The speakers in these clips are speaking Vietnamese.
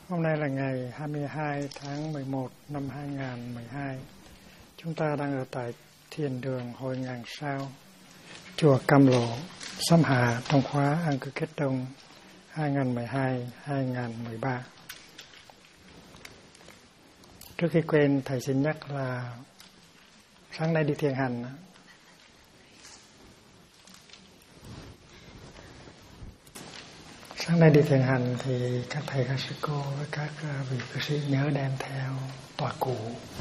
Hôm nay là ngày 22 tháng 11 năm 2012. Chúng ta đang ở tại thiền đường Hội Ngàn Sao, chùa Cam Lộ, Xóm Hà, trong khóa An Cư Kết Đông 2012-2013. Trước khi quên, thầy xin nhắc là sáng nay đi thiền hành. Sáng nay đi thiền hành thì các thầy, các sư cô với các vị cư sĩ nhớ đem theo tọa cụ.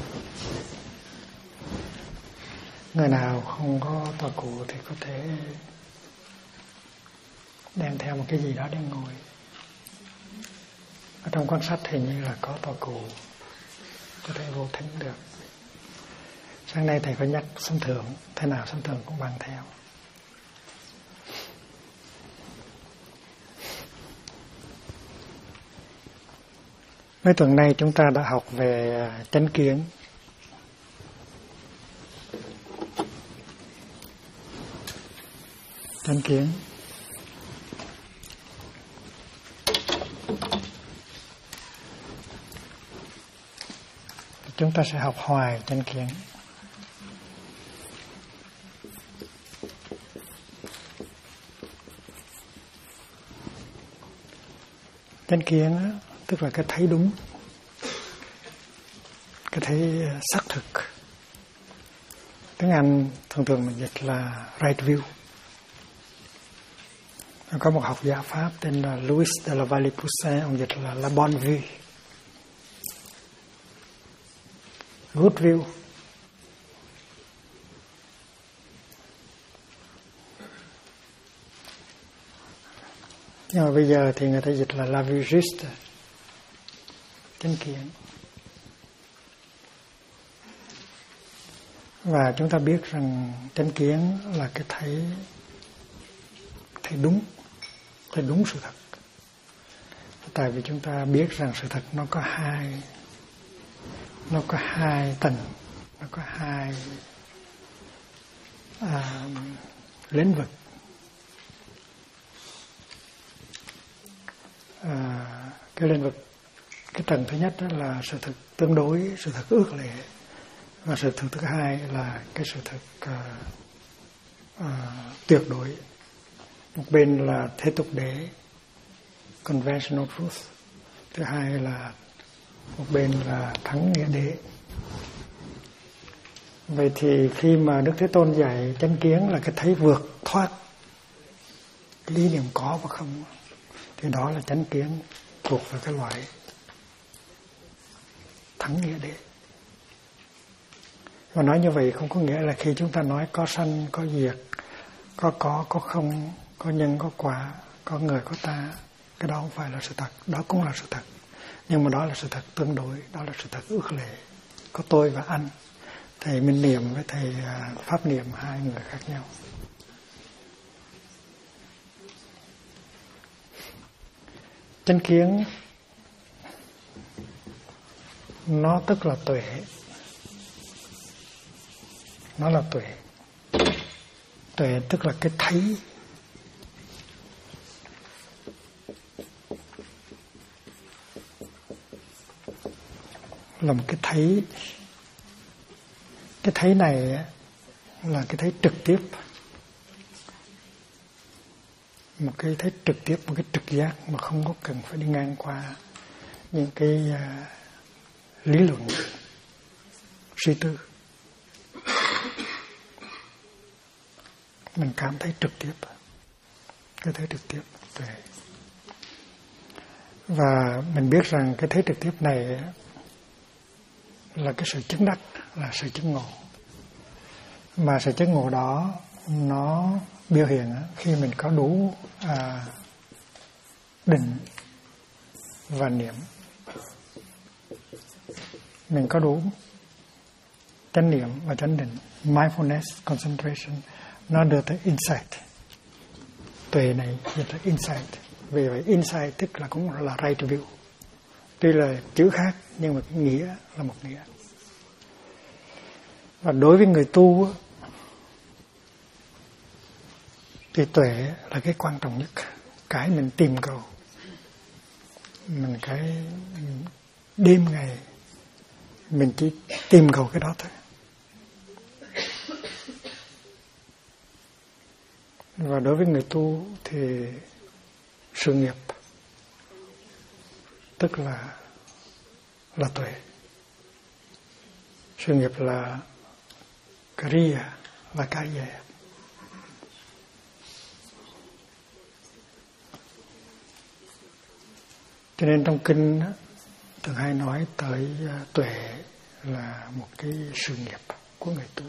Người nào không có tọa cụ thì có thể đem theo một cái gì đó để ngồi. Ở trong quan sát hình như là có tọa cụ, có thể vô thính được. Sáng nay thầy có nhắc sân thượng, thế nào sân thượng cũng mang theo. Mấy tuần nay chúng ta đã học về chánh kiến. Chánh kiến. Chúng ta sẽ học hoài chánh kiến. Chánh kiến tức là cái thấy đúng, cái thấy xác thực. Tiếng Anh thường mình dịch là right view. Có một học giả Pháp tên là Louis de la Vallée-Poussin, ông dịch là la bonne vue, good view. Nhưng mà bây giờ thì người ta dịch là la vue juste, chánh kiến. Và chúng ta biết rằng chánh kiến là cái thấy đúng sự thật. Tại vì chúng ta biết rằng sự thật nó có hai tầng, nó có hai lĩnh vực. Cái lĩnh vực, cái tầng thứ nhất đó là sự thật tương đối, sự thật ước lệ, và sự thật thứ hai là cái sự thật tuyệt đối. Một bên là thế tục đế, conventional truth. Thứ hai là một bên là thắng nghĩa đế. Vậy thì khi mà Đức Thế Tôn dạy chánh kiến là cái thấy vượt thoát lý niệm có và không, thì đó là chánh kiến thuộc về cái loại thắng nghĩa đế. Và nói như vậy không có nghĩa là khi chúng ta nói có sanh, có diệt, có không, có nhân, có quả, có người, có ta, cái đó không phải là sự thật. Đó cũng là sự thật, nhưng mà đó là sự thật tương đối, đó là sự thật ước lệ. Có tôi và anh, thầy Minh Niệm với thầy Pháp Niệm, hai người khác nhau. Chánh kiến nó tức là tuệ. Nó là tuệ. Tuệ tức là cái thấy. Là một cái thấy. Cái thấy này là cái thấy trực tiếp. Một cái thấy trực tiếp, một cái trực giác mà không có cần phải đi ngang qua những cái lý luận, suy tư. Mình cảm thấy trực tiếp, cái thấy trực tiếp tuệ. Và mình biết rằng cái thấy trực tiếp này là cái sự chứng đắc, là sự chứng ngộ. Mà sự chứng ngộ đó nó biểu hiện khi mình có đủ định và niệm. Mình có đủ chánh niệm và chánh định, mindfulness, concentration, nó đưa tới insight. Tuệ này đưa tới insight. Vì vậy insight tức là cũng là right view. Tuy là chữ khác nhưng mà cái nghĩa là một nghĩa. Và đối với người tu thì tuệ là cái quan trọng nhất, cái mình tìm cầu. mình cái đêm ngày mình chỉ tìm cầu cái đó thôi. Và đối với người tu thì sự nghiệp tức là tuệ, sự nghiệp là kriya, là cái gì. Cho nên trong kinh thường hay nói tới tuệ là một cái sự nghiệp của người tu.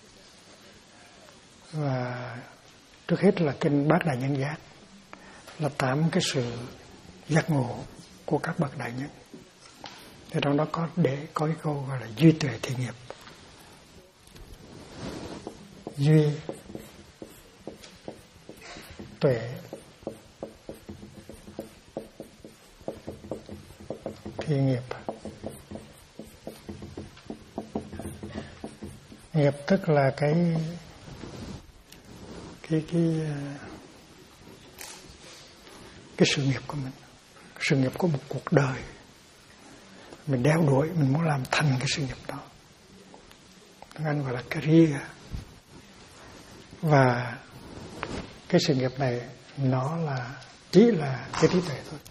Và trước hết là kinh Bát Đại Nhân Giác, là 8 cái sự giác ngộ của các bậc đại nhân. Thì trong đó có cái câu gọi là duy tuệ thiện nghiệp. Duy tuệ thiện nghiệp. Nghiệp tức là cái sự nghiệp của mình, sự nghiệp của một cuộc đời mình đeo đuổi, mình muốn làm thành cái sự nghiệp đó. Tiếng Anh gọi là career. Và cái sự nghiệp này nó là chỉ là cái trí tuệ thôi.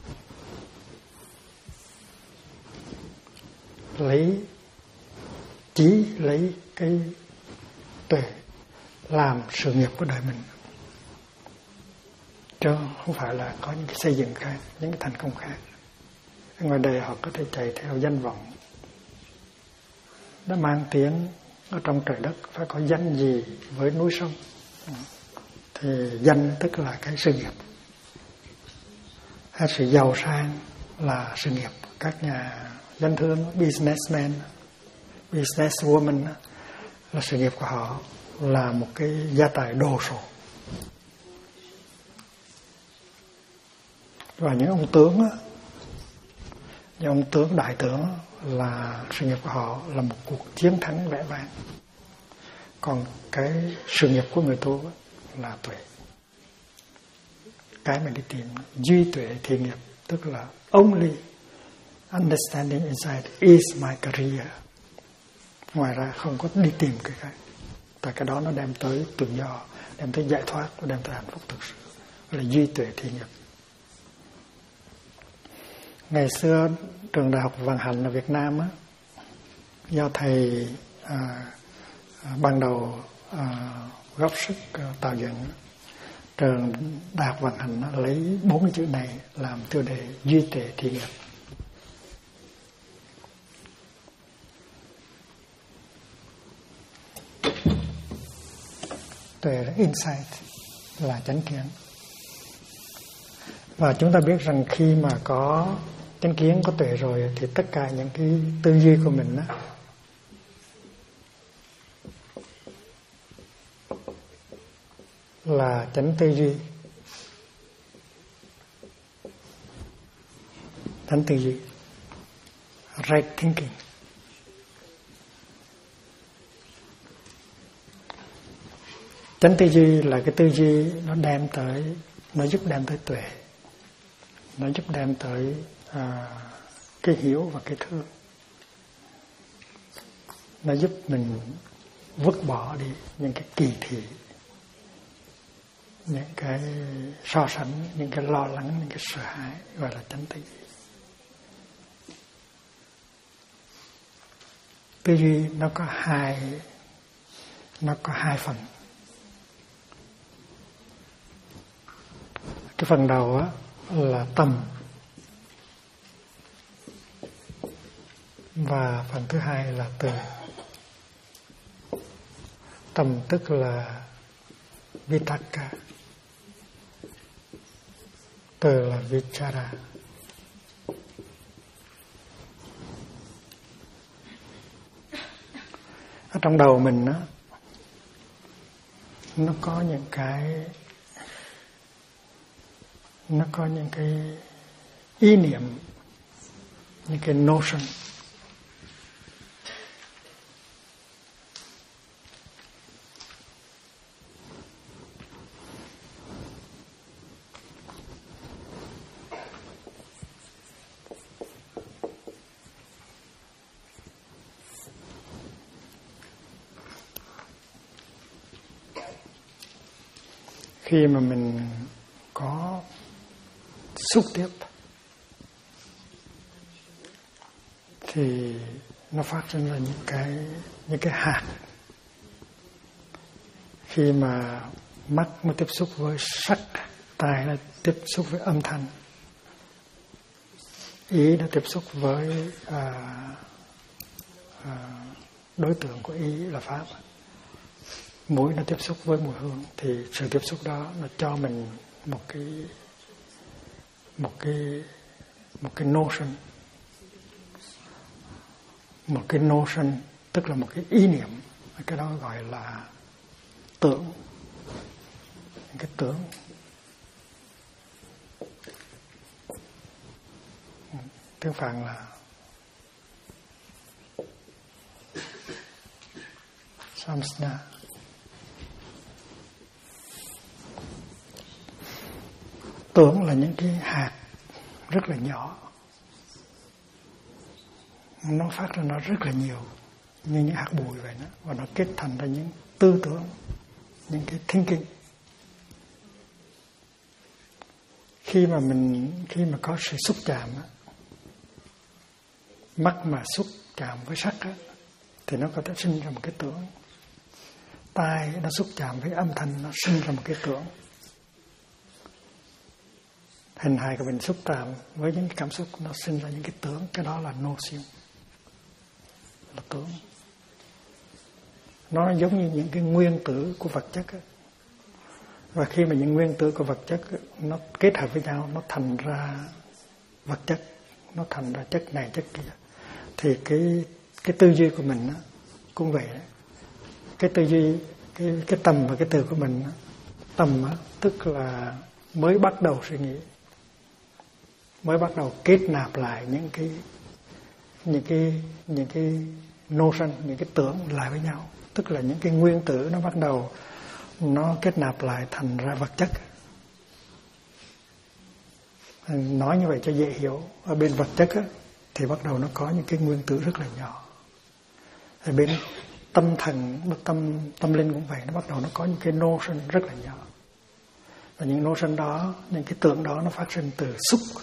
Chỉ lấy cái tuệ làm sự nghiệp của đời mình, chứ không phải là có những cái xây dựng khác, những cái thành công khác. Ở ngoài đời họ có thể chạy theo danh vọng, đã mang tiếng ở trong trời đất phải có danh gì với núi sông, thì danh tức là cái sự nghiệp. Hay sự giàu sang là sự nghiệp. Các nhà doanh thương, businessman, businesswoman là sự nghiệp của họ là một cái gia tài đồ sộ. Và những ông tướng, những ông tướng đại tướng là sự nghiệp của họ là một cuộc chiến thắng vẻ vang. Còn cái sự nghiệp của người tu là tuệ. Cái mình đi tìm duy tuệ thiện nghiệp, tức là only understanding insight is my career. Ngoài ra không có đi tìm cái khác. Tại cái đó nó đem tới tự do, đem tới giải thoát, và đem tới hạnh phúc thực sự. Là duy tuệ thiện nghiệp. Ngày xưa trường đại học Vạn Hạnh ở Việt Nam á, do thầy ban đầu góp sức tạo dựng, trường đại học Vạn Hạnh lấy 4 chữ này làm tiêu đề duy tuệ thiện nghiệp. Tuệ là insight, là chánh kiến. Và chúng ta biết rằng khi mà có chánh kiến, có tuệ rồi thì tất cả những cái tư duy của mình đó, là chánh tư duy. Chánh tư duy, right thinking. Chánh tư duy là cái tư duy nó giúp đem tới tuệ, nó giúp đem tới cái hiểu và cái thương. Nó giúp mình vứt bỏ đi những cái kỳ thị, những cái so sánh, những cái lo lắng, những cái sợ hãi, gọi là chánh tư duy. Tư duy nó có hai phần. Cái phần đầu á là tâm, và phần thứ hai là từ. Tâm tức là Vitakka, từ là Vichara. Ở trong đầu mình á, nó có những cái ý niệm, những cái notion. khi mà mình có xúc tiếp thì nó phát sinh ra những cái hạt. Khi mà mắt nó tiếp xúc với sắc, tai nó tiếp xúc với âm thanh, ý nó tiếp xúc với đối tượng của ý là pháp, mũi nó tiếp xúc với mùi hương, thì sự tiếp xúc đó nó cho mình một cái notion, tức là một cái ý niệm. Cái đó gọi là tưởng. Cái tưởng tiếng Phạn là samsna. Tưởng là những cái hạt rất là nhỏ, nó phát ra nó rất là nhiều, như những hạt bụi vậy đó, và nó kết thành ra những tư tưởng, những cái thinking. Khi mà có sự xúc chạm á, mắt mà xúc chạm với sắc á, thì nó có thể sinh ra một cái tưởng. Tai nó xúc chạm với âm thanh, nó sinh ra một cái tưởng. Hình hài của mình xúc chạm với những cái cảm xúc, nó sinh ra những cái tưởng. Cái đó là notion, là tưởng. Nó giống như những cái nguyên tử của vật chất ấy. Và khi mà những nguyên tử của vật chất ấy, nó kết hợp với nhau, nó thành ra vật chất, nó thành ra chất này chất kia, thì cái tư duy của mình ấy, cũng vậy đấy. Cái tư duy, cái tâm và cái từ của mình ấy, tâm ấy, tức là mới bắt đầu suy nghĩ, mới bắt đầu kết nạp lại những cái notion, những cái tưởng lại với nhau, tức là những cái nguyên tử nó bắt đầu nó kết nạp lại thành ra vật chất. Nói như vậy cho dễ hiểu. Ở bên vật chất á, thì bắt đầu nó có những cái nguyên tử rất là nhỏ. Ở bên tâm thần, tâm linh cũng vậy, nó bắt đầu nó có những cái notion rất là nhỏ. Và những notion đó, những cái tưởng đó nó phát sinh từ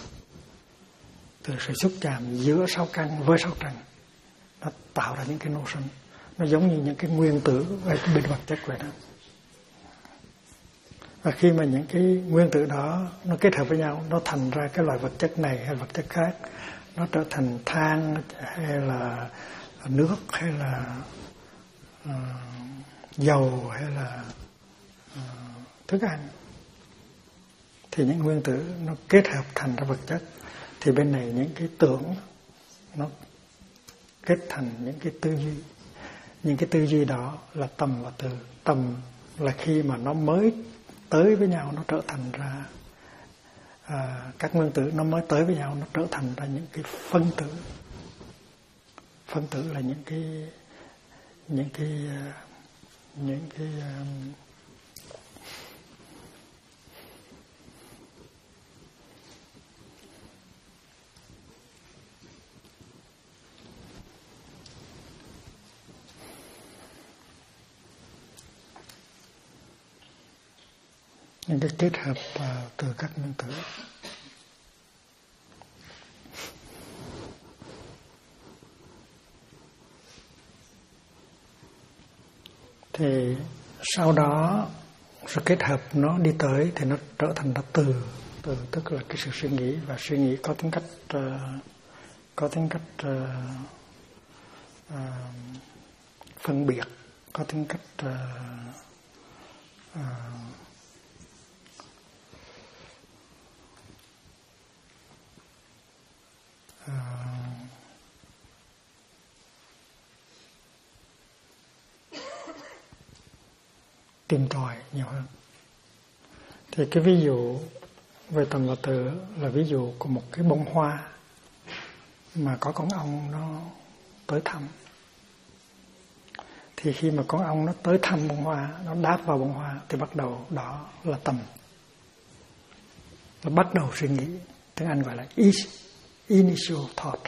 sự xúc chạm giữa sáu căn với sáu trần. Nó tạo ra những cái notion. Nó giống như những cái nguyên tử ở bên vật chất vậy đó. Và khi mà những cái nguyên tử đó nó kết hợp với nhau, nó thành ra cái loại vật chất này hay vật chất khác, nó trở thành than hay là nước hay là dầu hay là thức ăn, thì những nguyên tử nó kết hợp thành ra vật chất. Thì bên này những cái tưởng nó kết thành những cái tư duy. Những cái tư duy đó là tâm và từ. Tâm là khi mà nó mới tới với nhau, nó trở thành ra các nguyên tử nó mới tới với nhau, nó trở thành ra những cái phân tử. Phân tử là những cái kết hợp từ các nguyên tử. Thì sau đó sự kết hợp nó đi tới thì nó trở thành ra từ, tức là cái sự suy nghĩ, và suy nghĩ có tính cách phân biệt, có tính cách tìm tòi nhiều hơn. Thì cái ví dụ về tầm và từ là ví dụ của một cái bông hoa mà có con ong nó tới thăm. Thì khi mà con ong nó tới thăm bông hoa, nó đáp vào bông hoa, thì bắt đầu đó là tầm. Nó bắt đầu suy nghĩ, tiếng Anh gọi là initial thought.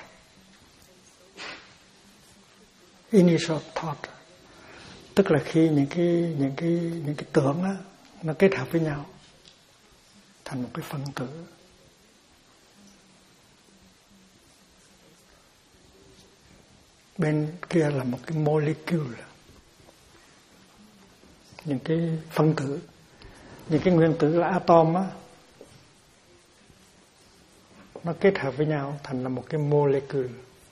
Initial thought tức là khi những cái tưởng á, nó kết hợp với nhau thành một cái phân tử. Bên kia là một cái molecule, những cái phân tử, những cái nguyên tử là atom á, nó kết hợp với nhau thành là một cái molecule.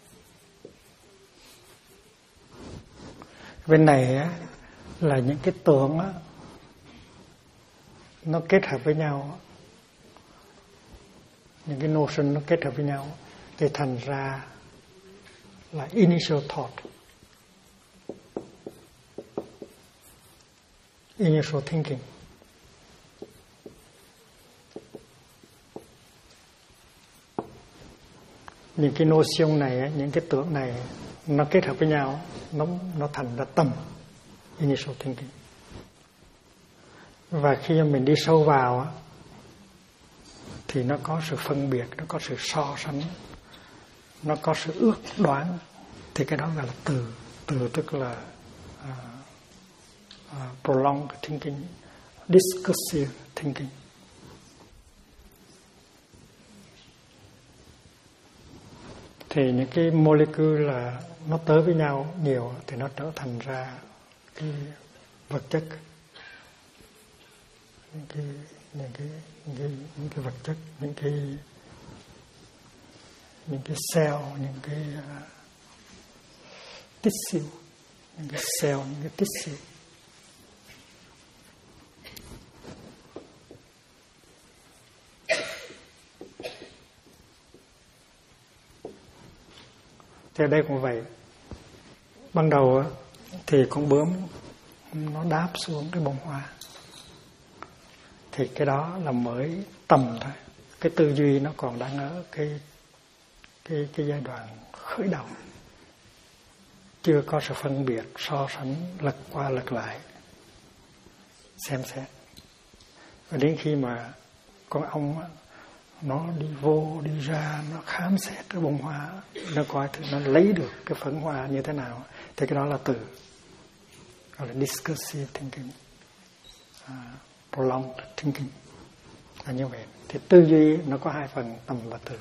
Bên này á, là những cái tượng á, nó kết hợp với nhau, những cái notion nó kết hợp với nhau thì thành ra là initial thought, initial thinking. Những cái notion này, những cái tưởng này nó kết hợp với nhau, nó thành ra tâm, initial thinking. Và khi mình đi sâu vào thì nó có sự phân biệt, nó có sự so sánh, nó có sự ước đoán, thì cái đó gọi là từ tức là prolonged thinking, discursive thinking. Thì những cái molecule là nó tới với nhau nhiều thì nó trở thành ra cái vật chất, những cái vật chất, những cái cell, những cái tissue, những cái cell, những cái tissue. Thì ở đây cũng vậy. Ban đầu thì con bướm nó đáp xuống cái bông hoa, thì cái đó là mới tầm thôi. Cái tư duy nó còn đang ở cái giai đoạn khởi đầu, chưa có sự phân biệt, so sánh, lật qua lật lại, xem xét. Và đến khi mà con ong nó đi vô đi ra, nó khám xét cái bông hoa, nó coi thử nó lấy được cái phấn hoa như thế nào, thì cái đó là từ, gọi là discursive thinking, prolonged thinking, là như vậy. Thì tư duy nó có hai phần, tầm và từ.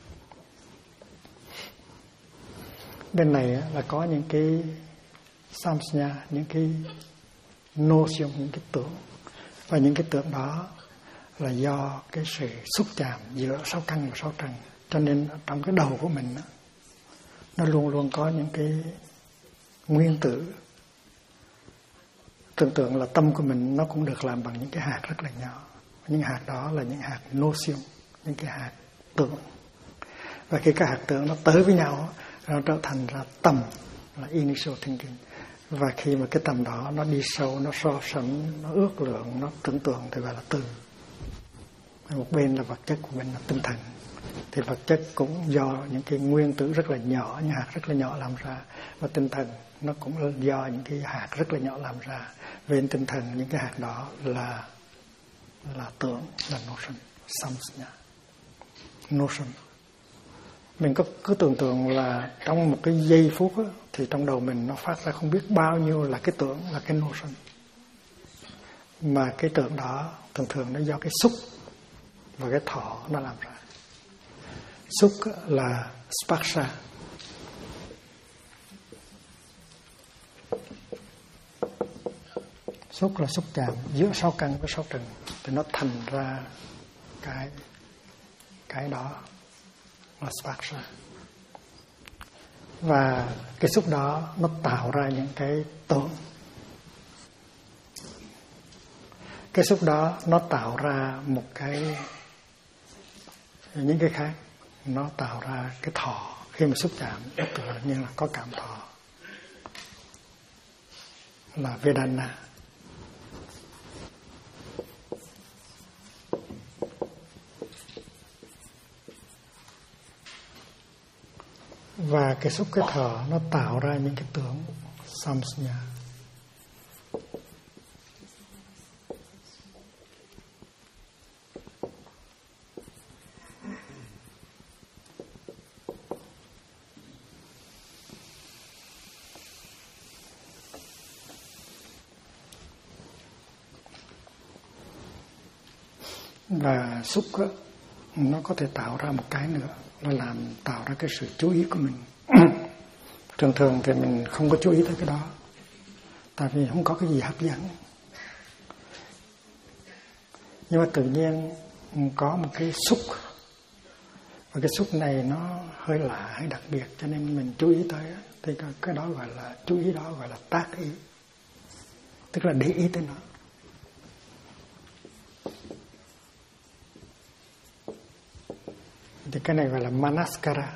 Bên này là có những cái samsnya, những cái notion, những cái tưởng, và những cái tưởng đó là do cái sự xúc chạm giữa sáu căn và sáu trần. Cho nên trong cái đầu của mình nó luôn luôn có những cái nguyên tử. Tưởng tượng là tâm của mình nó cũng được làm bằng những cái hạt rất là nhỏ. Những hạt đó là những hạt notion, những cái hạt tưởng. Và khi các hạt tưởng nó tới với nhau, nó trở thành ra tâm, là initial thinking. Và khi mà cái tâm đó nó đi sâu, nó so sánh, nó ước lượng, nó tưởng tượng thì gọi là từ. Một bên là vật chất, của bên là tinh thần. Thì vật chất cũng do những cái nguyên tử rất là nhỏ, những hạt rất là nhỏ làm ra. Và tinh thần nó cũng do những cái hạt rất là nhỏ làm ra. Bên tinh thần những cái hạt đó là tưởng, là notion, samsnya, notion. Mình cứ tưởng tượng là trong một cái giây phút á, thì trong đầu mình nó phát ra không biết bao nhiêu là cái tưởng, là cái notion. Mà cái tưởng đó thường thường nó do cái xúc và cái thọ nó làm ra. Xúc là sparsha, xúc là xúc chạm giữa sáu căn với sáu trần, thì nó thành ra cái đó là sparsha. Và cái xúc đó nó tạo ra những cái tưởng. Cái xúc đó nó tạo ra một những cái khác, nó tạo ra cái thọ. Khi mà xúc chạm nó tự nhiên là có cảm thọ, là Vedana. Và cái xúc cái thọ nó tạo ra những cái tưởng, samsnya. Và xúc á, nó có thể tạo ra một cái nữa, là tạo ra cái sự chú ý của mình. Thường thường thì mình không có chú ý tới cái đó, tại vì không có cái gì hấp dẫn. Nhưng mà tự nhiên có một cái xúc, và cái xúc này nó hơi lạ, hơi đặc biệt, cho nên mình chú ý tới. Thì cái đó gọi là chú ý, đó gọi là tác ý, tức là để ý tới nó. Thì cái này gọi là manaskara.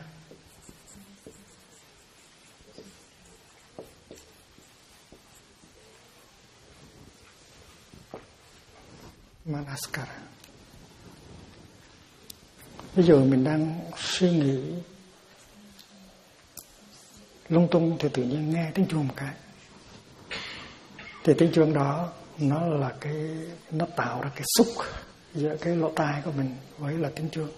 Manaskara. Ví dụ mình đang suy nghĩ lung tung thì tự nhiên nghe tiếng chuông một cái, thì tiếng chuông đó nó là nó tạo ra cái xúc giữa cái lỗ tai của mình với là tiếng chuông.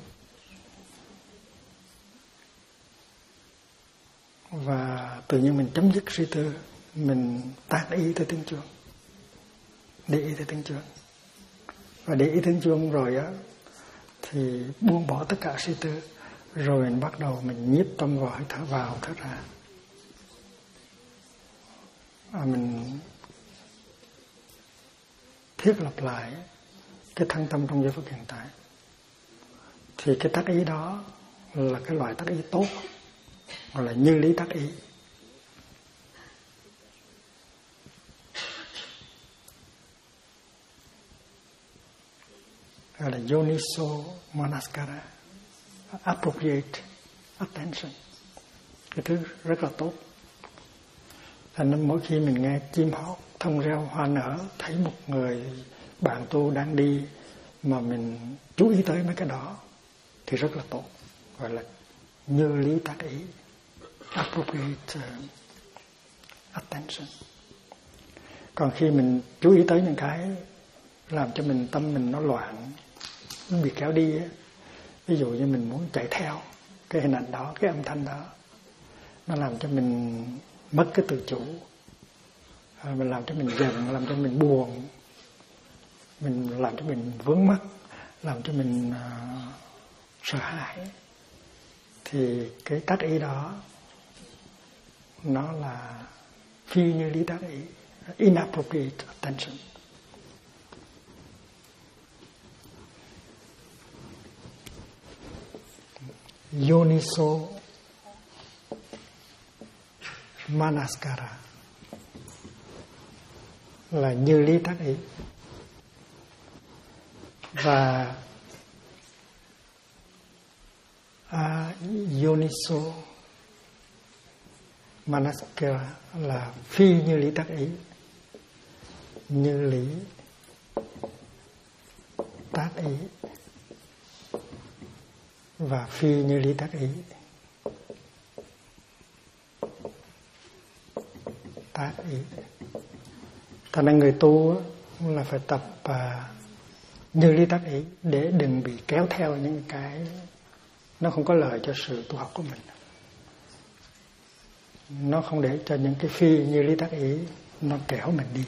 Và tự nhiên mình chấm dứt suy tư, mình tác ý tới tiếng chuông, để ý tới tiếng chuông. Và để ý tiếng chuông rồi á, thì buông bỏ tất cả suy tư, rồi mình bắt đầu mình nhiếp tâm vào, thở vào thở ra. Mình thiết lập lại cái thân tâm trong giây phút hiện tại. Thì cái tác ý đó là cái loại tác ý tốt, gọi là như lý tác ý. Gọi là Yoniso Manaskara, appropriate attention, cái thứ rất là tốt. Thành nên mỗi khi mình nghe chim hót, thông reo, hoa nở, thấy một người bạn tu đang đi mà mình chú ý tới mấy cái đó thì rất là tốt, gọi là như lý tác ý, appropriate attention. Còn khi mình chú ý tới những cái làm cho mình tâm mình nó loạn, nó bị kéo đi á, ví dụ như mình muốn chạy theo cái hình ảnh đó, cái âm thanh đó, nó làm cho mình mất cái tự chủ, mình làm cho mình giận, làm cho mình buồn, mình làm cho mình vướng mắc, làm cho mình sợ hãi, thì cái tác ý đó nó là phi như lý tác ý, inappropriate attention. Yoniso Manaskara là như lý tác ý. Và Yoniso Manaskara là phi như lý tác ý. Như lý tác ý và phi như lý tác ý. Tác ý. Thành nên người tu là phải tập như lý tác ý để đừng bị kéo theo những cái nó không có lợi cho sự tu học của mình. Nó không để cho những cái phi như lý tác ý nó kéo mình đi.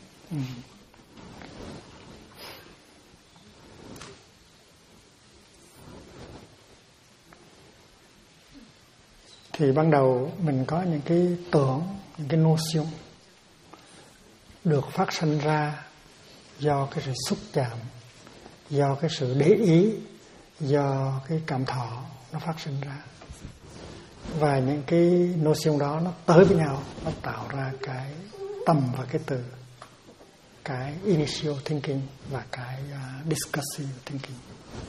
Thì ban đầu mình có những cái tưởng, những cái notion được phát sinh ra do cái sự xúc chạm, do cái sự để ý, do cái cảm thọ nó phát sinh ra. Và những cái notion đó nó tới với nhau, nó tạo ra cái tâm và cái từ, cái initial thinking và cái discursive thinking.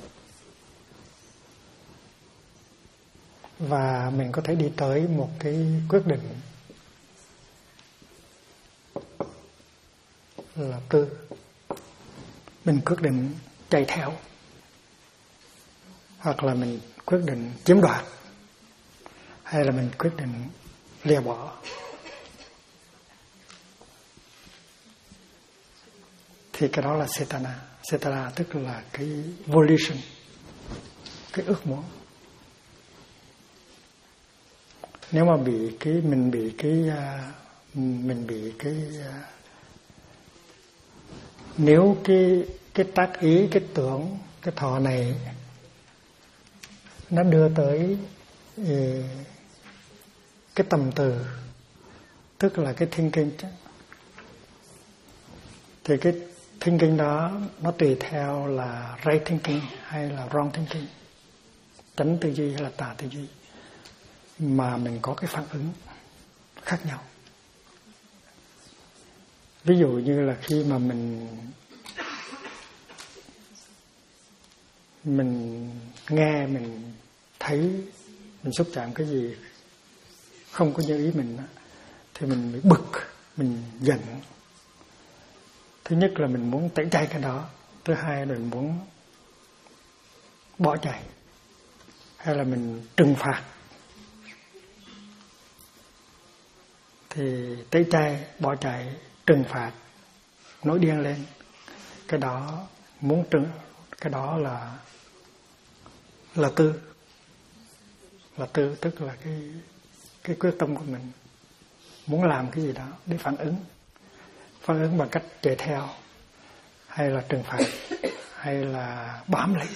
Và mình có thể đi tới một cái quyết định là tư. Mình quyết định chạy theo, hoặc là mình quyết định chiếm đoạt, hay là mình quyết định lìa bỏ. Thì cái đó là cetana. Cetana tức là cái volition, cái ước muốn. Nếu mà mình bị nếu cái cái tác ý, cái tưởng, cái thọ này nó đưa tới cái tầm từ, tức là cái thinking. Thì cái thinking đó nó tùy theo là right thinking hay là wrong thinking, chánh tư duy hay là tà tư duy, mà mình có cái phản ứng khác nhau. Ví dụ như là khi mà mình nghe, mình thấy, mình xúc chạm cái gì không có như ý mình đó, thì mình bị bực, mình giận. Thứ nhất là mình muốn tẩy chay cái đó, thứ hai là mình muốn bỏ chạy, hay là mình trừng phạt. Thì tẩy chay, bỏ chạy, trừng phạt, nổi điên lên, cái đó muốn cái đó là tư, tức là cái quyết tâm của mình muốn làm cái gì đó để phản ứng bằng cách chạy theo, hay là trừng phạt, hay là bám lấy.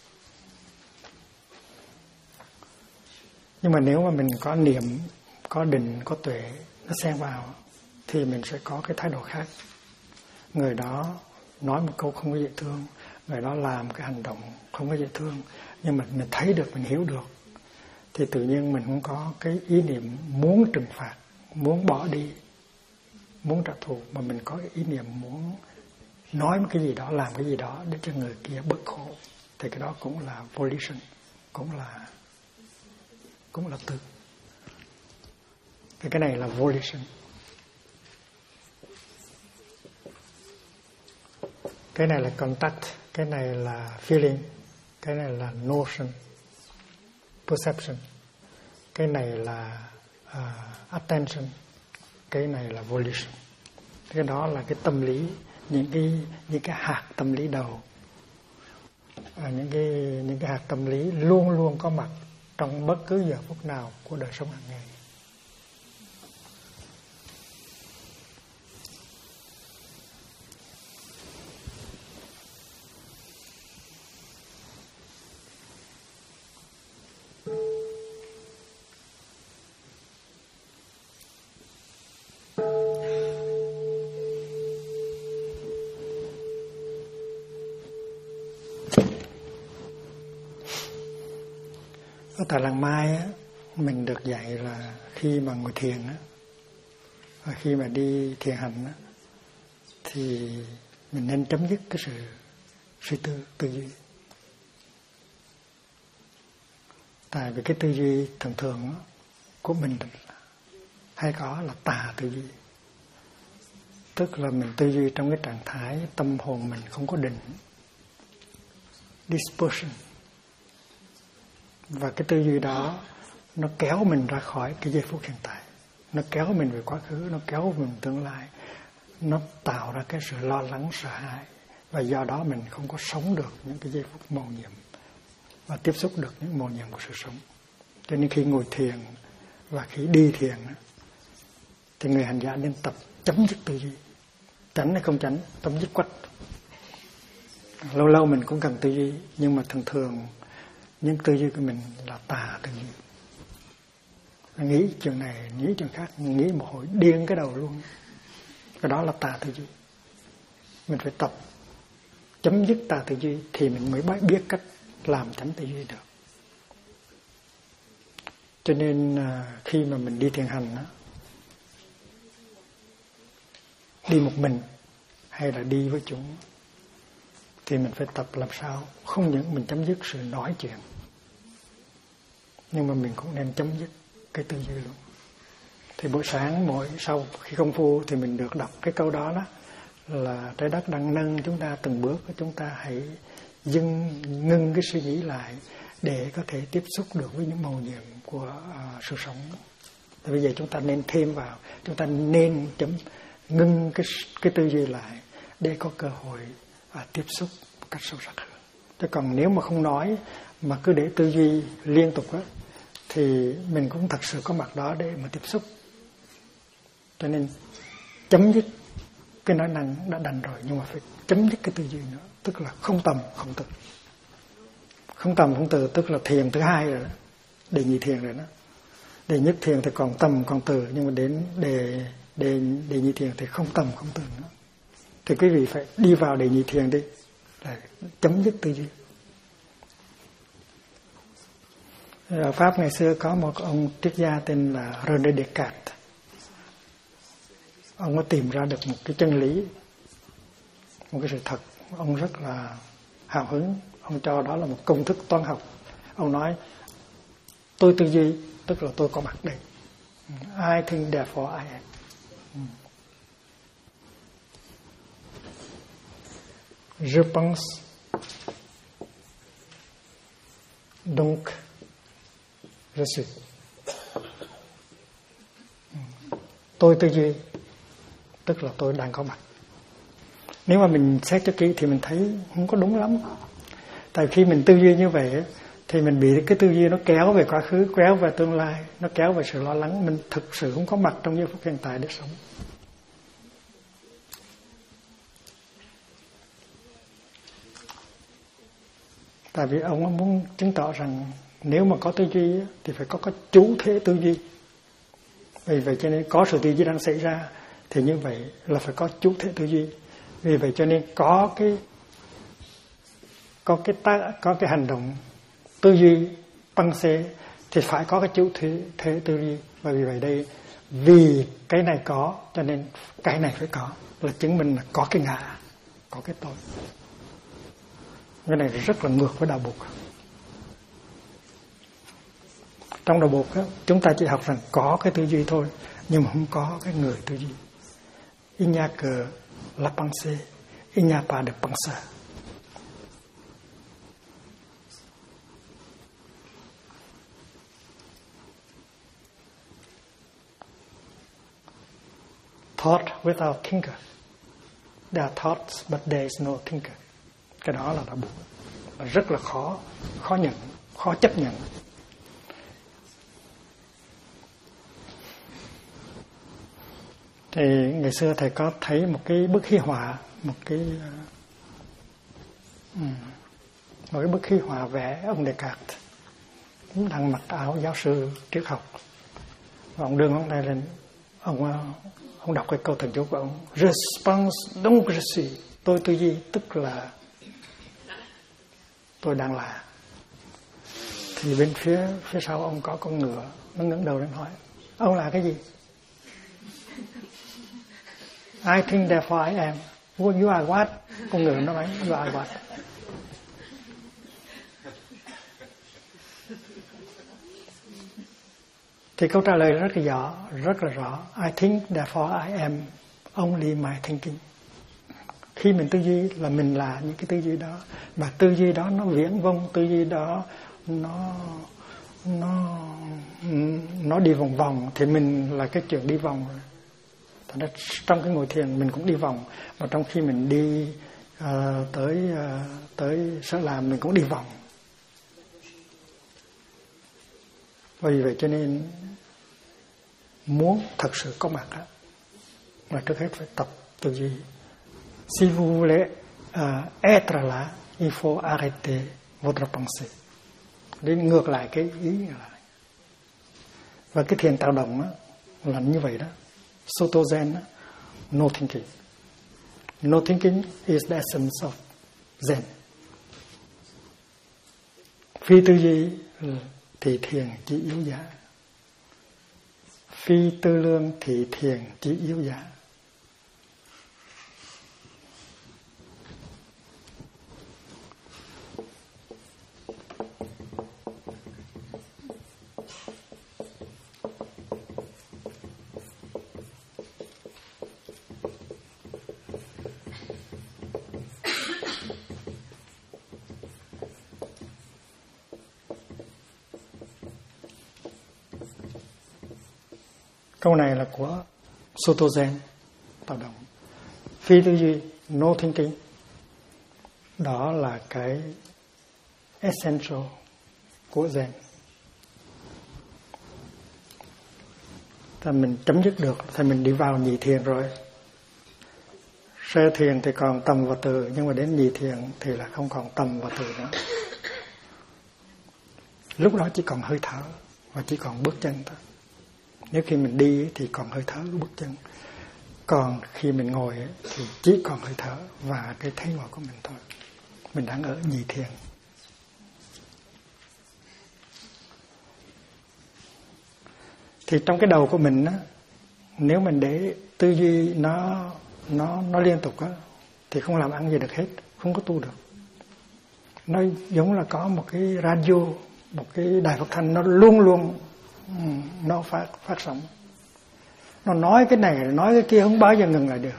Nhưng mà nếu mà mình có niệm, có định, có tuệ nó xen vào, thì mình sẽ có cái thái độ khác. Người đó nói một câu không có dễ thương, người đó làm cái hành động không có dễ thương, nhưng mà mình thấy được, mình hiểu được, thì tự nhiên mình không có cái ý niệm muốn trừng phạt, muốn bỏ đi, muốn trả thù, mà mình có ý niệm muốn nói một cái gì đó, làm cái gì đó để cho người kia bớt khổ. Thì cái đó cũng là volition, cũng là tư. Thì cái này là volition. Cái này là contact, cái này là feeling, cái này là notion, perception, cái này là attention, cái này là volition. Cái đó là cái tâm lý, những cái hạt tâm lý đầu, những cái hạt tâm lý luôn luôn có mặt trong bất cứ giờ phút nào của đời sống hàng ngày. Ở tại làng Mai á, mình được dạy là khi mà ngồi thiền á, và khi mà đi thiền hành á, thì mình nên chấm dứt cái sự suy tư duy. Tại vì cái tư duy thường thường á, của mình hay có là tà tư duy, tức là mình tư duy trong cái trạng thái tâm hồn mình không có định, dispersion. Và cái tư duy đó nó kéo mình ra khỏi cái giây phút hiện tại, nó kéo mình về quá khứ, nó kéo mình tương lai, nó tạo ra cái sự lo lắng, sợ hãi, và do đó mình không có sống được những cái giây phút mầu nhiệm và tiếp xúc được những mầu nhiệm của sự sống. Cho nên khi ngồi thiền và khi đi thiền thì người hành giả nên tập chấm dứt tư duy, chánh hay không chánh, chấm dứt quách. Lâu lâu mình cũng cần tư duy, nhưng mà thường thường những tư duy của mình là tà tư duy. Nghĩ chuyện này, nghĩ chuyện khác, nghĩ một hồi điên cái đầu luôn. Cái đó là tà tư duy. Mình phải tập chấm dứt tà tư duy thì mình mới biết cách làm chánh tư duy được. Cho nên khi mà mình đi thiền hành đó, đi một mình hay là đi với chúng, thì mình phải tập làm sao không những mình chấm dứt sự nói chuyện, nhưng mà mình cũng nên chấm dứt cái tư duy luôn. Thì buổi sáng sau khi công phu thì mình được đọc cái câu đó là trái đất đang nâng chúng ta từng bước, chúng ta hãy ngưng cái suy nghĩ lại để có thể tiếp xúc được với những mầu nhiệm của sự sống. Thì bây giờ chúng ta nên thêm vào, chúng ta nên ngưng cái tư duy lại để có cơ hội tiếp xúc một cách sâu sắc hơn. Chứ còn nếu mà không nói mà cứ để tư duy liên tục á, thì mình cũng thật sự có mặt đó để mà tiếp xúc. Cho nên chấm dứt cái nói năng đã đành rồi, nhưng mà phải chấm dứt cái tư duy nữa, tức là không tầm không từ. Không tầm không từ tức là thiền thứ hai rồi đó, đệ nhị thiền rồi đó. Đệ nhất thiền thì còn tầm còn từ, nhưng mà đến đệ nhị thiền thì không tầm không từ nữa. Thì quý vị phải đi vào đệ nhị thiền đi, là chấm dứt tư duy. Ở Pháp ngày xưa có một ông triết gia tên là René Descartes. Ông có tìm ra được một cái chân lý, một cái sự thật. Ông rất là hào hứng, ông cho đó là một công thức toán học. Ông nói tôi tư duy tức là tôi có mặt đây. I think therefore I am. Je pense donc je suis. Tôi tư duy tức là tôi đang có mặt. Nếu mà mình xét cho kỹ thì mình thấy không có đúng lắm. Tại khi mình tư duy như vậy thì mình bị cái tư duy nó kéo về quá khứ, kéo về tương lai, nó kéo về sự lo lắng. Mình thực sự không có mặt trong giây phút hiện tại để sống. Tại vì ông muốn chứng tỏ rằng nếu mà có tư duy thì phải có cái chủ thể tư duy. Vì vậy cho nên có sự tư duy đang xảy ra thì như vậy là phải có chủ thể tư duy. Vì vậy cho nên có cái hành động tư duy băng xê thì phải có cái chủ thể tư duy. Và vì vậy đây, vì cái này có cho nên cái này phải có, là chứng minh là có cái ngã, có cái tôi. Cái này rất là ngược với đạo Bụt. Trong đạo Bụt chúng ta chỉ học rằng có cái tư duy thôi, nhưng mà không có cái người tư duy. Il n'y a que la pensée, il n'y a pas de penseur. Thought without thinker. There are thoughts but there is no thinker. Cái đó là đạo Bụt. Rất là khó nhận, khó chấp nhận. Thì ngày xưa thầy có thấy một cái bức huy họa, một cái bức huy họa vẽ ông Descartes đang mặc áo giáo sư triết học, và ông đưa ngón tay lên, ông đọc cái câu thần chú của ông: Je pense donc je suis. Tôi tư duy tức là tôi đang là. Thì bên phía sau ông có con ngựa, nó ngẩng đầu lên hỏi: ông là cái gì? I think therefore I am. You are what? Con ngựa nó nói you are what? Thì câu trả lời rất là rõ. I think therefore I am only my thinking. Khi mình tư duy là mình là những cái tư duy đó, mà tư duy đó nó viễn vông, tư duy đó nó đi vòng vòng thì mình là cái chuyện đi vòng. Trong cái ngồi thiền mình cũng đi vòng, và trong khi mình đi tới sở làm mình cũng đi vòng. Vì vậy cho nên muốn thật sự có mặt là trước hết phải tập tư duy. Si vous voulez être là, il faut arrêter votre pensée. Đến ngược lại cái ý lại. Và cái thiền tạo động là như vậy đó. Soto Zen, no thinking. No thinking is the essence of Zen. Phi tư duy thì thiền chỉ yếu giá. Phi tư lương thì thiền chỉ yếu giá. Câu này là của Soto Zen tạo động. Phi tư duy, no thinking, đó là cái essential của Zen. Thì mình chấm dứt được thì mình đi vào nhị thiền rồi. Sơ thiền thì còn tâm và từ, nhưng mà đến nhị thiền thì là không còn tâm và từ nữa. Lúc đó chỉ còn hơi thở và chỉ còn bước chân thôi. Nếu khi mình đi thì còn hơi thở bước chân, còn khi mình ngồi thì chỉ còn hơi thở và cái thấy ngồi của mình thôi. Mình đang ở nhị thiền. Thì trong cái đầu của mình á, nếu mình để tư duy nó liên tục á, thì không làm ăn gì được hết, không có tu được. Nó giống là có một cái radio, một cái đài phát thanh, nó luôn luôn nó phát sóng. Nó nói cái này, nói cái kia, không bao giờ ngừng lại được.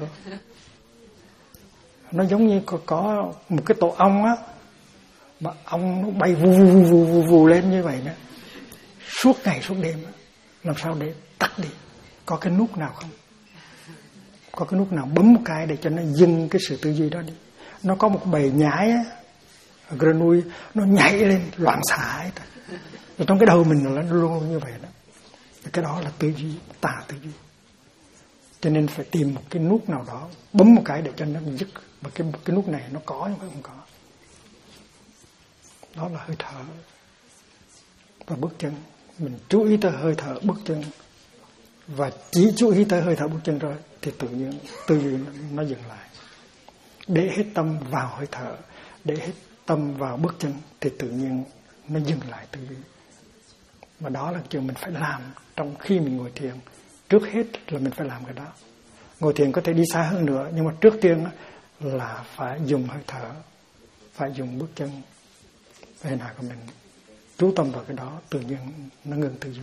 Nó giống như có một cái tổ ong á, mà ong nó bay vù lên như vậy đó, suốt ngày suốt đêm. Làm sao để tắt đi? Có cái nút nào không? Có cái nút nào bấm một cái để cho nó dừng cái sự tư duy đó đi? Nó có một bầy nhái á, ở Grenouille, nó nhảy lên loạn xạ hết. Rồi trong cái đầu mình nó luôn như vậy đó. Cái đó là tư duy, tà tư duy. Cho nên phải tìm một cái nút nào đó, bấm một cái để cho nó dứt. Và cái nút này nó có nhưng mà không có. Đó là hơi thở và bước chân. Mình chú ý tới hơi thở, bước chân, và chỉ chú ý tới hơi thở, bước chân rồi thì tự nhiên tư duy nó dừng lại. Để hết tâm vào hơi thở, để hết tâm vào bước chân thì tự nhiên nó dừng lại tư duy. Và đó là chuyện mình phải làm trong khi mình ngồi thiền. Trước hết là mình phải làm cái đó. Ngồi thiền có thể đi xa hơn nữa, nhưng mà trước tiên là phải dùng hơi thở, phải dùng bước chân. Và hình hài của mình chú tâm vào cái đó, tự nhiên nó ngừng tư duy.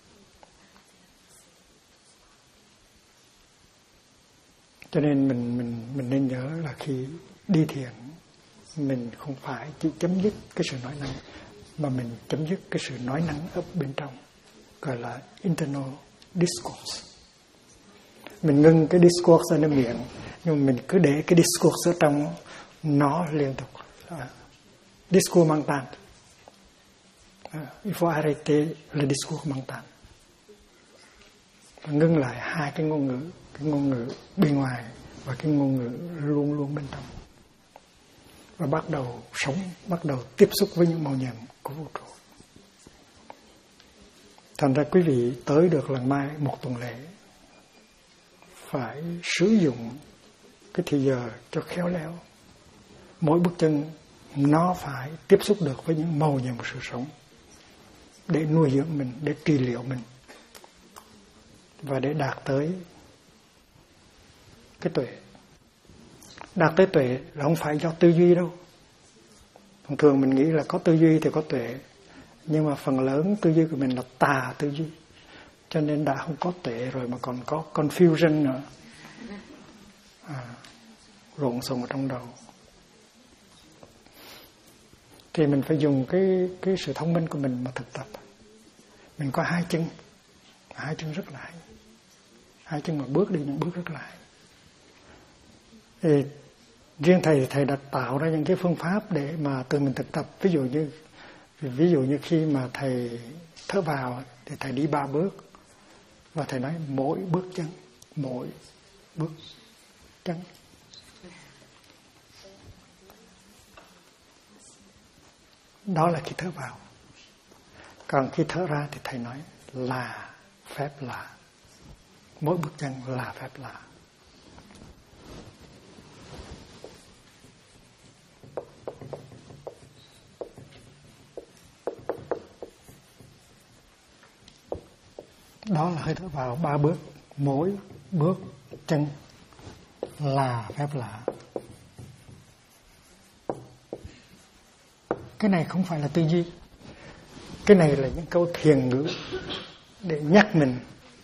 Cho nên mình nên nhớ là khi đi thiền, mình không phải chỉ chấm dứt cái sự nói năng, mà mình chấm dứt cái sự nói năng ở bên trong, gọi là internal discourse. Mình ngưng cái discourse ở nơi miệng, nhưng mà mình cứ để cái discourse ở trong nó liên tục. Discours mental. Il faut arrêter le discours mental. Và ngưng lại hai cái ngôn ngữ bên ngoài và cái ngôn ngữ luôn luôn bên trong. Và bắt đầu sống, bắt đầu tiếp xúc với những màu nhiệm của vũ trụ. Thành ra quý vị tới được lần mai một tuần lễ, phải sử dụng cái thời giờ cho khéo léo. Mỗi bước chân nó phải tiếp xúc được với những màu nhiệm của sự sống, để nuôi dưỡng mình, để trị liệu mình, và để đạt tới cái tuệ. Đạt tới tuệ là không phải do tư duy đâu. Thường thường mình nghĩ là có tư duy thì có tuệ, nhưng mà phần lớn tư duy của mình là tà tư duy, cho nên đã không có tuệ rồi mà còn có confusion nữa, lộn xộn ở trong đầu. Thì mình phải dùng cái sự thông minh của mình mà thực tập. Mình có hai chân rất là hay, hai chân mà bước đi những bước rất là hay. Thì riêng thầy đã tạo ra những cái phương pháp để mà tự mình thực tập. Ví dụ như khi mà thầy thở vào thì thầy đi 3 bước, và thầy nói mỗi bước chân. Đó là khi thở vào. Còn khi thở ra thì thầy nói là phép lạ. Mỗi bước chân là phép lạ. Đó là hơi thở vào 3 bước. Mỗi bước chân là phép lạ. Cái này không phải là tư duy. Cái này là những câu thiền ngữ để nhắc mình.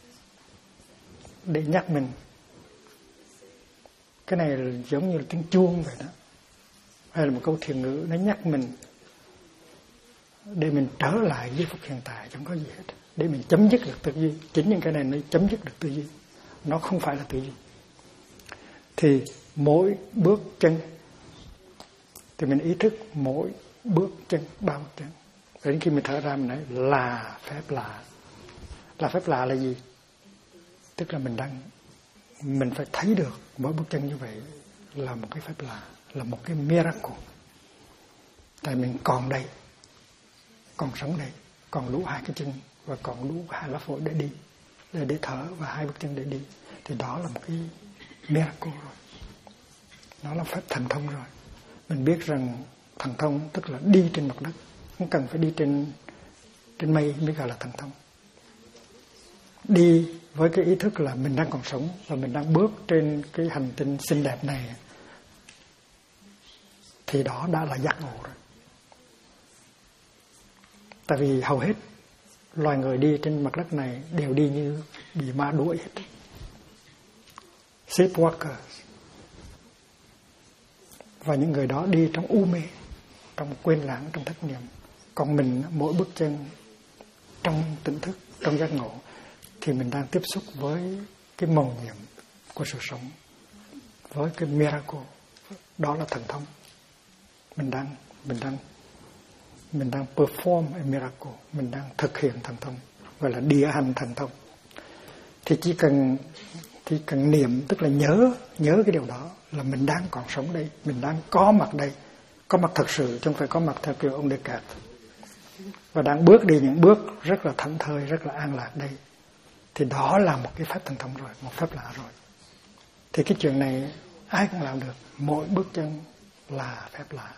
Cái này là giống như là tiếng chuông vậy đó. Hay là một câu thiền ngữ nó nhắc mình để mình trở lại với phút hiện tại, chẳng có gì hết. Để mình chấm dứt được tư duy. Chính những cái này nó chấm dứt được tư duy. Nó không phải là tư duy. Thì mỗi bước chân thì mình ý thức mỗi bước chân, 3 bước chân. Đến khi mình thở ra mình nói là phép lạ. Là phép lạ là gì? Tức là mình phải thấy được mỗi bước chân như vậy là một cái phép lạ, là một cái miracle. Tại mình còn đây, còn sống đây, còn đủ 2 cái chân và còn đủ 2 lá phổi để đi, để thở, và 2 bước chân để đi, thì đó là một cái miracle rồi. Nó là phép thần thông rồi. Mình biết rằng thần thông tức là đi trên mặt đất, không cần phải đi trên mây mới gọi là thần thông. Đi với cái ý thức là mình đang còn sống và mình đang bước trên cái hành tinh xinh đẹp này, thì đó đã là giác ngộ rồi. Tại vì hầu hết loài người đi trên mặt đất này đều đi như bị ma đuổi hết, sleepwalkers. Và những người đó đi trong u mê, trong quên lãng, trong thất niệm. Còn mình mỗi bước chân trong tỉnh thức, trong giác ngộ, thì mình đang tiếp xúc với cái mầu nhiệm của sự sống, với cái miracle. Đó là thần thông. Mình đang perform a miracle, mình đang thực hiện thần thông, gọi là địa hành thần thông. Thì chỉ cần niệm, tức là nhớ cái điều đó, là mình đang còn sống đây, mình đang có mặt đây, có mặt thật sự, chứ không phải có mặt theo kiểu ông Descartes, và đang bước đi những bước rất là thảnh thơi, rất là an lạc đây. Thì đó là một cái phép thần thông rồi, một phép lạ rồi. Thì cái chuyện này ai cũng làm được, mỗi bước chân là phép lạ.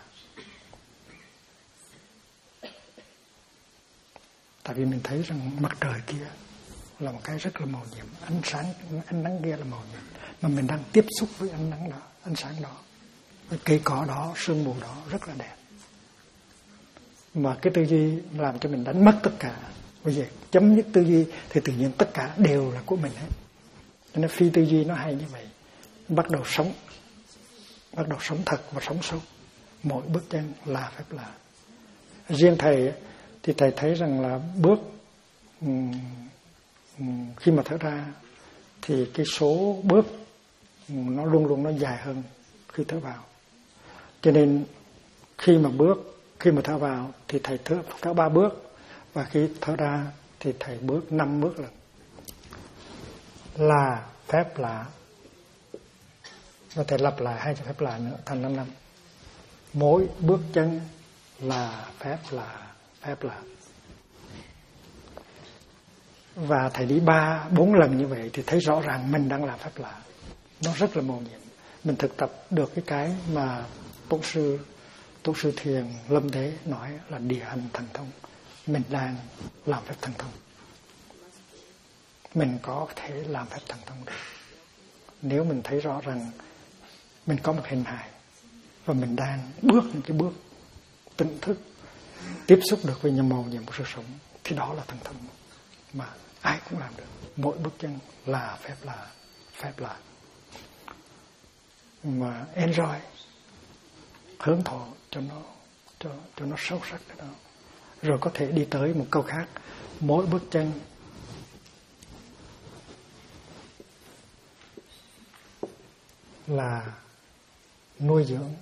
Tại vì mình thấy rằng mặt trời kia là một cái rất là màu nhiệm, ánh sáng, ánh nắng kia là màu nhiệm, mà mình đang tiếp xúc với ánh nắng đó, ánh sáng đó, với cây cỏ đó, sương mù đó, rất là đẹp. Mà cái tư duy làm cho mình đánh mất tất cả. Bây giờ chấm dứt tư duy thì tự nhiên tất cả đều là của mình hết. Cho nên phi tư duy nó hay như vậy. Bắt đầu sống thật và sống sâu. Mỗi bước chân là phép lạ. Riêng thầy thì thầy thấy rằng là bước khi mà thở ra thì cái số bước nó luôn luôn nó dài hơn khi thở vào. Cho nên khi mà thở vào thì thầy thở 3 bước, và khi thở ra thì thầy bước 5 bước lần. Là phép lạ. Và thầy lặp lại 2 phép lạ nữa thành 5 năm. Mỗi bước chân là phép lạ. Và thầy đi 3-4 lần như vậy thì thấy rõ ràng mình đang làm phép lạ. Nó rất là mầu nhiệm. Mình thực tập được cái mà Tổ sư Thiền Lâm Thế nói là địa hành thần thông. Mình đang làm phép thần thông. Mình có thể làm phép thần thông được. Nếu mình thấy rõ rằng mình có một hình hài và mình đang bước những cái bước tỉnh thức, tiếp xúc được với những mầu nhiệm của sự sống, thì đó là thần thông mà ai cũng làm được. Mỗi bước chân là phép lạ. Mà enjoy, hưởng thụ cho nó sâu sắc cái đó. Rồi có thể đi tới một câu khác. Mỗi bước chân là nuôi dưỡng.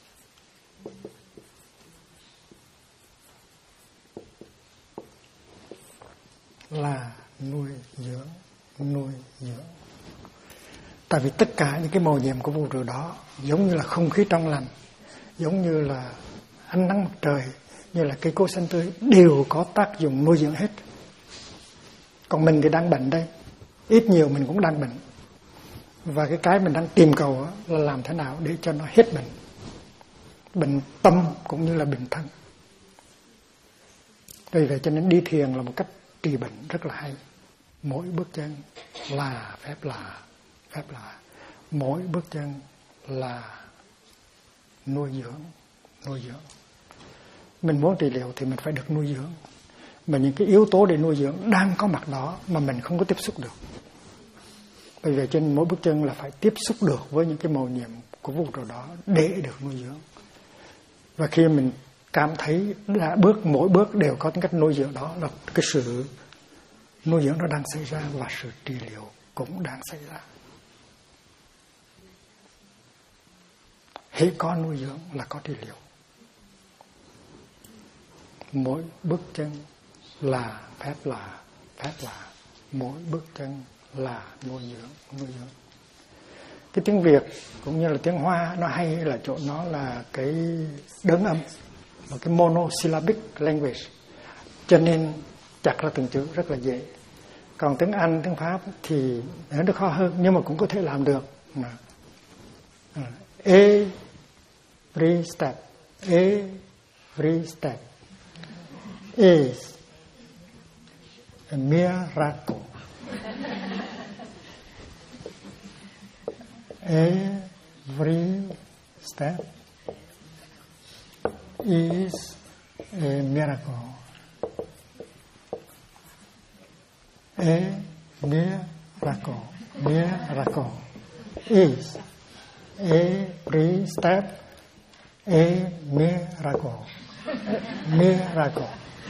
Là nuôi dưỡng. Tại vì tất cả những cái mầu nhiệm của vũ trụ đó giống như là không khí trong lành, giống như là ánh nắng mặt trời, như là cây cối xanh tươi, đều có tác dụng nuôi dưỡng hết. Còn mình thì đang bệnh đây, ít nhiều mình cũng đang bệnh. Và cái mình đang tìm cầu là làm thế nào để cho nó hết bệnh. Bệnh tâm cũng như là bệnh thân. Vì vậy cho nên đi thiền là một cách trị bệnh rất là hay. Mỗi bước chân là phép lạ. Mỗi bước chân là nuôi dưỡng. Mình muốn trị liệu thì mình phải được nuôi dưỡng. Mà những cái yếu tố để nuôi dưỡng đang có mặt đó mà mình không có tiếp xúc được. Bởi vậy trên mỗi bước chân là phải tiếp xúc được với những cái mầu nhiệm của vũ trụ đó để được nuôi dưỡng. Và khi mình cảm thấy mỗi bước đều có những cách nuôi dưỡng đó, là cái sự nuôi dưỡng nó đang xảy ra, và sự trị liệu cũng đang xảy ra. Hễ có nuôi dưỡng là có trị liệu. Mỗi bước chân là phép lạ. Mỗi bước chân là nuôi dưỡng. Cái tiếng Việt cũng như là tiếng Hoa nó hay là chỗ nó là cái đơn âm, một cái monosyllabic language, cho nên chặt ra từng chữ rất là dễ. Còn tiếng Anh, tiếng Pháp thì nó được khó hơn, nhưng mà cũng có thể làm được. Every step is a miracle. Every step is a miracle. A miracle. Miracle is every step a miracle. Miracle.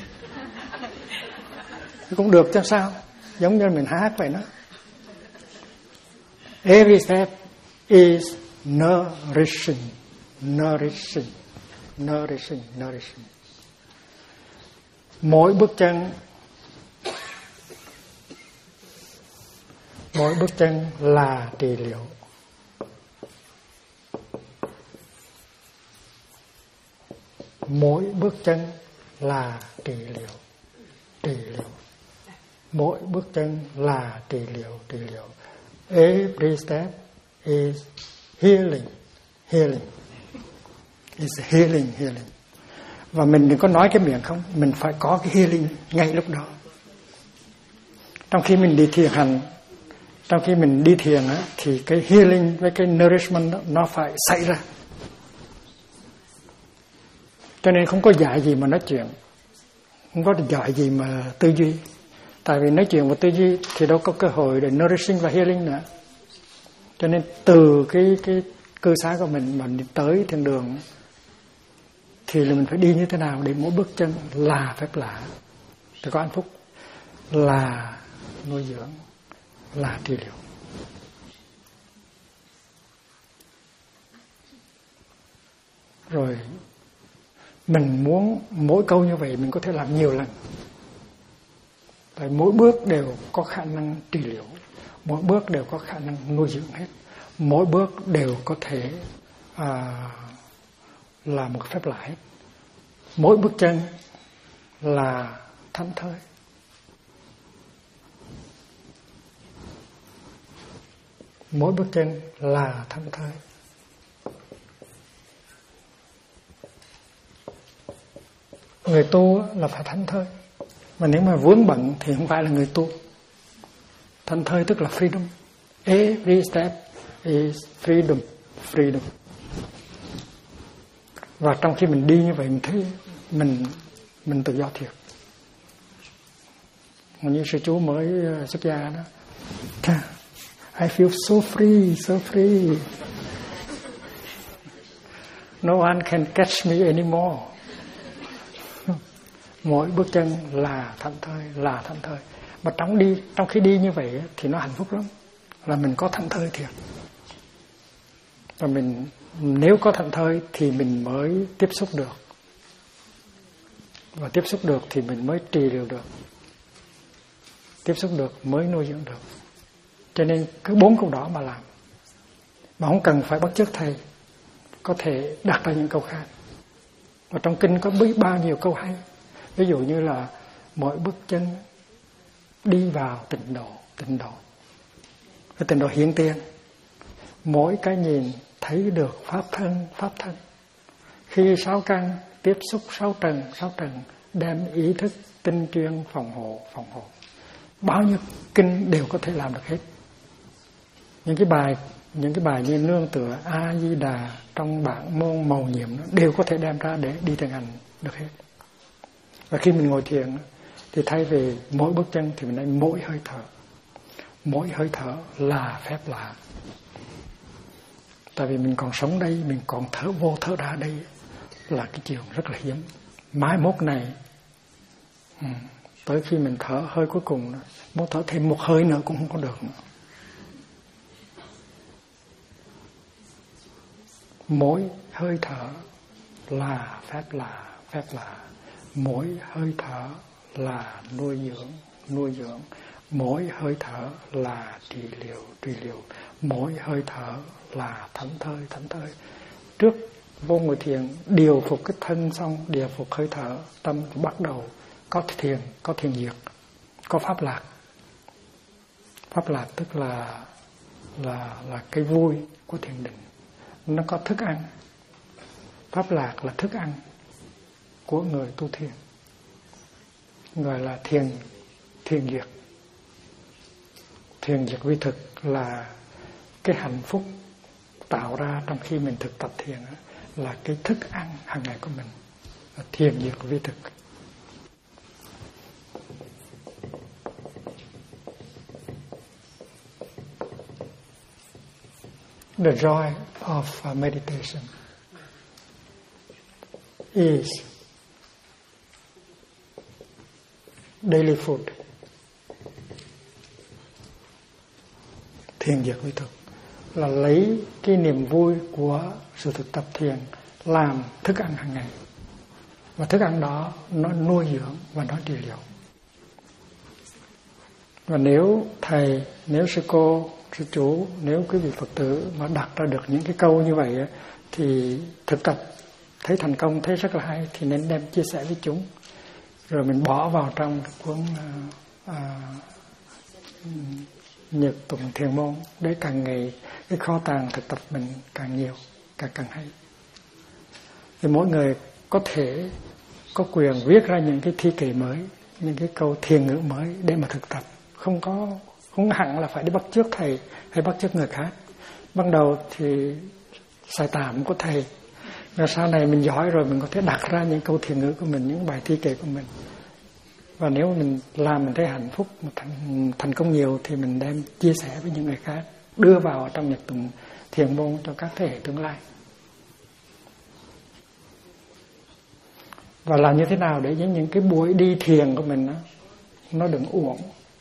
Cũng được chứ sao? Giống như mình hát vậy đó. Every step is nourishing. Nourishing. Nourishing. Nourishing. Mỗi bước chân là trị liệu. Mỗi bước chân là trị liệu. Trị liệu. Mỗi bước chân là trị liệu. Trị liệu. Every step is healing. Healing. Is healing. Healing. Và mình đừng có nói cái miệng không, mình phải có cái healing ngay lúc đó. Trong khi mình đi thiền hành, trong khi mình đi thiền á, thì cái healing với cái nourishment đó, nó phải xảy ra. Cho nên không có dạy gì mà nói chuyện, không có dạy gì mà tư duy. Tại vì nói chuyện và tư duy thì đâu có cơ hội để nourishing và healing nữa. Cho nên từ cái cư xá của mình mà đi tới thiên đường thì là mình phải đi như thế nào để mỗi bước chân là phép lạ, để có hạnh phúc, là nuôi dưỡng, là trị liệu. Rồi mình muốn mỗi câu như vậy mình có thể làm nhiều lần. Tại mỗi bước đều có khả năng trị liệu, mỗi bước đều có khả năng nuôi dưỡng hết, mỗi bước đều có thể là một phép lạ hết. Mỗi bước chân là thảnh thơi. Mỗi bước chân là thảnh thơi. Người tu là phải thảnh thơi. Mà nếu mà vướng bận thì không phải là người tu. Thảnh thơi tức là freedom. Every step is freedom. Freedom. Và trong khi mình đi như vậy mình thấy mình tự do thiệt. Như sư chú mới xuất gia đó, I feel so free, so free. No one can catch me anymore. Mỗi bước chân là thảnh thơi, là thảnh thơi. Mà trong khi đi như vậy thì nó hạnh phúc lắm. Là mình có thảnh thơi thiệt. Và mình nếu có thảnh thơi thì mình mới tiếp xúc được. Và tiếp xúc được thì mình mới trị liệu được. Tiếp xúc được mới nuôi dưỡng được. Cho nên cứ 4 câu đó mà làm. Mà không cần phải bắt chước thầy. Có thể đặt ra những câu khác. Và trong kinh có biết bao nhiêu câu hay. Ví dụ như là mỗi bước chân đi vào tịnh độ. Cái tịnh độ hiện tiền. Mỗi cái nhìn thấy được pháp thân. Khi 6 căn tiếp xúc 6 trần đem ý thức tinh chuyên phòng hộ. Bao nhiêu kinh đều có thể làm được hết. Những cái bài như nương tựa A Di Đà trong bản môn màu nhiệm đều có thể đem ra để đi thiền hành được hết. Và khi mình ngồi thiền thì thay vì mỗi bước chân thì mình nói mỗi hơi thở. Mỗi hơi thở là phép lạ. Tại vì mình còn sống đây, mình còn thở vô thở ra đây là cái chuyện rất là hiếm. Mai mốt này tới khi mình thở hơi cuối cùng, muốn thở thêm một hơi nữa cũng không có được nữa. Mỗi hơi thở là phép lạ. Mỗi hơi thở là nuôi dưỡng. Mỗi hơi thở là trị liệu, mỗi hơi thở là thảnh thơi. Trước vô ngồi thiền, điều phục cái thân xong, điều phục hơi thở, tâm bắt đầu có thiền diệt, có pháp lạc. Pháp lạc tức là cái vui của thiền định. Nó có thức ăn. Pháp lạc là thức ăn của người tu thiền, gọi là thiền diệt. Thiền diệt vi thực là cái hạnh phúc tạo ra trong khi mình thực tập thiền, là cái thức ăn hàng ngày của mình, là thiền diệt vi thực. The joy of meditation is daily food. Thiền diệt vi thực là lấy cái niềm vui của sự thực tập thiền làm thức ăn hàng ngày, và thức ăn đó nó nuôi dưỡng và nó trị liệu. Và nếu thầy, nếu sư cô, sư chủ, nếu quý vị Phật tử mà đặt ra được những cái câu như vậy thì thực tập thấy thành công, thấy rất là hay, thì nên đem chia sẻ với chúng, rồi mình bỏ vào trong cuốn Nhật Tụng Thiền Môn, để càng ngày cái kho tàng thực tập mình càng nhiều, càng hay. Thì mỗi người có thể có quyền viết ra những cái thi kệ mới, những cái câu thiền ngữ mới để mà thực tập. Không hẳn là phải đi bắt chước thầy hay bắt chước người khác. Ban đầu thì xài tạm của thầy, rồi sau này mình giỏi rồi mình có thể đặt ra những câu thiền ngữ của mình, những bài thi kệ của mình. Và nếu mình làm mình thấy hạnh phúc, thành công nhiều thì mình đem chia sẻ với những người khác, đưa vào trong Nhật Tụng Thiền Môn cho các thế hệ tương lai. Và làm như thế nào để những cái buổi đi thiền của mình nó đừng uổng.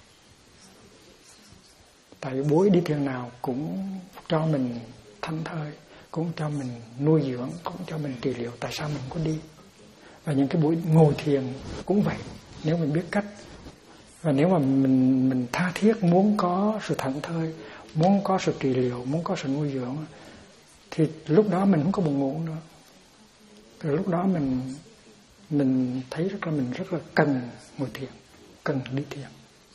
Tại vì buổi đi thiền nào cũng cho mình thanh thơi, cũng cho mình nuôi dưỡng, cũng cho mình trị liệu. Tại sao mình có đi? Và những cái buổi ngồi thiền cũng vậy, nếu mình biết cách. Và nếu mà mình tha thiết muốn có sự thảnh thơi, muốn có sự trị liệu, muốn có sự nuôi dưỡng, thì lúc đó mình không có buồn ngủ nữa. Từ lúc đó mình thấy mình rất là cần ngồi thiền, cần đi thiền.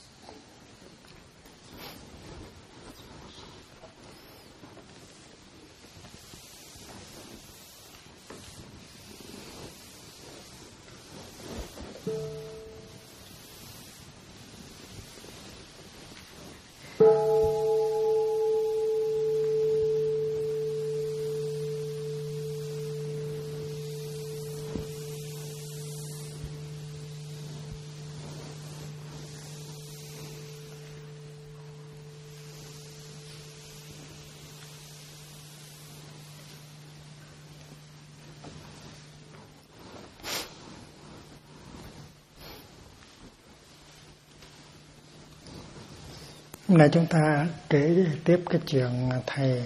Hôm nay chúng ta kể tiếp cái chuyện thầy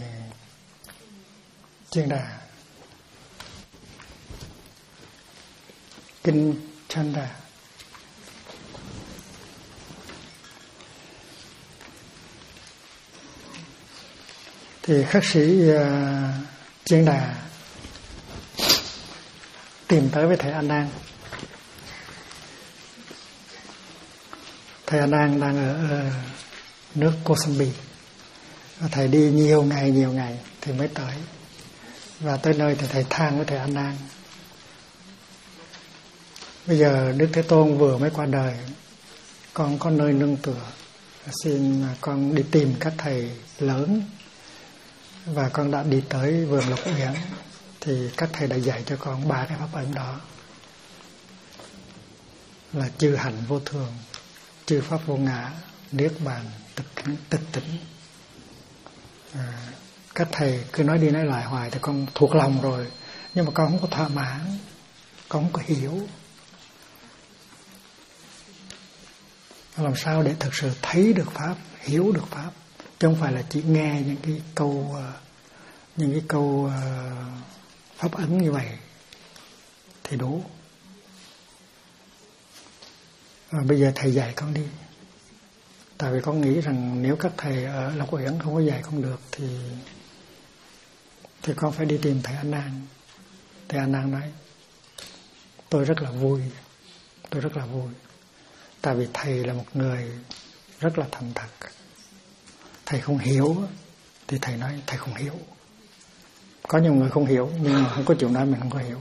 Chiên Đà, Kinh Chanda. Thì khất sĩ Chiên Đà tìm tới với thầy A Nan. Thầy A Nan đang ở nước Kosambi. Thầy đi nhiều ngày thì mới tới. Và tới nơi thì thầy than với thầy A Nan: bây giờ Đức Thế Tôn vừa mới qua đời, con có nơi nương tựa, xin con đi tìm các thầy lớn. Và con đã đi tới vườn Lộc Uyển, thì các thầy đã dạy cho con 3 cái pháp ấn đó, là chư hạnh vô thường, chư pháp vô ngã, niết bàn tịch tỉnh. Các thầy cứ nói đi nói lại hoài thì con thuộc lòng rồi, nhưng mà con không có thỏa mãn, con không có hiểu. Làm sao để thực sự thấy được pháp, hiểu được pháp, chứ không phải là chỉ nghe những cái câu pháp ấn như vậy thì đủ. Bây giờ thầy dạy con đi. Tại vì con nghĩ rằng nếu các thầy ở Lộc Uyển không có dạy con được thì con phải đi tìm thầy A Nan. Thầy A Nan nói tôi rất là vui. Tại vì thầy là một người rất là thành thật. Thầy không hiểu thì thầy nói thầy không hiểu. Có nhiều người không hiểu nhưng mà không có chịu nói mình không có hiểu.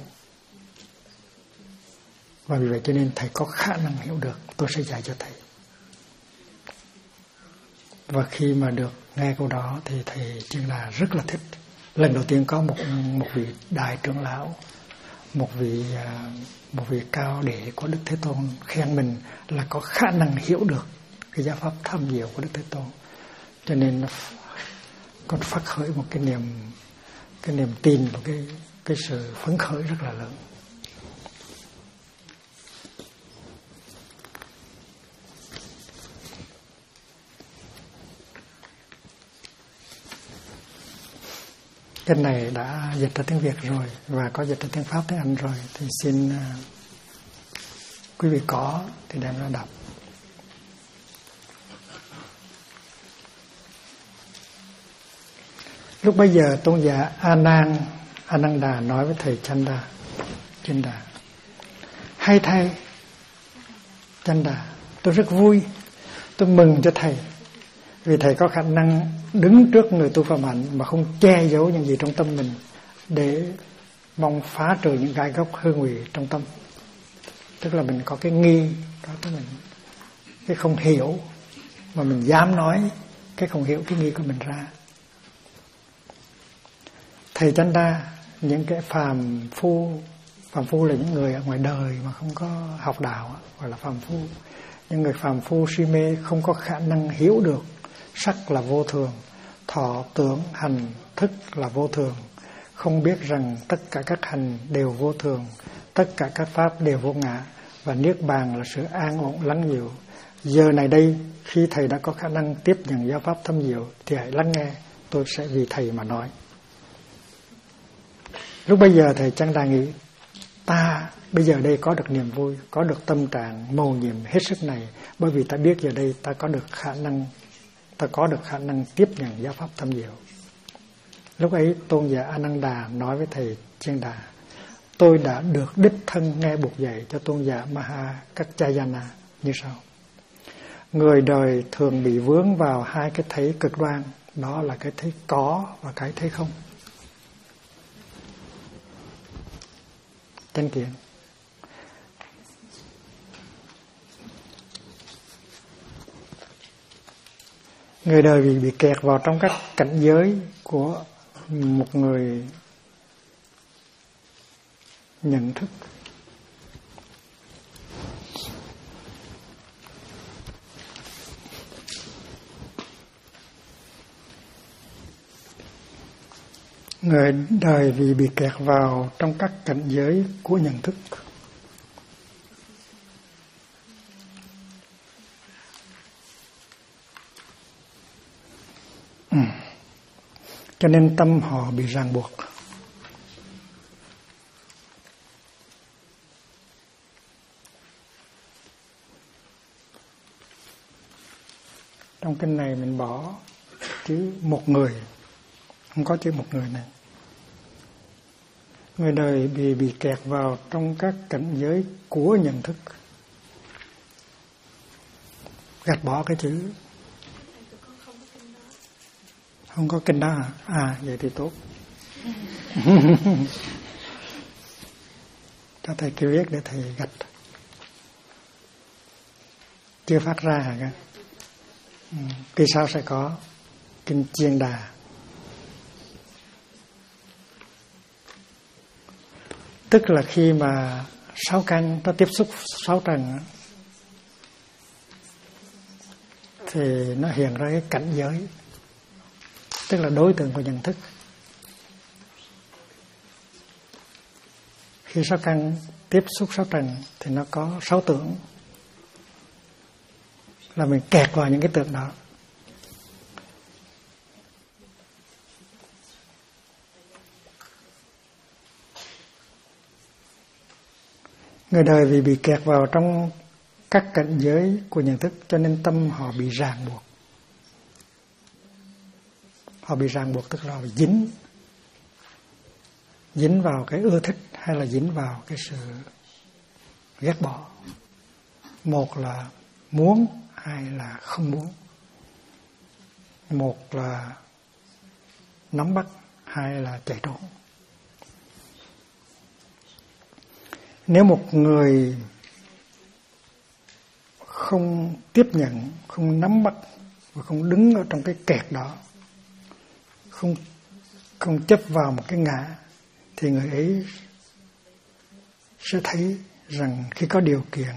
Và vì vậy cho nên thầy có khả năng hiểu được, tôi sẽ dạy cho thầy. Và khi mà được nghe câu đó thì thầy Chiên Đà rất là thích. Lần đầu tiên có một vị đại trưởng lão, một vị cao đệ của Đức Thế Tôn khen mình là có khả năng hiểu được cái giáo pháp thâm diệu của Đức Thế Tôn. Cho nên nó có phát khởi một cái niềm tin và cái sự phấn khởi rất là lớn. Cái này đã dịch ra tiếng Việt rồi và có dịch ra tiếng Pháp, tiếng Anh rồi, thì xin quý vị có thì đem ra đọc. Lúc bấy giờ tôn giả Ananda nói với thầy Chanda: hay thầy Chanda, tôi rất vui, tôi mừng cho thầy, vì thầy có khả năng đứng trước người tu phạm hạnh mà không che giấu những gì trong tâm mình để mong phá trừ những gai góc hư ngụy trong tâm. Tức là mình có cái nghi đó, của mình cái không hiểu mà mình dám nói cái không hiểu, cái nghi của mình ra. Thầy Chanda, những cái phàm phu là những người ở ngoài đời mà không có học đạo, gọi là phàm phu. Những người phàm phu si mê không có khả năng hiểu được sắc là vô thường, thọ tưởng hành thức là vô thường, không biết rằng tất cả các hành đều vô thường, tất cả các pháp đều vô ngã, và niết bàn là sự an ổn lắng dịu. Giờ này đây, khi thầy đã có khả năng tiếp nhận giáo pháp thâm diệu thì hãy lắng nghe, tôi sẽ vì thầy mà nói. Lúc bây giờ thầy Chanda nghĩ, ta bây giờ đây có được niềm vui, có được tâm trạng mầu nhiệm hết sức này, bởi vì ta biết giờ đây ta có được khả năng tiếp nhận giáo pháp thâm diệu. Lúc ấy tôn giả Ananda nói với thầy Chiên Đà: tôi đã được đích thân nghe buộc dạy cho tôn giả Mahakacchayana như sau. Người đời thường bị vướng vào hai cái thấy cực đoan, đó là cái thấy có và cái thấy không. Chánh kiến. Người đời bị kẹt vào trong các cảnh giới của một người nhận thức. Người đời vì bị kẹt vào trong các cảnh giới của nhận thức. Cho nên tâm họ bị ràng buộc. Trong kinh này mình bỏ chữ một người, không có chữ một người này. Người đời bị kẹt vào trong các cảnh giới của nhận thức. Gạch bỏ cái chữ. Không có kinh đó hả? À, vậy thì tốt. Cho thầy kêu viết để thầy gạch. Chưa phát ra hả? Kỳ sau sẽ có kinh Chiên Đà. Tức là khi mà sáu căn nó tiếp xúc sáu trần thì nó hiện ra cái cảnh giới, tức là đối tượng của nhận thức. Khi sáu căn tiếp xúc sáu trần thì nó có sáu tưởng, là mình kẹt vào những cái tưởng đó. Người đời vì bị kẹt vào trong các cảnh giới của nhận thức, cho nên tâm họ bị ràng buộc. Họ bị ràng buộc tức là dính vào cái ưa thích hay là dính vào cái sự ghét bỏ. Một là muốn, hai là không muốn. Một là nắm bắt, hai là chạy trốn. Nếu một người không tiếp nhận, không nắm bắt và không đứng ở trong cái kẹt đó, không chấp vào một cái ngã, thì người ấy sẽ thấy rằng khi có điều kiện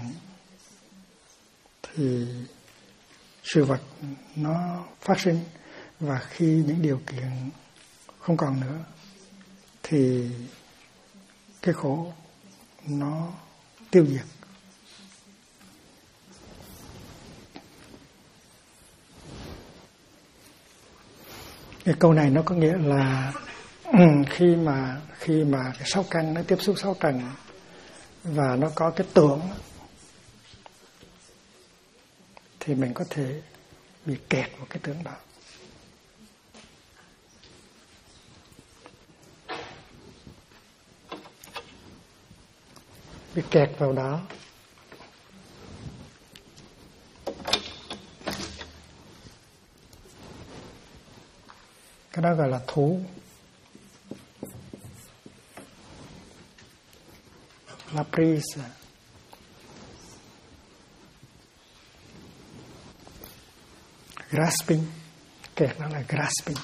thì sự vật nó phát sinh, và khi những điều kiện không còn nữa thì cái khổ nó tiêu diệt. Cái câu này nó có nghĩa là khi mà cái sáu căn nó tiếp xúc sáu trần và nó có cái tưởng thì mình có thể bị kẹt vào cái tưởng đó. Bị kẹt vào đó. Cái đó gọi là thú. La presa. Grasping. Kẹt đó là grasping.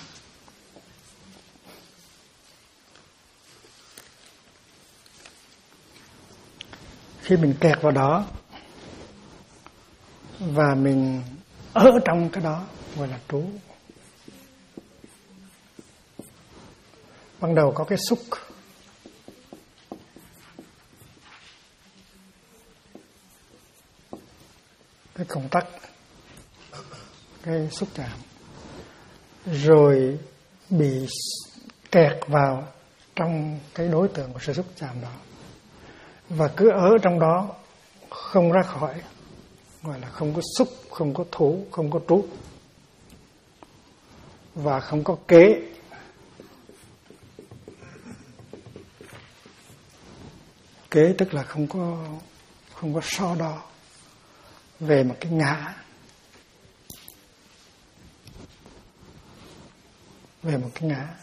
Khi mình kẹt vào đó và mình ở trong cái đó gọi là trú. Ban đầu có cái xúc, cái contact, cái xúc chạm, rồi bị kẹt vào trong cái đối tượng của sự xúc chạm đó, và cứ ở trong đó không ra khỏi, gọi là không có xúc, không có thủ, không có trú, và không có kế. Kế tức là không có so đo về một cái ngã, về một cái ngã.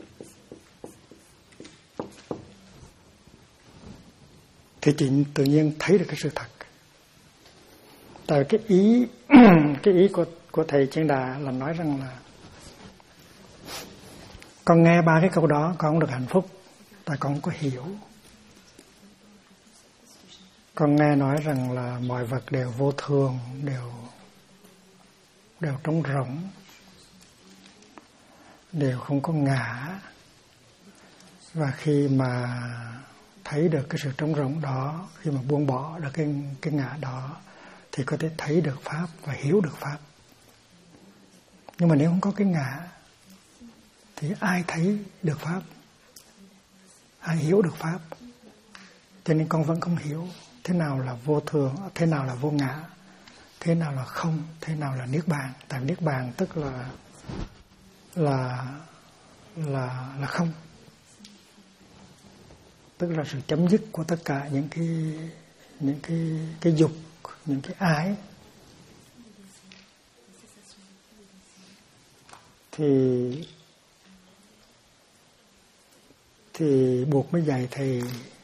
Thì chị tự nhiên thấy được cái sự thật. Tại cái ý của thầy Chiên Đà là nói rằng là con nghe ba cái câu đó con không được hạnh phúc, tại con không có hiểu. Con nghe nói rằng là mọi vật đều vô thường, đều trống rỗng, đều không có ngã. Và khi mà thấy được cái sự trống rỗng đó, khi mà buông bỏ được cái ngã đó, thì có thể thấy được Pháp và hiểu được Pháp. Nhưng mà nếu không có cái ngã thì ai thấy được Pháp, ai hiểu được Pháp? Cho nên con vẫn không hiểu thế nào là vô thường, thế nào là vô ngã, thế nào là không, thế nào là niết bàn. Tại niết bàn tức là không, tức là sự chấm dứt của tất cả những cái dục, những cái ái. Thì buộc mới dạy thầy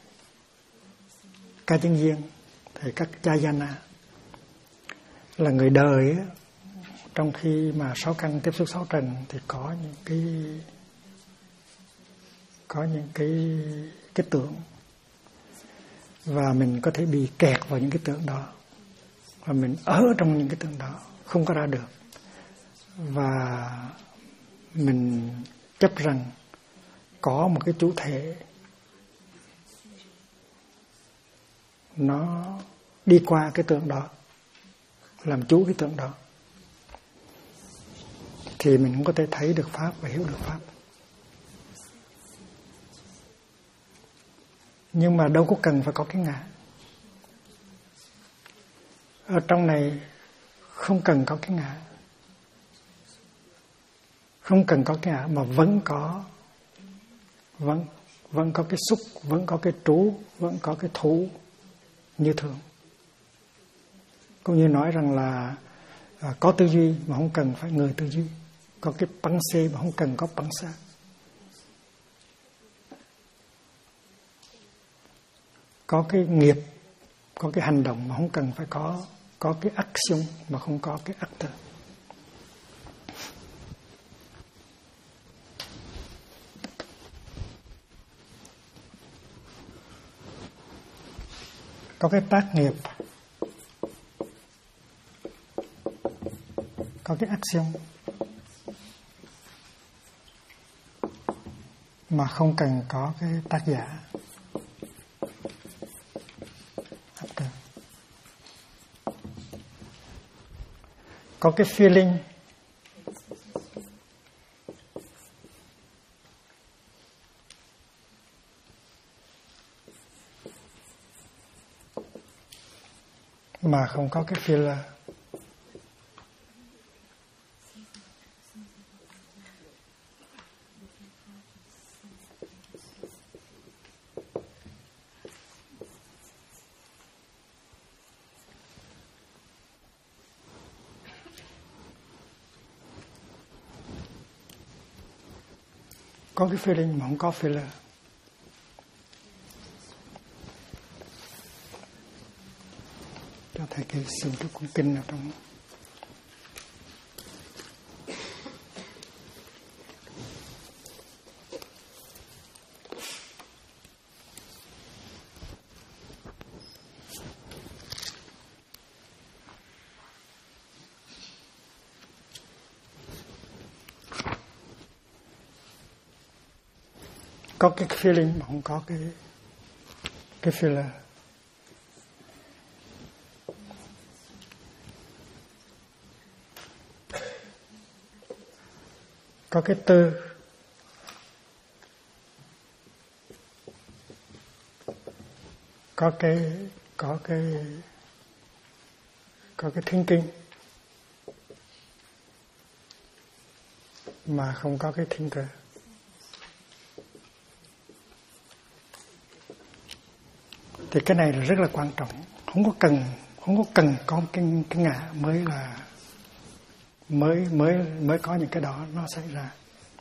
Ca Chân Viên, thầy các Jayana, là người đời á, trong khi mà sáu căn tiếp xúc sáu trần thì có những cái tưởng, và mình có thể bị kẹt vào những cái tưởng đó, và mình ở trong những cái tưởng đó không có ra được, và mình chấp rằng có một cái chủ thể nó đi qua cái tưởng đó, làm chủ cái tưởng đó, thì mình cũng có thể thấy được Pháp và hiểu được Pháp. Nhưng mà đâu có cần phải có cái ngã. ở trong này không cần có cái ngã, không cần có cái ngã mà vẫn có cái xúc, vẫn có cái trú, vẫn có cái thú như thường. Cũng như nói rằng là có tư duy mà không cần phải người tư duy, có cái băng xê mà không cần có băng xa. Có cái nghiệp, có cái hành động mà không cần phải có cái action mà không có cái actor. Có cái tác nghiệp, có cái action mà không cần có cái tác giả. Có cái feeling, mà không có cái feeler. Có cái feeling mà không có feeler. Cho thầy cái sự cái cuốn kinh ở trong. Có cái feeling mà không có cái feeler. Có cái tư, có cái thinking mà không có cái thinker. Thì cái này là rất là quan trọng, không có cần có cái ngã mới là mới có những cái đó nó xảy ra.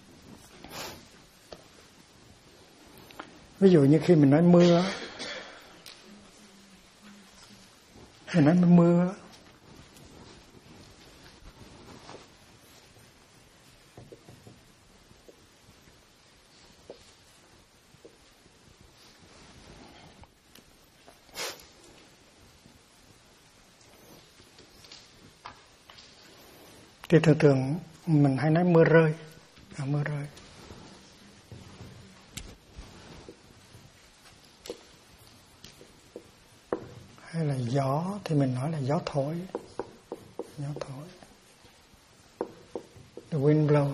Ví dụ như khi mình nói mưa, mình nói mưa, thì thường mình hay nói mưa rơi, mưa rơi. Hay là gió thì mình nói là gió thổi, gió thổi. The wind blows.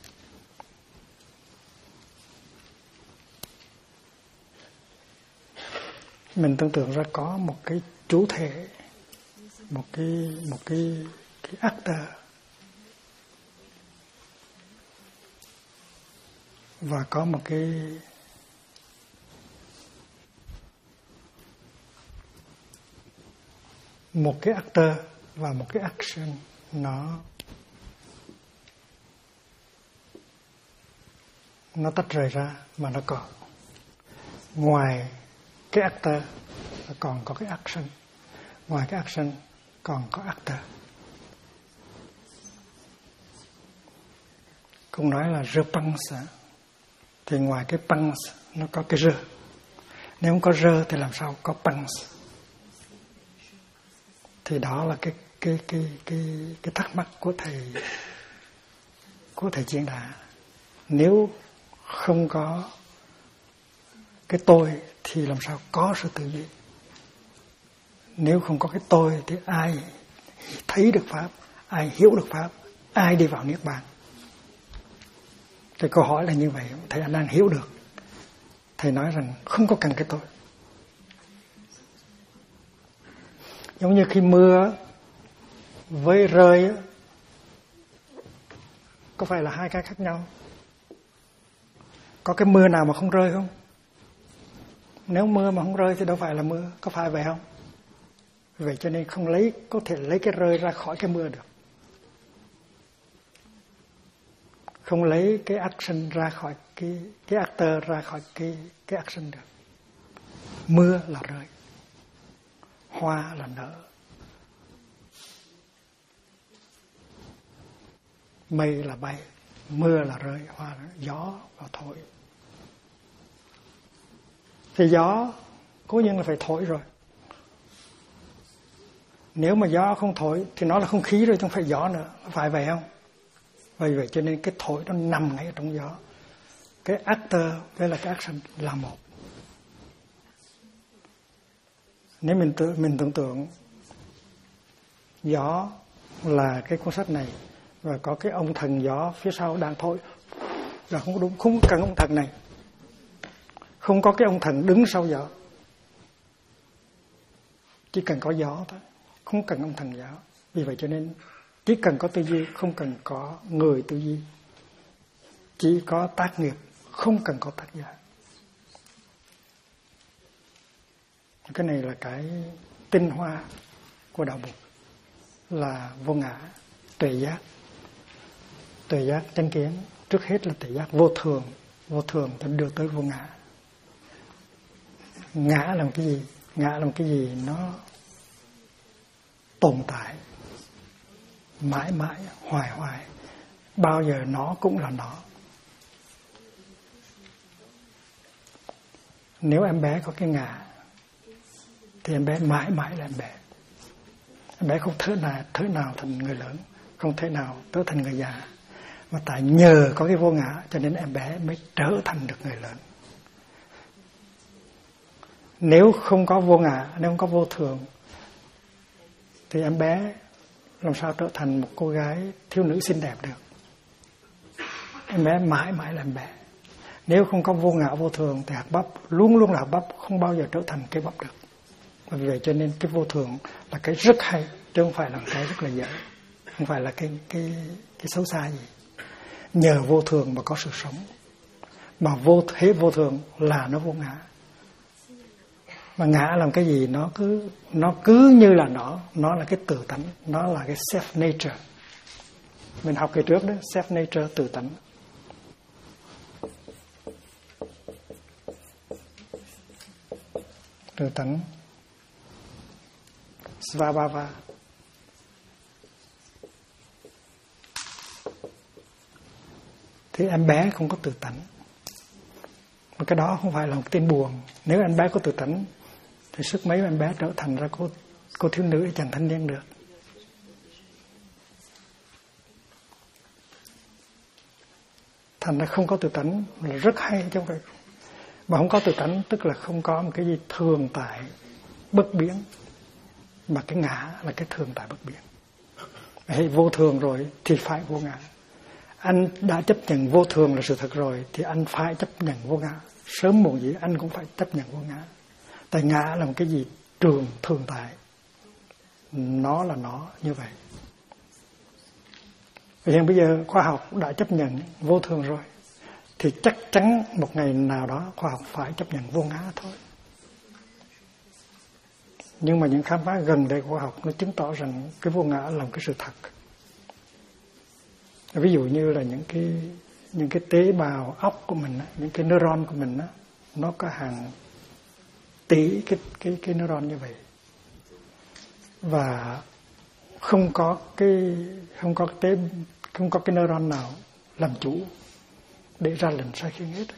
Mình tưởng tượng ra có một cái chủ thể, một cái actor, và có một cái actor và một cái action nó tách rời ra, mà nó còn ngoài cái actor còn có cái action, ngoài cái action còn có actor. Cũng nói là je pense, thì ngoài cái pense nó có cái je. Nếu không có je thì làm sao có pense? Thì đó là cái thắc mắc của thầy Diễn Đà. Nếu không có cái tôi thì làm sao có sự tự duy? Nếu không có cái tôi thì ai thấy được pháp, ai hiểu được pháp, ai đi vào niết bàn? Cái câu hỏi là như vậy. Thầy A Nan hiểu được. Thầy nói rằng không có cần cái tôi. Giống như khi mưa với rơi có phải là hai cái khác nhau? Có cái mưa nào mà không rơi không? Nếu mưa mà không rơi thì đâu phải là mưa, có phải vậy không? Vậy cho nên không có thể lấy cái rơi ra khỏi cái mưa được. Không lấy cái action ra khỏi cái actor ra khỏi cái action được. Mưa là rơi, hoa là nở, mây là bay, mưa là rơi, hoa là gió và thổi. Thì gió cố nhiên là phải thổi rồi. Nếu mà gió không thổi thì nó là không khí rồi, không phải gió nữa, phải vậy không? Vậy cho nên cái thổi nó nằm ngay ở trong gió. Cái actor với là cái action là một. Nếu mình tưởng tượng gió là cái cuốn sách này và có cái ông thần gió phía sau đang thổi là không đúng, không cần ông thần này, không có cái ông thần đứng sau gió, chỉ cần có gió thôi, không cần ông thần gió. Vì vậy cho nên chỉ cần có tư duy, không cần có người tư duy, chỉ có tác nghiệp, không cần có tác giả. Cái này là cái tinh hoa của đạo Phật, là vô ngã, tuệ giác chánh kiến. Trước hết là tuệ giác vô thường thì đưa tới vô ngã. Ngã là cái gì? Ngã là cái gì nó tồn tại mãi mãi, hoài, bao giờ nó cũng là nó. Nếu em bé có cái ngã thì em bé mãi mãi là em bé. Em bé không thể nào thành người lớn, không thể nào trở thành người già. Mà tại nhờ có cái vô ngã cho nên em bé mới trở thành được người lớn. Nếu không có vô ngã, nếu không có vô thường thì em bé làm sao trở thành một cô gái thiếu nữ xinh đẹp được. Em bé mãi mãi là em bé. Nếu không có vô ngã vô thường thì hạt bắp luôn luôn là hạt bắp, không bao giờ trở thành cây bắp được. Vì vậy cho nên cái vô thường là cái rất hay, chứ không phải là cái rất là dễ, không phải là cái xấu xa gì. Nhờ vô thường mà có sự sống, mà vô thường là nó vô ngã. Mà ngã làm cái gì? Nó cứ như là nó là cái tự tánh, nó là cái self nature. Mình học cái trước đó, self nature, tự tánh. Tự tánh Svabhava. Thì em bé không có tự tánh. Mà cái đó không phải là một tin buồn. Nếu em bé có tự tánh thì sức mấy em bé trở thành ra cô thiếu nữ chàng thanh niên được. Thành ra không có tự tánh là rất hay chứ không phải. Mà không có tự tánh tức là không có một cái gì thường tại bất biến. Mà cái ngã là cái thường tại bất biến. Hay vô thường rồi thì phải vô ngã. Anh đã chấp nhận vô thường là sự thật rồi thì anh phải chấp nhận vô ngã. Sớm muộn gì anh cũng phải chấp nhận vô ngã. Tại ngã là một cái gì thường tại. Nó là nó như vậy. Hiện bây giờ khoa học đã chấp nhận vô thường rồi thì chắc chắn một ngày nào đó khoa học phải chấp nhận vô ngã thôi. Nhưng mà những khám phá gần đây của khoa học nó chứng tỏ rằng cái vô ngã là một cái sự thật. Ví dụ như là những cái tế bào óc của mình, những cái neuron của mình, nó có hàng tỷ cái neuron như vậy. Và không có cái neuron nào làm chủ để ra lệnh sai khiến hết.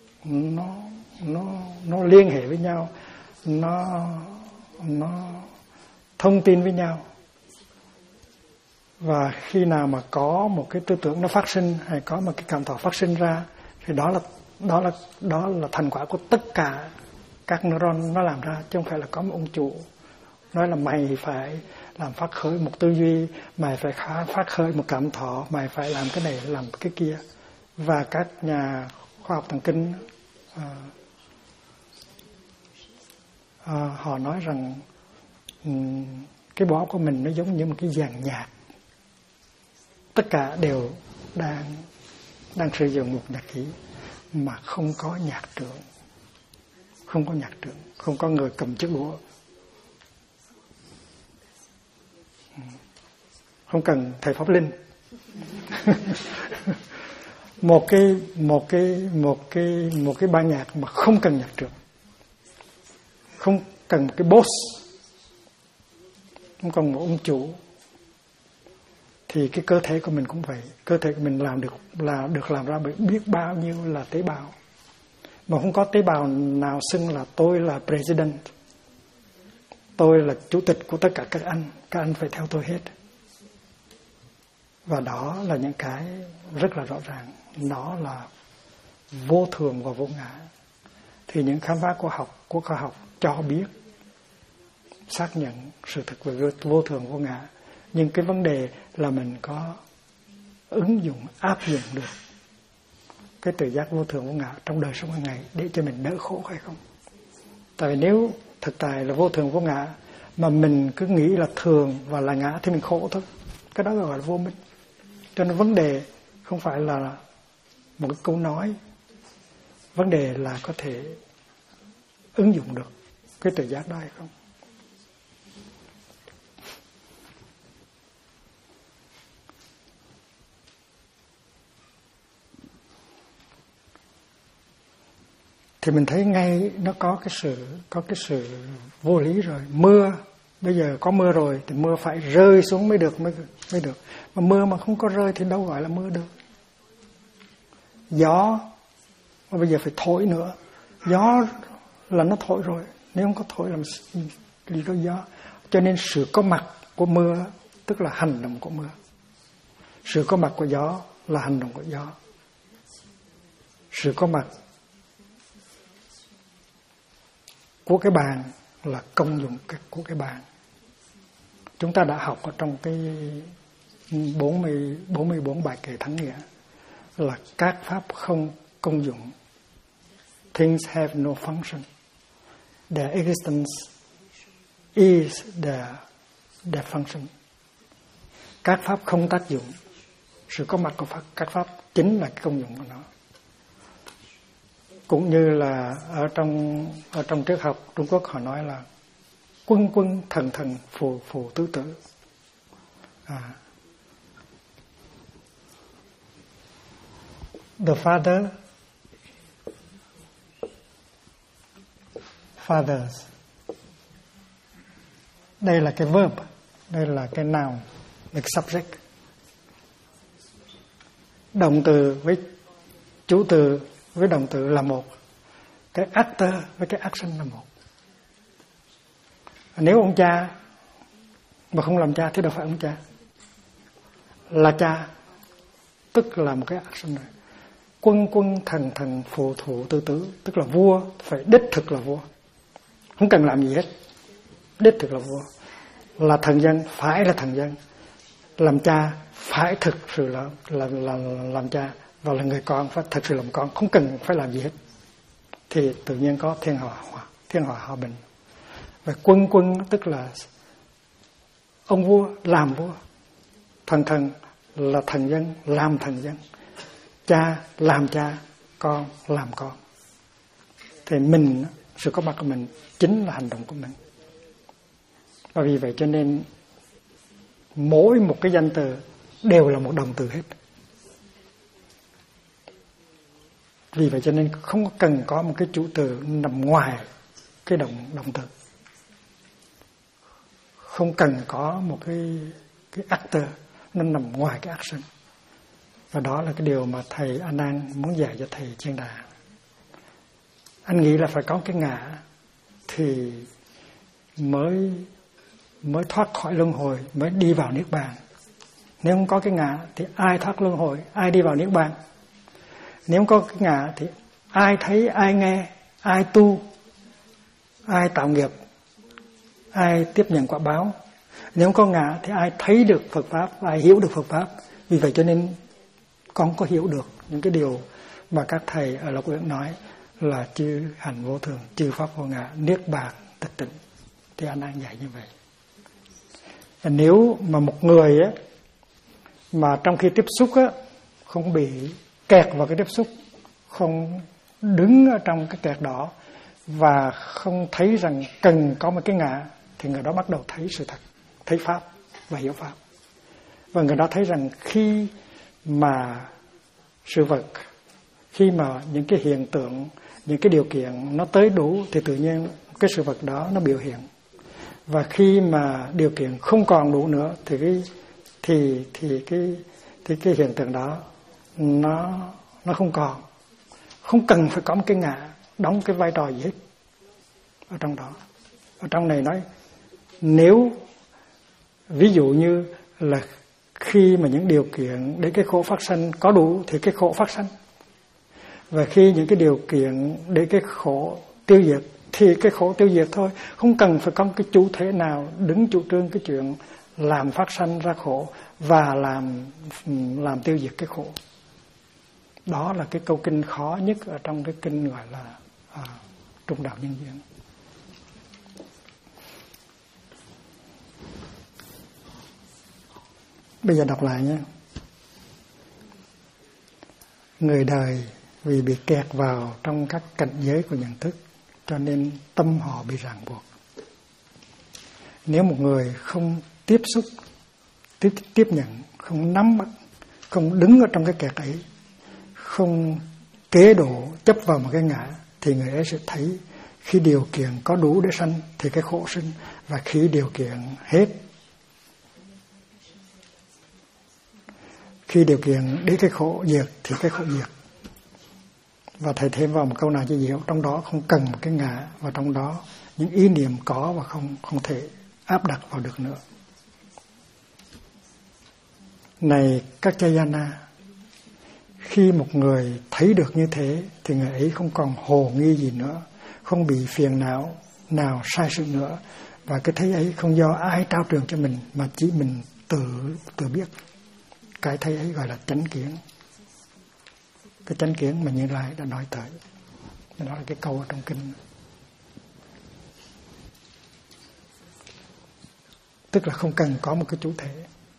Nó liên hệ với nhau, nó thông tin với nhau. Và khi nào mà có một cái tư tưởng nó phát sinh hay có một cái cảm thọ phát sinh ra thì đó là thành quả của tất cả các neuron nó làm ra, chứ không phải là có một ông chủ nói là mày phải làm phát khởi một tư duy, mày phải phát khởi một cảm thọ, mày phải làm cái này làm cái kia. Và các nhà khoa học thần kinh họ nói rằng Cái bộ óc của mình nó giống như một cái dàn nhạc, tất cả đều đang sử dụng một nhạc khí mà không có nhạc trưởng, không có người cầm chiếc đũa, không cần thầy pháp linh. một cái ban nhạc mà không cần nhạc trưởng, không cần một cái boss, không cần một ông chủ, thì cái cơ thể của mình cũng vậy. Cơ thể của mình được làm ra bởi biết bao nhiêu là tế bào, mà không có tế bào nào xưng là tôi là president, tôi là chủ tịch của tất cả các anh phải theo tôi hết. Và đó là những cái rất là rõ ràng, nó là vô thường và vô ngã. Thì những khám phá của khoa học cho biết, xác nhận sự thực về vô thường vô ngã. Nhưng cái vấn đề là mình có ứng dụng, áp dụng được cái tự giác vô thường vô ngã trong đời sống hàng ngày để cho mình đỡ khổ hay không? Tại vì nếu thực tại là vô thường vô ngã mà mình cứ nghĩ là thường và là ngã thì mình khổ thôi. Cái đó gọi là vô minh. Cho nên vấn đề không phải là một cái câu nói, vấn đề là có thể ứng dụng được cái tự giác đó hay không. Thì mình thấy ngay nó có cái sự vô lý rồi. Mưa, bây giờ có mưa rồi thì mưa phải rơi xuống mới được. Mà mưa mà không có rơi thì đâu gọi là mưa được. Gió, mà bây giờ phải thổi nữa. Gió là nó thổi rồi, nếu không có thổi làm gì có gió. Cho nên sự có mặt của mưa tức là hành động của mưa. Sự có mặt của gió là hành động của gió. Sự có mặt của cái bàn là công dụng của cái bàn. Chúng ta đã học ở trong cái 44 bài kệ thắng nghĩa là các pháp không công dụng. Things have no function. Their existence is their function. Các pháp không tác dụng. Sự có mặt của các pháp chính là cái công dụng của nó. Cũng như là ở trong triết học Trung Quốc họ nói là quân quân thần thần phù phù tứ tử. The fathers. Đây là cái verb, đây là cái noun, là cái subject. Động từ với chủ từ với động từ là một. Cái actor với cái action là một. Nếu ông cha mà không làm cha thì đâu phải ông cha. Là cha tức là một cái action rồi. Quân quân thần thần phù thủ tư tứ, tức là vua phải đích thực là vua, không cần làm gì hết, đích thực là vua. Là thần dân phải là thần dân, làm cha phải thực sự là làm cha, và là người con phải thật sự làm con, không cần phải làm gì hết, thì tự nhiên có thiên hòa hòa bình. Và quân quân tức là ông vua làm vua, thần thần là thần dân làm thần dân, cha làm cha, con làm con. Thì mình, sự có mặt của mình chính là hành động của mình. Và vì vậy cho nên mỗi một cái danh từ đều là một động từ hết. Vì vậy cho nên không cần có một cái chủ từ nằm ngoài cái động từ. Không cần có một cái actor nó nằm ngoài cái action. Và đó là cái điều mà thầy A Nan muốn dạy cho thầy Chiên Đà. Anh nghĩ là phải có cái ngã thì mới thoát khỏi luân hồi, mới đi vào niết bàn. Nếu không có cái ngã thì ai thoát luân hồi, ai đi vào niết bàn? Nếu không có cái ngã thì ai thấy, ai nghe, ai tu, ai tạo nghiệp, ai tiếp nhận quả báo? Nếu không có ngã thì ai thấy được Phật Pháp, ai hiểu được Phật Pháp? Vì vậy cho nên con có hiểu được những cái điều mà các thầy ở Lộc Uyển nói là chư hành vô thường, chư pháp vô ngã, niết bàn tịch tịnh. Thì anh đang dạy như vậy. Nếu mà một người á, mà trong khi tiếp xúc á, không bị kẹt vào cái tiếp xúc, không đứng ở trong cái kẹt đó và không thấy rằng cần có một cái ngã, thì người đó bắt đầu thấy sự thật, thấy Pháp và hiểu Pháp. Và người đó thấy rằng khi mà sự vật, khi mà những cái hiện tượng, những cái điều kiện nó tới đủ thì tự nhiên cái sự vật đó nó biểu hiện. Và khi mà điều kiện không còn đủ nữa thì cái hiện tượng đó nó không còn, không cần phải có một cái ngã đóng cái vai trò gì hết ở trong đó. Ở trong này nói, nếu ví dụ như là khi mà những điều kiện để cái khổ phát sinh có đủ thì cái khổ phát sinh, và khi những cái điều kiện để cái khổ tiêu diệt thì cái khổ tiêu diệt thôi, không cần phải có cái chủ thể nào đứng chủ trương cái chuyện làm phát sinh ra khổ và làm tiêu diệt cái khổ. Đó là cái câu kinh khó nhất ở trong cái kinh gọi là Trung Đạo Nhân Duyên. Bây giờ đọc lại nhé. Người đời vì bị kẹt vào trong các cảnh giới của nhận thức, cho nên tâm họ bị ràng buộc. Nếu một người không tiếp xúc, tiếp nhận, không nắm bắt, không đứng ở trong cái kẹt ấy, không kế độ chấp vào một cái ngã, thì người ấy sẽ thấy khi điều kiện có đủ để sanh thì cái khổ sinh, và khi điều kiện hết, khi điều kiện để cái khổ diệt thì cái khổ diệt. Và thầy thêm vào một câu nào cho dễ, trong đó không cần một cái ngã, và trong đó những ý niệm có và không thể áp đặt vào được nữa. Này các Chayana, khi một người thấy được như thế thì người ấy không còn hồ nghi gì nữa, không bị phiền não nào sai sự nữa, và cái thấy ấy không do ai trao truyền cho mình mà chỉ mình tự biết. Cái thấy ấy gọi là chánh kiến. Cái chánh kiến mà Như Lai đã nói tới, đó là cái câu ở trong kinh. Tức là không cần có một cái chủ thể.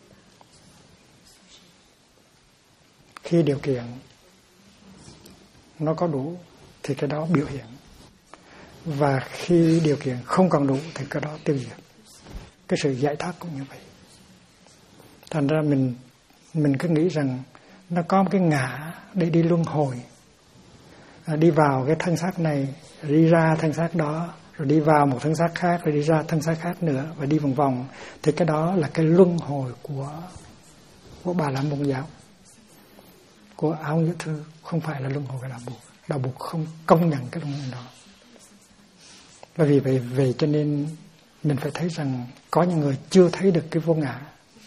Khi điều kiện nó có đủ thì cái đó biểu hiện, và khi điều kiện không còn đủ thì cái đó tiêu diệt. Cái sự giải thoát cũng như vậy. Thành ra mình cứ nghĩ rằng nó có một cái ngã để đi luân hồi, đi vào cái thân xác này, đi ra thân xác đó, rồi đi vào một thân xác khác, rồi đi ra thân xác khác nữa, và đi vòng vòng, thì cái đó là cái luân hồi của Bà La Môn giáo, của Áo Nghĩa Thư, không phải là luân hồi của Đạo Buộc. Đạo Buộc không công nhận cái luân hồi đó. Và vì vậy cho nên mình phải thấy rằng có những người chưa thấy được cái vô ngã.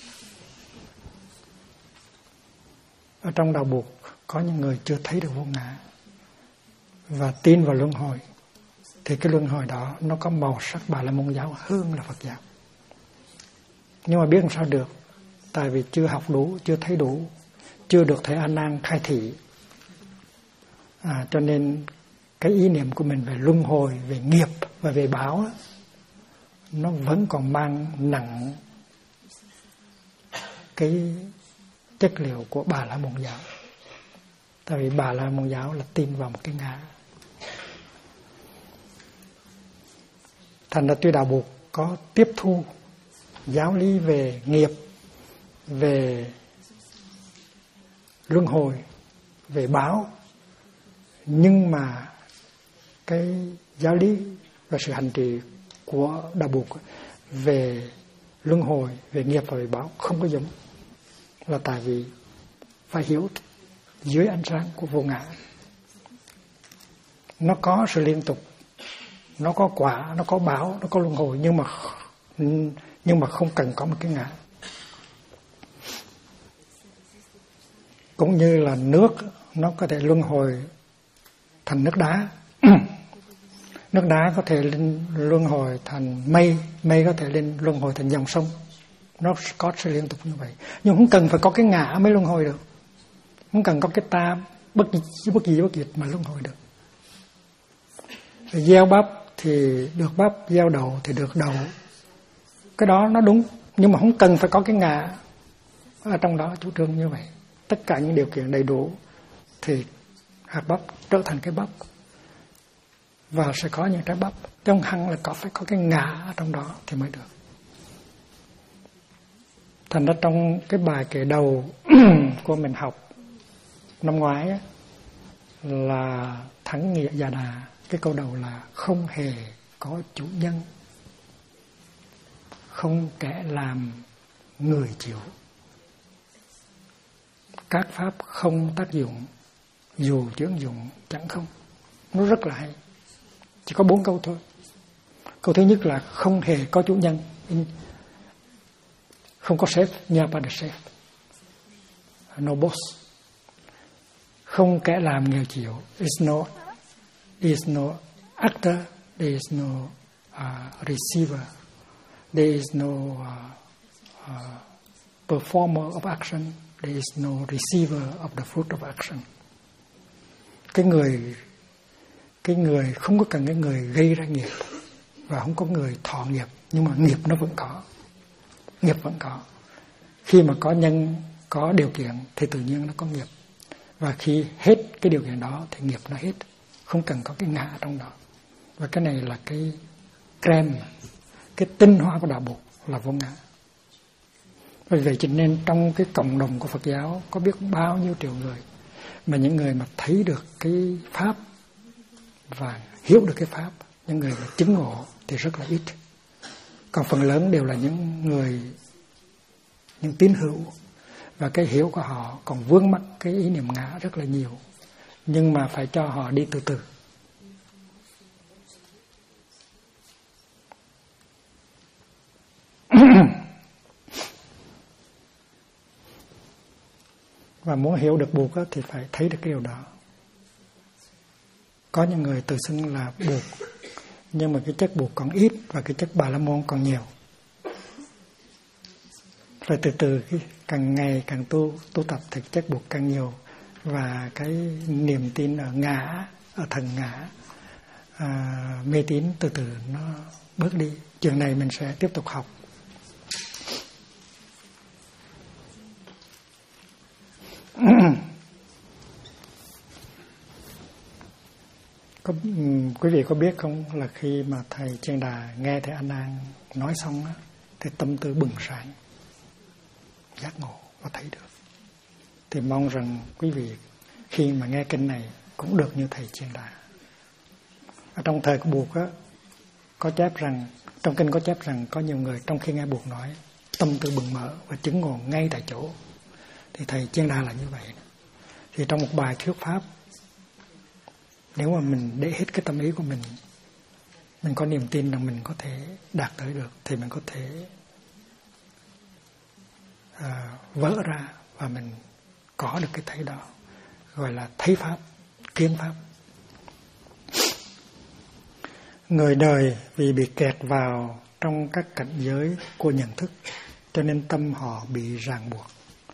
Ở trong Đạo Buộc có những người chưa thấy được vô ngã và tin vào luân hồi, thì cái luân hồi đó nó có màu sắc Bà La Môn giáo hơn là Phật giáo. Nhưng mà biết làm sao được, tại vì chưa học đủ, chưa thấy đủ, chưa được thầy A Nan khai thị, cho nên cái ý niệm của mình về luân hồi, về nghiệp và về báo nó vẫn còn mang nặng cái chất liệu của Bà La Môn giáo. Tại vì Bà La Môn giáo là tin vào một cái ngã. Thành ra tuy Đạo Buộc có tiếp thu giáo lý về nghiệp, về luân hồi, về báo, nhưng mà cái giáo lý và sự hành trì của Đạo Buộc về luân hồi, về nghiệp và về báo không có giống. Là tại vì phải hiểu dưới ánh sáng của vô ngã. Nó có sự liên tục, nó có quả, nó có báo, nó có luân hồi, nhưng mà không cần có một cái ngã. Cũng như là nước, nó có thể luân hồi thành nước đá. Nước đá có thể luân hồi thành mây, mây có thể luân hồi thành dòng sông. Nó có sự liên tục như vậy. Nhưng không cần phải có cái ngã mới luân hồi được. Không cần có cái ta bất diệt mà luân hồi được. Gieo bắp thì được bắp, gieo đậu thì được đậu. Cái đó nó đúng, Nhưng mà không cần phải có cái ngã ở trong đó, chủ trương như vậy. Tất cả những điều kiện đầy đủ thì hạt bắp trở thành cái bắp và sẽ có những trái bắp. Chứ không hẳn là phải có cái ngã ở trong đó thì mới được. Thành ra trong cái bài kể đầu của mình học năm ngoái á, là Thắng Nghĩa Già Đà, cái câu đầu là không hề có chủ nhân, không kẻ làm người chịu, các pháp không tác dụng, dù chướng dụng chẳng không. Nó rất là hay. Chỉ có 4 câu thôi. Câu thứ nhất là không hề có chủ nhân, không có sếp, nobody sếp, no boss. Không kẻ làm người chịu, is no actor, there is no receiver, there is no performer of action, there is no receiver of the fruit of action. Cái người không có cần cái người gây ra nghiệp và không có người thọ nghiệp, nhưng mà nghiệp nó vẫn có. Nghiệp vẫn có. Khi mà có nhân, có điều kiện thì tự nhiên nó có nghiệp. Và khi hết cái điều kiện đó thì nghiệp nó hết. Không cần có cái ngã trong đó. Và cái này là cái creme, cái tinh hoa của đạo Bụt là vô ngã. Vì vậy cho nên trong cái cộng đồng của Phật giáo có biết bao nhiêu triệu người, mà những người mà thấy được cái Pháp và hiểu được cái Pháp, những người mà chứng ngộ thì rất là ít. Còn phần lớn đều là những tín hữu, và cái hiểu của họ còn vướng mắc cái ý niệm ngã rất là nhiều. Nhưng mà phải cho họ đi từ từ. Và muốn hiểu được Bụt thì phải thấy được cái điều đó. Có những người tự xưng là Bụt, nhưng mà cái chất Bụt còn ít và cái chất Bà La Môn còn nhiều. Rồi từ từ càng ngày càng tu tập thì chất Bụt càng nhiều, và cái niềm tin ở ngã, ở thần ngã, mê tín từ từ nó bớt đi. Trường này mình sẽ tiếp tục học. Quý vị có biết không, là khi mà thầy Chiên Đà nghe thầy A Nan nói xong á, thì tâm tư bừng sáng, giác ngộ và thấy được. Thì mong rằng quý vị khi mà nghe kinh này cũng được như thầy Chiên Đà. Ở trong thời của Bụt á, có chép rằng, trong kinh có chép rằng có nhiều người trong khi nghe Bụt nói tâm tư bừng mở và chứng ngộ ngay tại chỗ. Thì thầy Chiên Đà là như vậy. Thì trong một bài thuyết pháp, nếu mà mình để hết cái tâm ý của mình có niềm tin rằng mình có thể đạt tới được, thì mình có thể vỡ ra và mình có được cái thấy đó, gọi là thấy Pháp, kiến Pháp. Người đời vì bị kẹt vào trong các cảnh giới của nhận thức, cho nên tâm họ bị ràng buộc.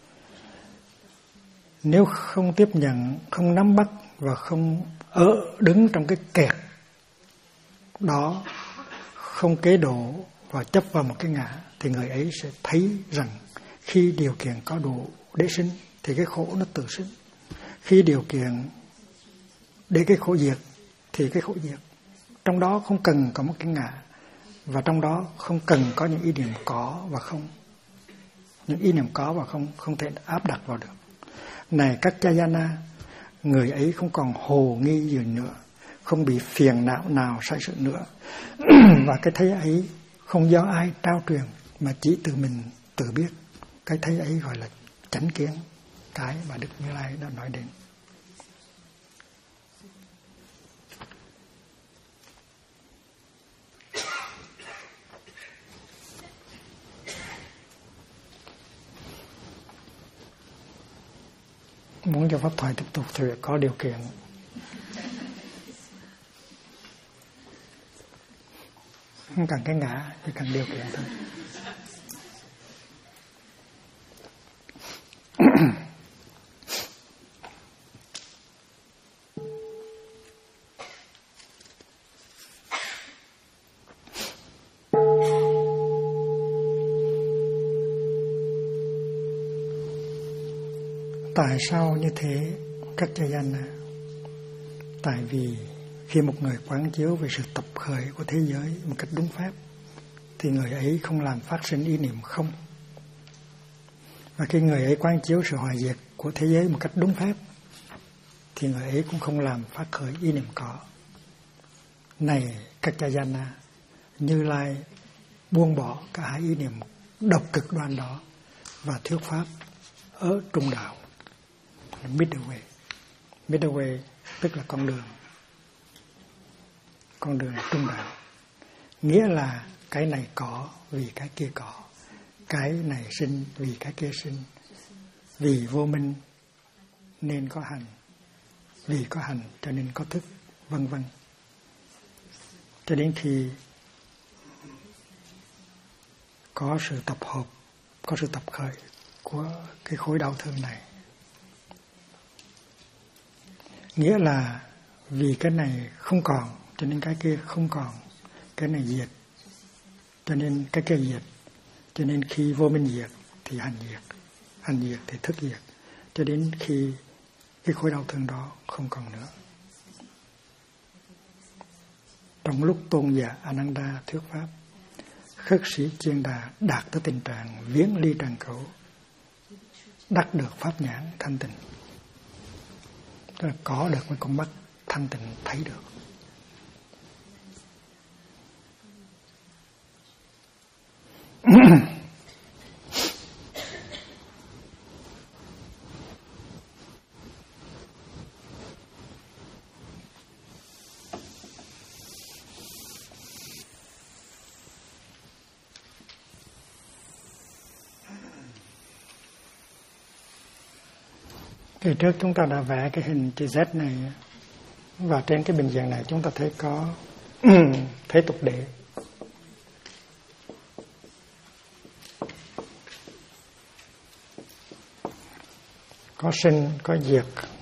Nếu không tiếp nhận, không nắm bắt và không đứng trong cái kẹt đó, không kế độ và chấp vào một cái ngã, thì người ấy sẽ thấy rằng khi điều kiện có đủ để sinh thì cái khổ nó tự sinh. Khi điều kiện để cái khổ diệt thì cái khổ diệt. Trong đó không cần có một cái ngã, và trong đó không cần có những ý niệm có và không. Những ý niệm có và không thể áp đặt vào được. Này các Chayana, người ấy không còn hồ nghi gì nữa, không bị phiền não nào sai sự nữa. Và cái thấy ấy không do ai trao truyền, mà chỉ từ mình tự biết. Cái thấy ấy gọi là chánh kiến, cái mà Đức Như Lai đã nói đến. Muốn cho pháp thoại tiếp tục thì có điều kiện. Không cần cái ngã, chỉ cần điều kiện thôi. tại sao như thế các cha Jana? Tại vì khi một người quán chiếu về sự tập khởi của thế giới một cách đúng phép thì người ấy không làm phát sinh ý niệm không. Và khi người ấy quán chiếu sự hoại diệt của thế giới một cách đúng phép thì người ấy cũng không làm phát khởi ý niệm có. Này các cha Jana, Như Lai buông bỏ cả hai ý niệm độc cực đoan đó và thuyết pháp ở trung đạo, middle way. Middle way tức là con đường trung đạo, nghĩa là cái này có vì cái kia có, cái này sinh vì cái kia sinh, vì vô minh nên có hành, vì có hành cho nên có thức, vân vân. Cho đến khi có sự tập hợp, có sự tập khởi của cái khối đau thương này, nghĩa là vì cái này không còn cho nên cái kia không còn, cái này diệt cho nên cái kia diệt, cho nên khi vô minh diệt thì hành diệt thì thức diệt, cho đến khi cái khối đau thương đó không còn nữa. Trong lúc tôn giả Ananda thuyết pháp, khất sĩ Chiên Đà đạt tới tình trạng viễn ly trần cấu, đắc được pháp nhãn thanh tịnh, tức là có được một con mắt thanh tịnh thấy được. Thì trước chúng ta đã vẽ cái hình chữ Z này, và trên cái bình diện này chúng ta thấy có thế tục đế. Có sinh, có diệt,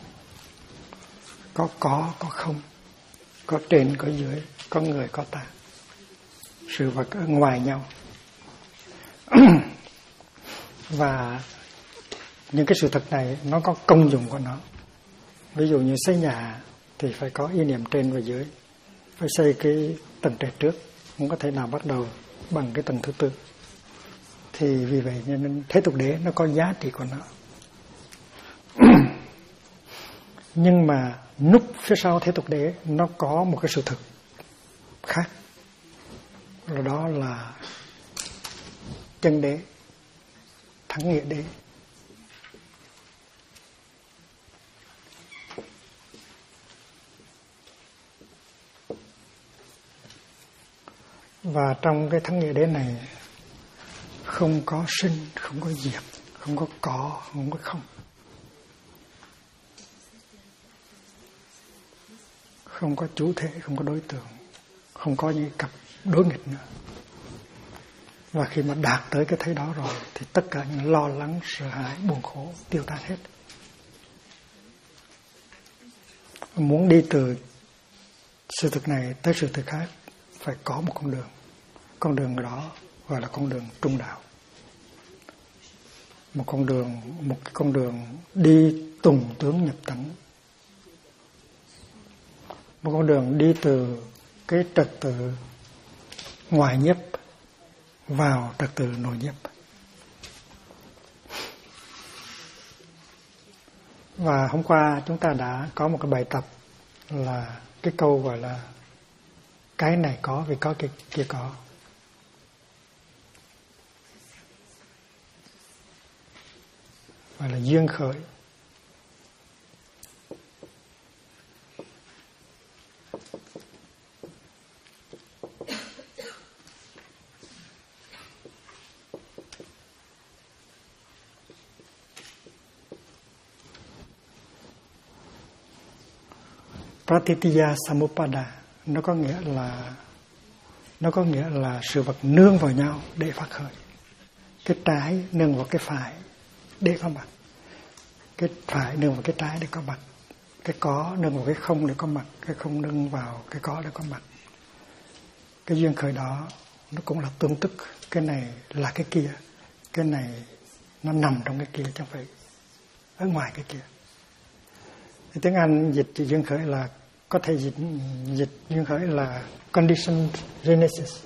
có không, có trên, có dưới, có người, có ta. Sự vật ở ngoài nhau. Và những cái sự thật này nó có công dụng của nó. Ví dụ như xây nhà thì phải có ý niệm trên và dưới, phải xây cái tầng trệt trước, không có thể nào bắt đầu bằng cái tầng thứ tư. Thì vì vậy nên thế tục đế nó có giá trị của nó. Nhưng mà núp phía sau thế tục đế nó có một cái sự thực khác, đó là chân đế, thắng nghĩa đế. Và trong cái thắng nghĩa đế này không có sinh, không có diệt, không có không có không. Không có chủ thể, không có đối tượng, không có những cặp đối nghịch nữa. Và khi mà đạt tới cái thế đó rồi thì tất cả những lo lắng, sợ hãi, buồn khổ tiêu tan hết. Muốn đi từ sự thực này tới sự thực khác phải có một con đường. Con đường đó gọi là con đường trung đạo. Một cái con đường đi tùng tướng nhập tánh. Một con đường đi từ cái trật tự ngoài nhiếp vào trật tự nội nhiếp. Và hôm qua chúng ta đã có một cái bài tập là cái câu gọi là cái này có vì có cái kia có. Gọi là duyên khởi. Pratitya Samupada nó có nghĩa là sự vật nương vào nhau để phát khởi. Cái trái nương vào cái phải để có mặt, cái phải nương vào cái trái để có mặt, cái có nương vào cái không để có mặt, cái không nương vào cái có để có mặt. Cái duyên khởi đó nó cũng là tương tức, cái này là cái kia, cái này nó nằm trong cái kia, chẳng phải ở ngoài cái kia. Thì tiếng Anh dịch duyên khởi là có thể dịch duyên khởi là conditioned genesis.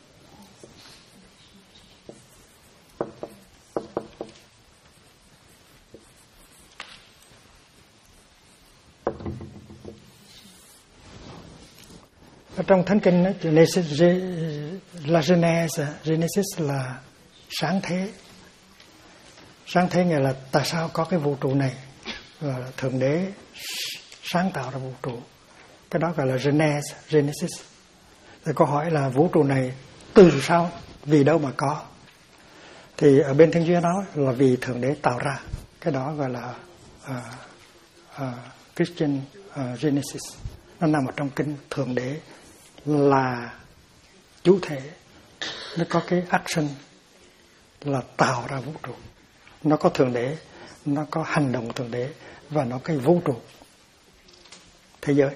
Ở trong Thánh Kinh đó, Genesis là Genesis là sáng thế. Sáng thế nghĩa là tại sao có cái vũ trụ này, là Thượng Đế sáng tạo ra vũ trụ. Cái đó gọi là Genesis. Rồi câu hỏi là vũ trụ này từ sao, vì đâu mà có? Thì ở bên Thiên Chúa nói là vì Thượng Đế tạo ra. Cái đó gọi là Christian Genesis. Nó nằm ở trong kinh. Thượng Đế là chủ thể, nó có cái action là tạo ra vũ trụ. Nó có Thượng Đế, nó có hành động Thượng Đế, và nó có cái vũ trụ thế giới.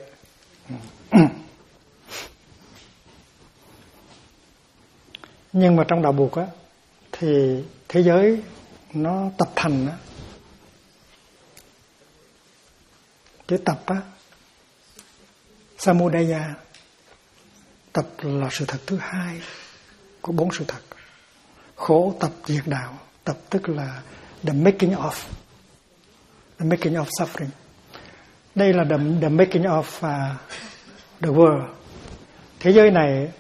Nhưng mà trong đạo Bụt á, thì thế giới nó tập thành á, cái tập á, Samudaya, tập là sự thật thứ hai của 4 sự thật. Khổ, tập, diệt đạo. Tập tức là the making of suffering. Đây là the making of the world. Thế giới này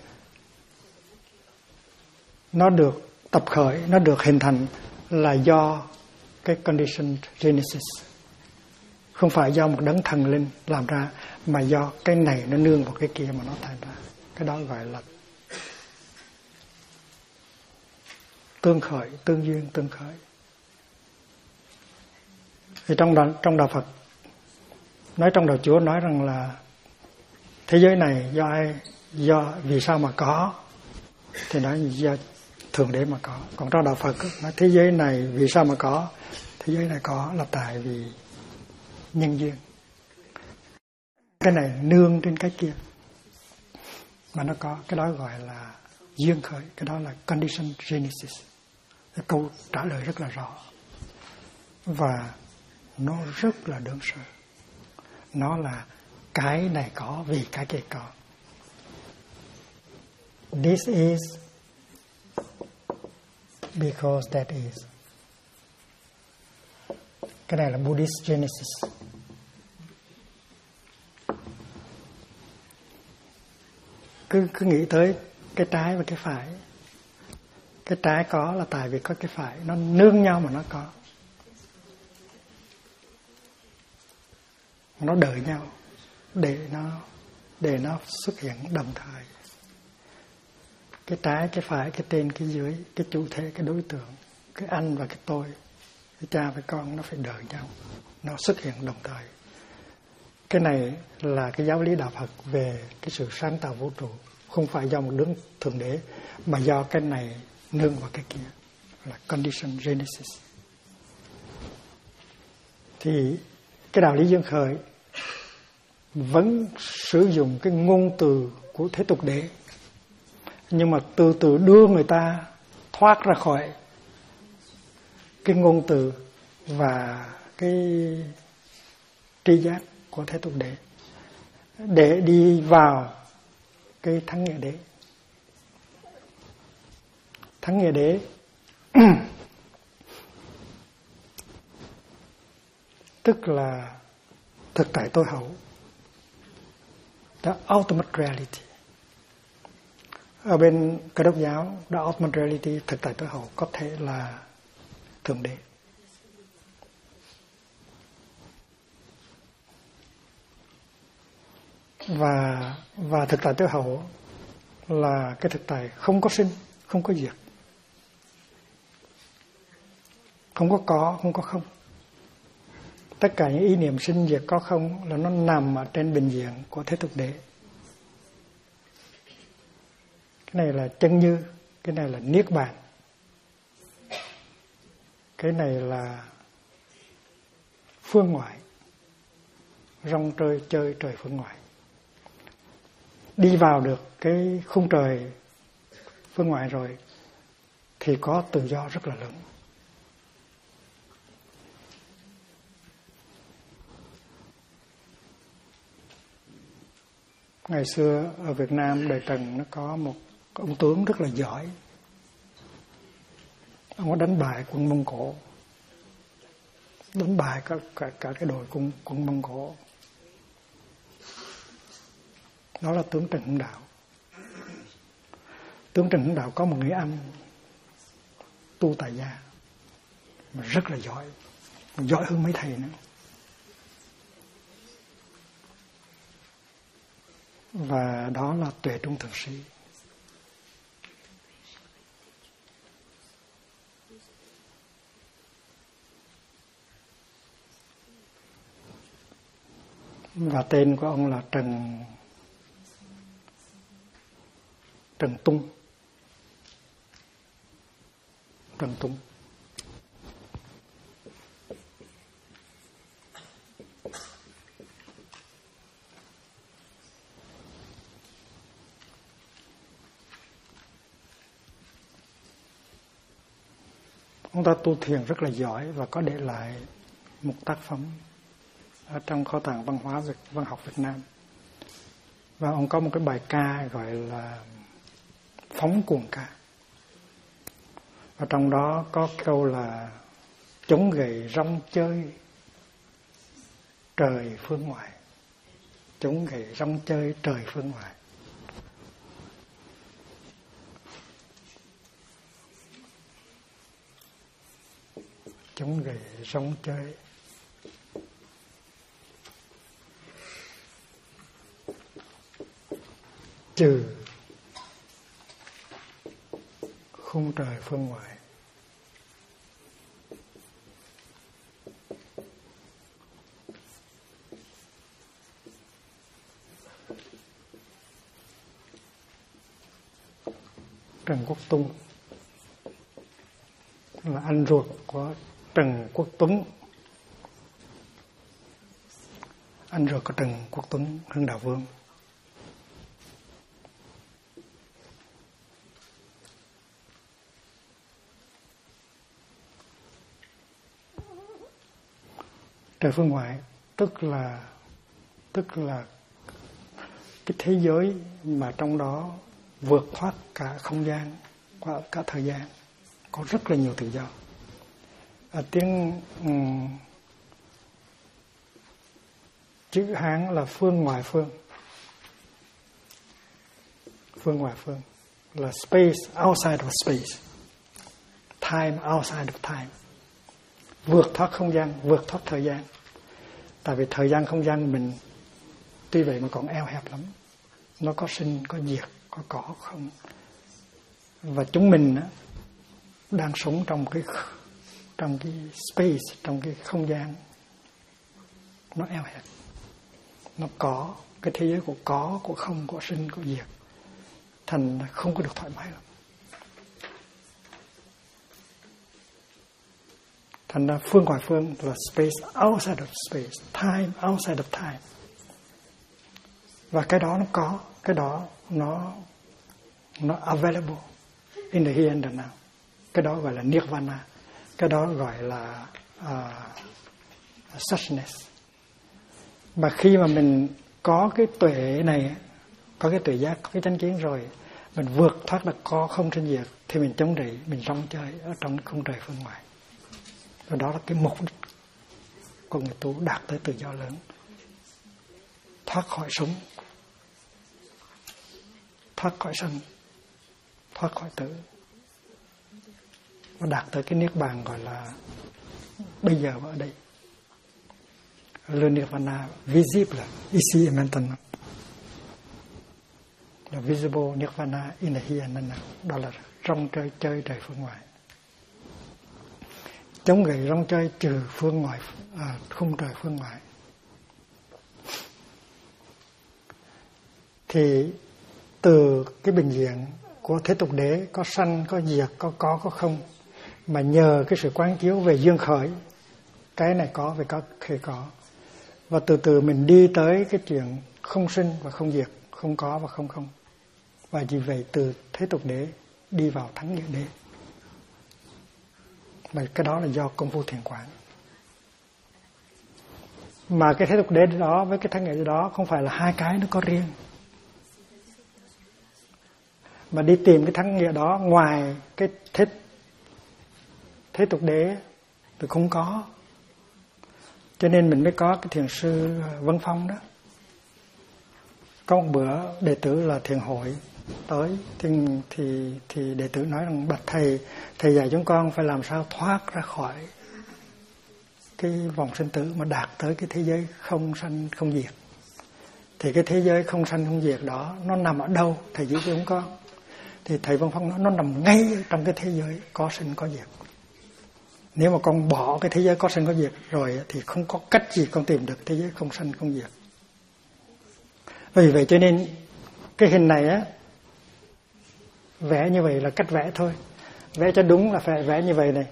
nó được tập khởi, nó được hình thành là do cái condition genesis. Không phải do một đấng thần linh làm ra, mà do cái này nó nương vào cái kia mà nó thành ra. Cái đó gọi là tương khởi, tương duyên, tương khởi. Thì trong đạo Phật nói, trong đạo Chúa nói rằng là thế giới này do ai, do vì sao mà có, thì nói do Thượng Đế mà có. Còn trong đạo Phật nói thế giới này vì sao mà có, thế giới này có là tại vì nhân duyên. Cái này nương trên cái kia mà nó có. Cái đó gọi là duyên khởi. Cái đó là condition genesis. Cái câu trả lời rất là rõ, và nó rất là đơn sơ. Nó là cái này có vì cái kia có. This is because that is. Cái này là Buddhist Genesis. Cứ nghĩ tới cái trái và cái phải. Cái trái có là tại vì có cái phải, nó nương nhau mà nó có. Nó đợi nhau để nó xuất hiện đồng thời. Cái trái, cái phải, cái trên, cái dưới, cái chủ thể, cái đối tượng, cái anh và cái tôi, cái cha và con, nó phải đợi nhau, nó xuất hiện đồng thời. Cái này là cái giáo lý đạo Phật về cái sự sáng tạo vũ trụ, không phải do một đấng Thượng Đế, mà do cái này nương vào cái kia, là condition genesis. Thì cái đạo lý duyên khởi vẫn sử dụng cái ngôn từ của thế tục đế, nhưng mà từ từ đưa người ta thoát ra khỏi cái ngôn từ và cái tri giác của thế tục đế, để đi vào cái thắng nghĩa đế. Thắng nghĩa đế tức là thực tại tối hậu, the ultimate reality. Ở bên Cơ Đốc giáo, the ultimate reality, thực tại tối hậu có thể là Thượng Đế. Và thực tại tối hậu là cái thực tại không có sinh, không có diệt, không có, không có không. Tất cả những ý niệm sinh diệt có không là nó nằm ở trên bình diện của thế tục đế. Cái này là chân như, cái này là niết bàn, cái này là phương ngoại, rong chơi trời phương ngoại. Đi vào được cái khung trời phương ngoại rồi thì có tự do rất là lớn. Ngày xưa ở Việt Nam đời Trần nó có một ông tướng rất là giỏi. Ông có đánh bại quân Mông Cổ, đánh bại cả cái đội quân Mông Cổ. Đó là tướng Trần Hưng Đạo. Tướng Trần Hưng Đạo có một người anh tu tại gia mà rất là giỏi, giỏi hơn mấy thầy nữa. Và đó là Tuệ Trung Thượng Sĩ. Và tên của ông là Trần Tung. Trần Tung. Ông ta tu thiền rất là giỏi và có để lại một tác phẩm ở trong kho tàng văn học Việt Nam. Và ông có một cái bài ca gọi là Phóng Cuồng Ca. Và trong đó có câu là chống gậy rong chơi trời phương ngoại. Chống gậy rong chơi trời phương ngoại. Chống gậy rong chơi trừ khung trời phương ngoại. Trần Quốc Tung là anh ruột của Trần Quốc Tuấn, anh ruột của Trần Quốc Tuấn, Hưng Đạo Vương. Trời phương ngoại tức là cái thế giới mà trong đó vượt thoát cả không gian, qua cả thời gian, có rất là nhiều tự do. Tiếng chữ Hán là phương ngoại phương. Phương ngoại phương là space outside of space, time outside of time. Vượt thoát không gian, vượt thoát thời gian. Tại vì thời gian không gian mình tuy vậy mà còn eo hẹp lắm. Nó có sinh, có diệt, có không. Và chúng mình đang sống trong cái space, trong cái không gian nó eo hẹp. Nó có cái thế giới của có, của không, của sinh, của diệt. Thành không có được thoải mái lắm. Thành ra phương ngoại phương là space outside of space, time outside of time. Và cái đó nó có, cái đó nó available in the here and the now. Cái đó gọi là nirvana, cái đó gọi là suchness. Mà khi mà mình có cái tuệ này, có cái tuệ giác, có cái chánh kiến rồi, mình vượt thoát được có không sinh diệt, thì mình chống đẩy, mình rong chơi ở trong khung trời phương ngoại. Và đó là cái mục đích của người tu, đạt tới tự do lớn, thoát khỏi sống, thoát khỏi sanh, thoát khỏi tử, và đạt tới cái niết bàn gọi là bây giờ và ở đây. Le nirvana visible ici et maintenant, là visible nirvana in the here and now. Đó là rong chơi trời phương ngoại. Chống gậy rong chơi trừ phương ngoại, khung trời phương ngoại. Thì từ cái bình diện của thế tục đế, có sanh, có diệt, có không, mà nhờ cái sự quán chiếu về dương khởi, cái này có, về có, khi có, và từ từ mình đi tới cái chuyện không sinh và không diệt, không có và không không. Và vì vậy từ thế tục đế đi vào thắng nghĩa đế. Mà cái đó là do công phu thiền quán. Mà cái thế tục đế đó với cái thắng nghĩa đó không phải là hai cái nó có riêng. Mà đi tìm cái thắng nghĩa đó ngoài cái thế tục đế thì không có. Cho nên mình mới có cái thiền sư Vân Phong đó. Có một bữa đệ tử là thiền hội tới thì đệ tử nói rằng: bạch thầy dạy chúng con phải làm sao thoát ra khỏi cái vòng sinh tử mà đạt tới cái thế giới không sanh không diệt. Thì cái thế giới không sanh không diệt đó nó nằm ở đâu thầy chỉ cho chúng con. Thì thầy Vân Phong nói nó nằm ngay trong cái thế giới có sinh có diệt. Nếu mà con bỏ cái thế giới có sinh có diệt rồi thì không có cách gì con tìm được thế giới không sanh không diệt. Vì vậy cho nên cái hình này á, vẽ như vậy là cách vẽ thôi. Vẽ cho đúng là phải vẽ như vậy này.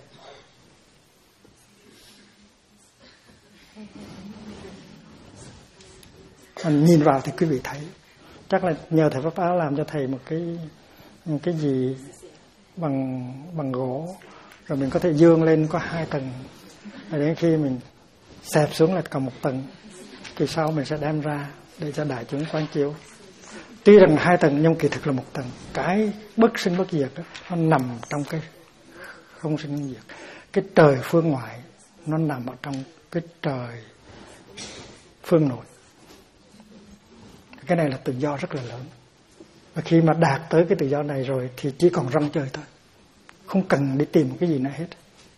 Mình nhìn vào thì quý vị thấy. Chắc là nhờ thầy Pháp Áo làm cho thầy một cái gì bằng gỗ, rồi mình có thể dương lên có 2 tầng, rồi đến khi mình xẹp xuống là còn 1 tầng, thì sau mình sẽ đem ra để cho đại chúng quán chiếu. Tuy rằng 2 tầng nhưng kỳ thực là 1 tầng. Cái bất sinh bất diệt đó, nó nằm trong cái không sinh không diệt. Cái trời phương ngoại nó nằm ở trong cái trời phương nội. Cái này là tự do rất là lớn. Và khi mà đạt tới cái tự do này rồi thì chỉ còn rong chơi thôi, không cần đi tìm cái gì nữa hết.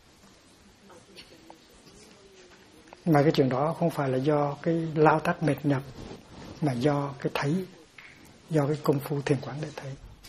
Mà cái chuyện đó không phải là do cái lao tác mệt nhọc, mà do cái thấy, do cái công phu thiền quán để thấy.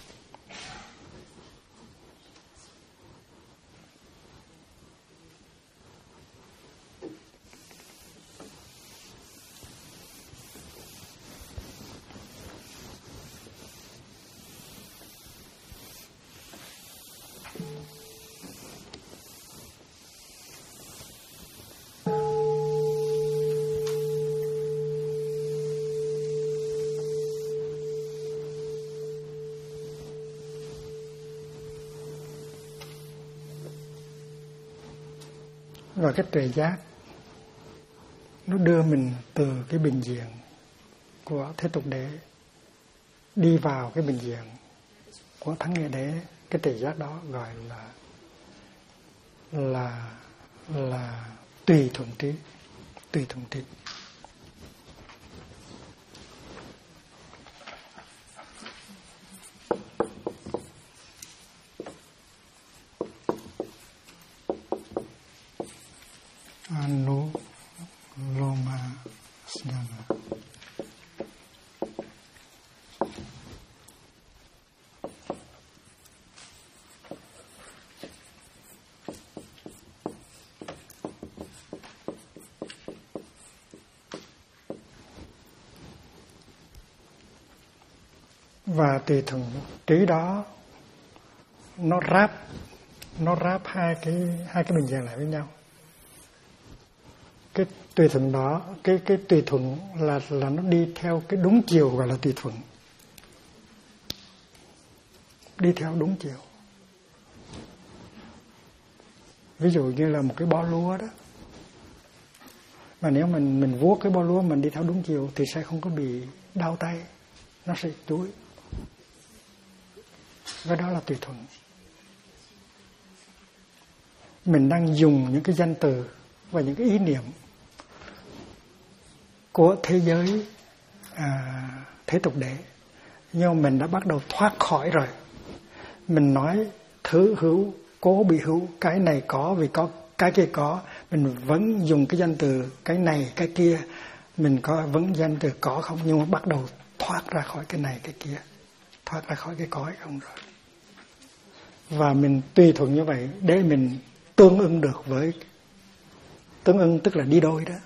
Và cái tuệ giác nó đưa mình từ cái bình diện của thế tục đế đi vào cái bình diện của thắng nghĩa đế. Cái tuệ giác đó gọi là tùy thuận trí. Tùy thuận trí. Anuloma Jnana. Và tùy thuận trí đó nó ráp hai cái bình diện lại với nhau. Cái tùy thuận đó, cái tùy thuận là nó đi theo cái đúng chiều, gọi là tùy thuận. Đi theo đúng chiều. Ví dụ như là một cái bó lúa đó, mà nếu mình vuốt cái bó lúa mình đi theo đúng chiều thì sẽ không có bị đau tay, nó sẽ chuối. Và đó là tùy thuận. Mình đang dùng những cái danh từ và những cái ý niệm của thế giới thế tục đế, nhưng mình đã bắt đầu thoát khỏi rồi. Mình nói thứ hữu cố bị hữu, cái này có vì có, cái kia có. Mình vẫn dùng cái danh từ cái này cái kia, mình có vẫn danh từ có không, nhưng mà bắt đầu thoát ra khỏi cái này cái kia, thoát ra khỏi cái có hay không rồi. Và mình tùy thuận như vậy để mình tương ưng được với, tương ưng tức là đi đôi đó.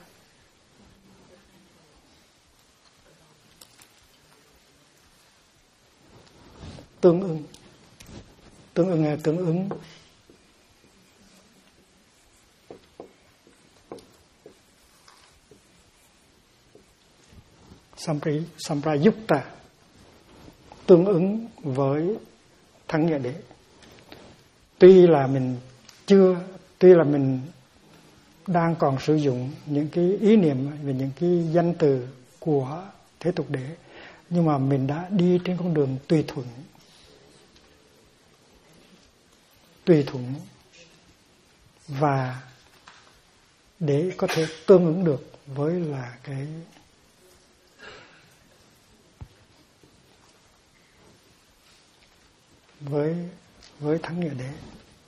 Tương ưng là tương ứng. Samprayukta, tương ứng với thắng nghĩa đế. Tuy là mình đang còn sử dụng những cái ý niệm về những cái danh từ của thế tục đế, nhưng mà mình đã đi trên con đường tùy thuận tùy thuận và để có thể tương ứng được với là cái với thắng nghĩa đế.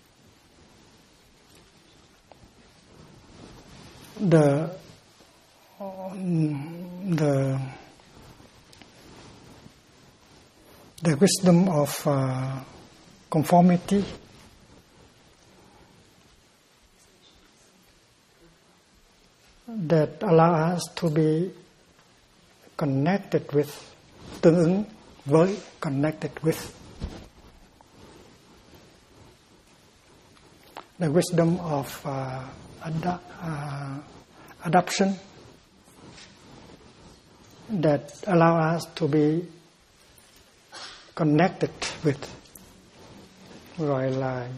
The wisdom of conformity that allow us to be connected with, tương ứng với, connected with. The wisdom of adoption that allow us to be connected with, gọi là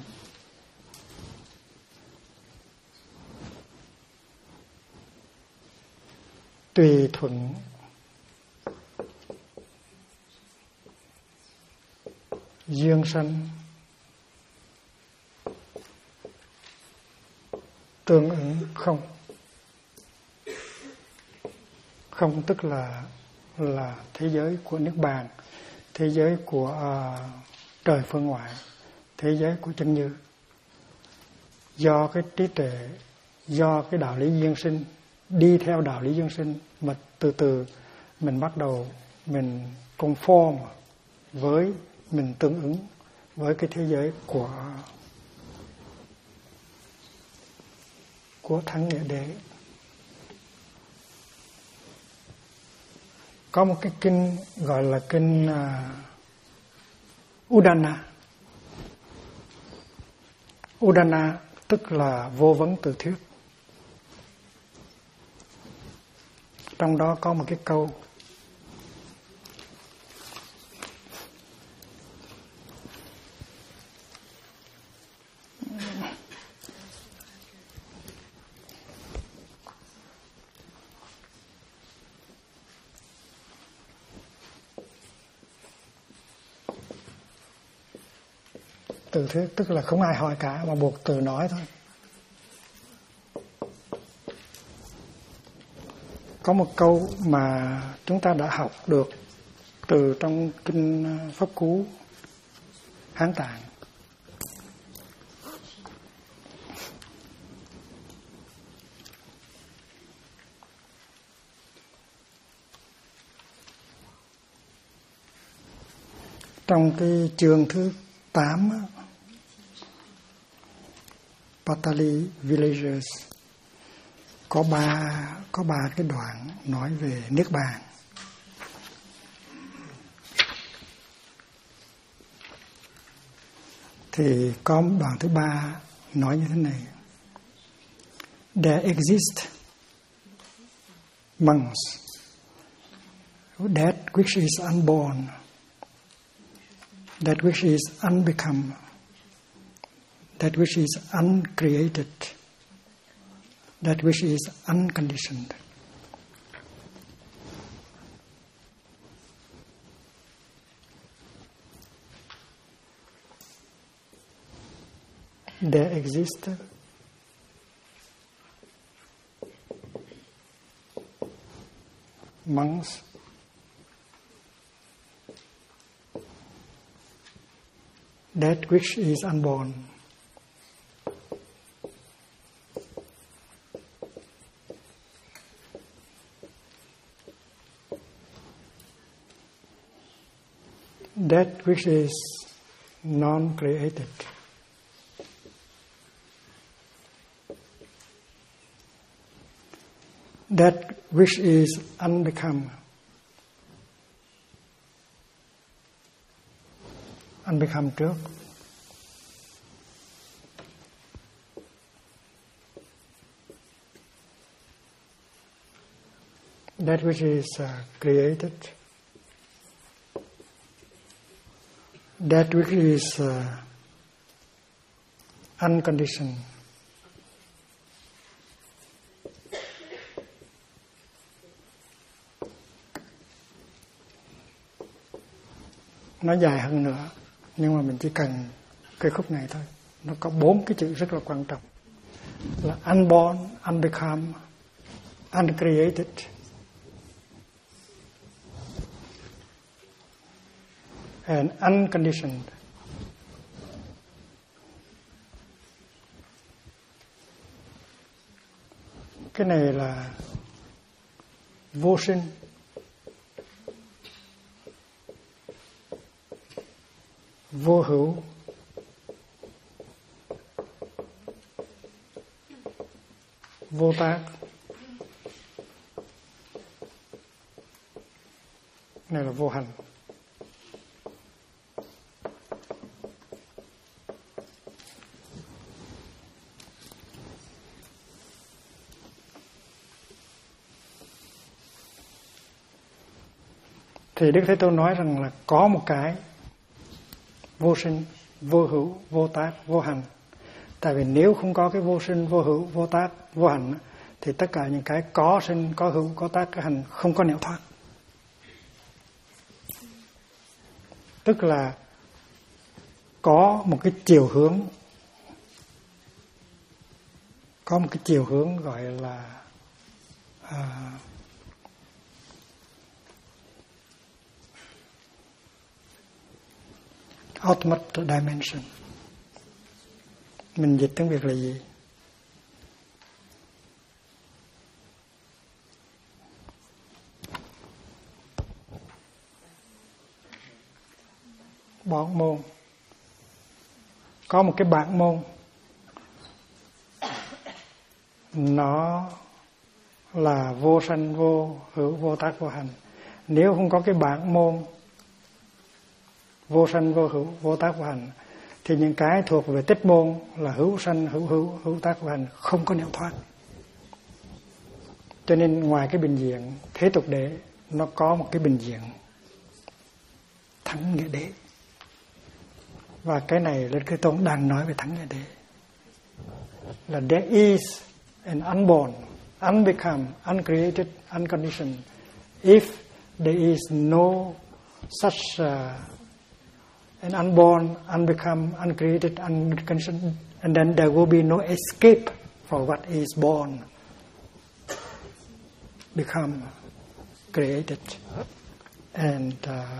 tùy thuận duyên sanh, tương ứng không. Không tức là thế giới của Niết Bàn, thế giới của trời phương ngoại, thế giới của chân như. Do cái trí tuệ, do cái đạo lý duyên sinh, đi theo đạo lý duyên sinh mà từ từ mình bắt đầu mình conform với, mình tương ứng với cái thế giới của thắng nghĩa đế. Có một cái kinh gọi là kinh Udana. Udana tức là vô vấn tự thuyết. Trong đó có một cái câu tự thuyết, tức là không ai hỏi cả mà buộc tự nói thôi. Có một câu mà chúng ta đã học được từ trong kinh Pháp Cú Hán Tạng. Trong cái chương thứ 8, Patali Villages, có ba cái đoạn nói về Niết Bàn. Thì có đoạn thứ 3 nói như thế này: There exist monks, that which is unborn, that which is unbecome, that which is uncreated, that which is unconditioned. There exist monks that which is unborn, that which is non-created, that which is unbecome, unbecome trước, that which is created, that which is unconditioned, nó dài hơn nữa nhưng mà mình chỉ cần cái khúc này thôi. nó có 4 cái chữ rất là quan trọng là unborn, unbecome, uncreated, and unconditioned. Cái này là vô sinh, vô hữu, vô tác, này là vô hành. Thì Đức Thế Tôn nói rằng là có một cái vô sinh, vô hữu, vô tác, vô hành. Tại vì nếu không có cái vô sinh, vô hữu, vô tác, vô hành thì tất cả những cái có sinh, có hữu, có tác, có hành không có nẻo thoát. Tức là có một cái chiều hướng gọi là ultimate dimension. Mình dịch tiếng Việt là gì? Bản môn. Có một cái bản môn, nó là vô sanh, vô hữu, vô tác, vô hành. Nếu không có cái bản môn vô sanh, vô hữu, vô tác, vô hành thì những cái thuộc về tích môn là hữu sanh, hữu tác, vô hành không có nẻo thoát. Cho nên ngoài cái bình diện thế tục đế, nó có một cái bình diện thắng nghĩa đế. Và cái này Đức Thế Tôn đang nói về thắng nghĩa đế. Là there is an unborn, unbecome, uncreated, unconditioned. If there is no such an unborn, unbecome, uncreated, unconditioned, and then there will be no escape for what is born, become, created, and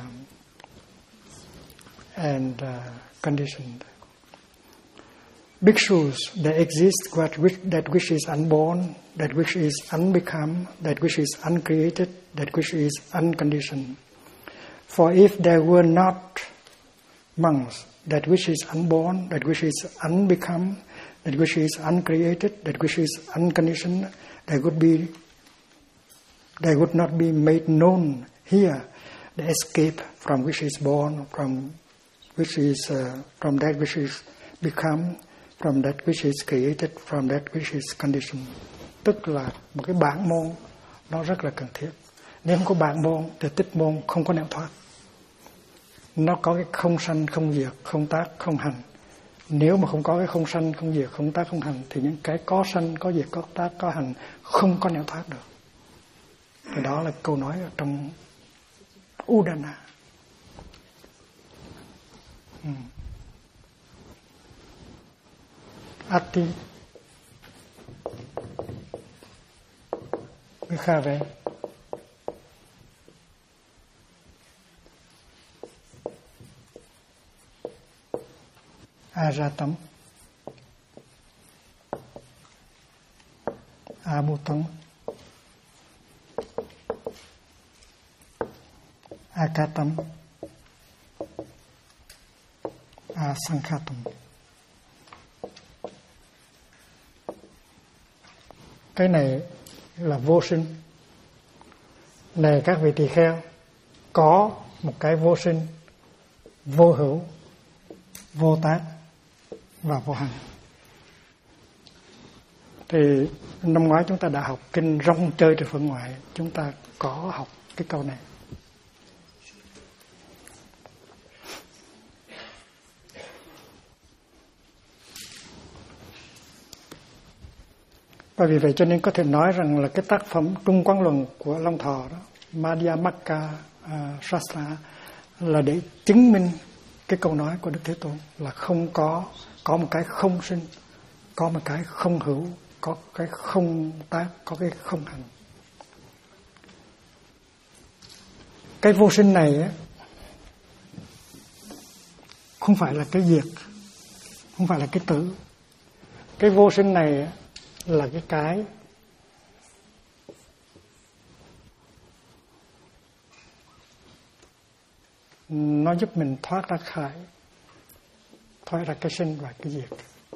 conditioned. Bhikshus, there exists that which is unborn, that which is unbecome, that which is uncreated, that which is unconditioned. For if there were not monks, that which is unborn, that which is unbecome, that which is uncreated, that which is unconditioned, there would not be made known here the escape from which is born, from that which is become, from that which is created, from that which is conditioned. Tức là một cái bản môn nó rất là cần thiết. Nếu không có bản môn thì tích môn không có nẻo thoát. Nó có cái không sanh, không diệt, không tác, không hành. Nếu mà không có cái không sanh, không diệt, không tác, không hành thì những cái có sanh, có diệt, có tác, có hành không có nẻo thoát được. Thì đó là câu nói ở trong Udana. Ati Vikhave Ajatam Abhutam Akatam Asankhatam. Cái này là vô sinh. Này các vị tỳ kheo, có một cái vô sinh, vô hữu, vô tác và vô hành. Thì năm ngoái chúng ta đã học kinh Rong Chơi Trên Phương Ngoại, chúng ta có học cái câu này. Và vì vậy cho nên có thể nói rằng là cái tác phẩm Trung Quán Luận của Long Thọ đó, Madhyamaka Shastra, là để chứng minh cái câu nói của Đức Thế Tôn là không có có một cái không sinh, có một cái không hữu, có cái không tác, có cái không hành. Cái vô sinh này không phải là cái diệt, không phải là cái tử. Cái vô sinh này là cái nó giúp mình thoát ra cái sinh và cái diệt.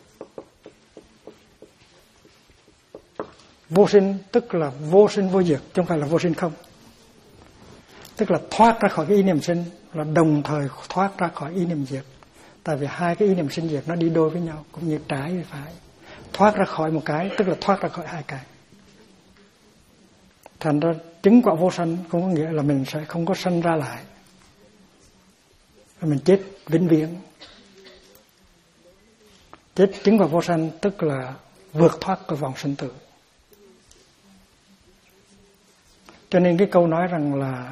Vô sinh tức là vô sinh vô diệt, chứ không phải là vô sinh không. Tức là thoát ra khỏi cái ý niệm sinh là đồng thời thoát ra khỏi ý niệm diệt. Tại vì hai cái ý niệm sinh diệt nó đi đôi với nhau, cũng như trái với phải. Thoát ra khỏi một cái tức là thoát ra khỏi hai cái. Thành ra chứng quả vô sanh không có nghĩa là mình sẽ không có sanh ra lại, mình chết vĩnh viễn. Chết chứng quả vô sanh tức là vượt thoát cái vòng sinh tử. Cho nên cái câu nói rằng là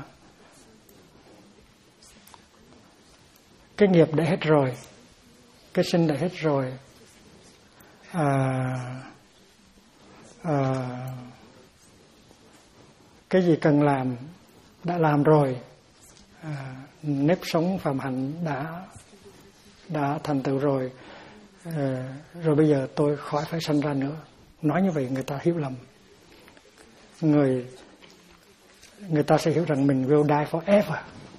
cái nghiệp đã hết rồi, cái sinh đã hết rồi, cái gì cần làm đã làm rồi, nếp sống phạm hạnh đã thành tựu rồi, rồi bây giờ tôi khỏi phải sanh ra nữa. Nói như vậy người ta hiểu lầm. Người ta sẽ hiểu rằng mình will die forever.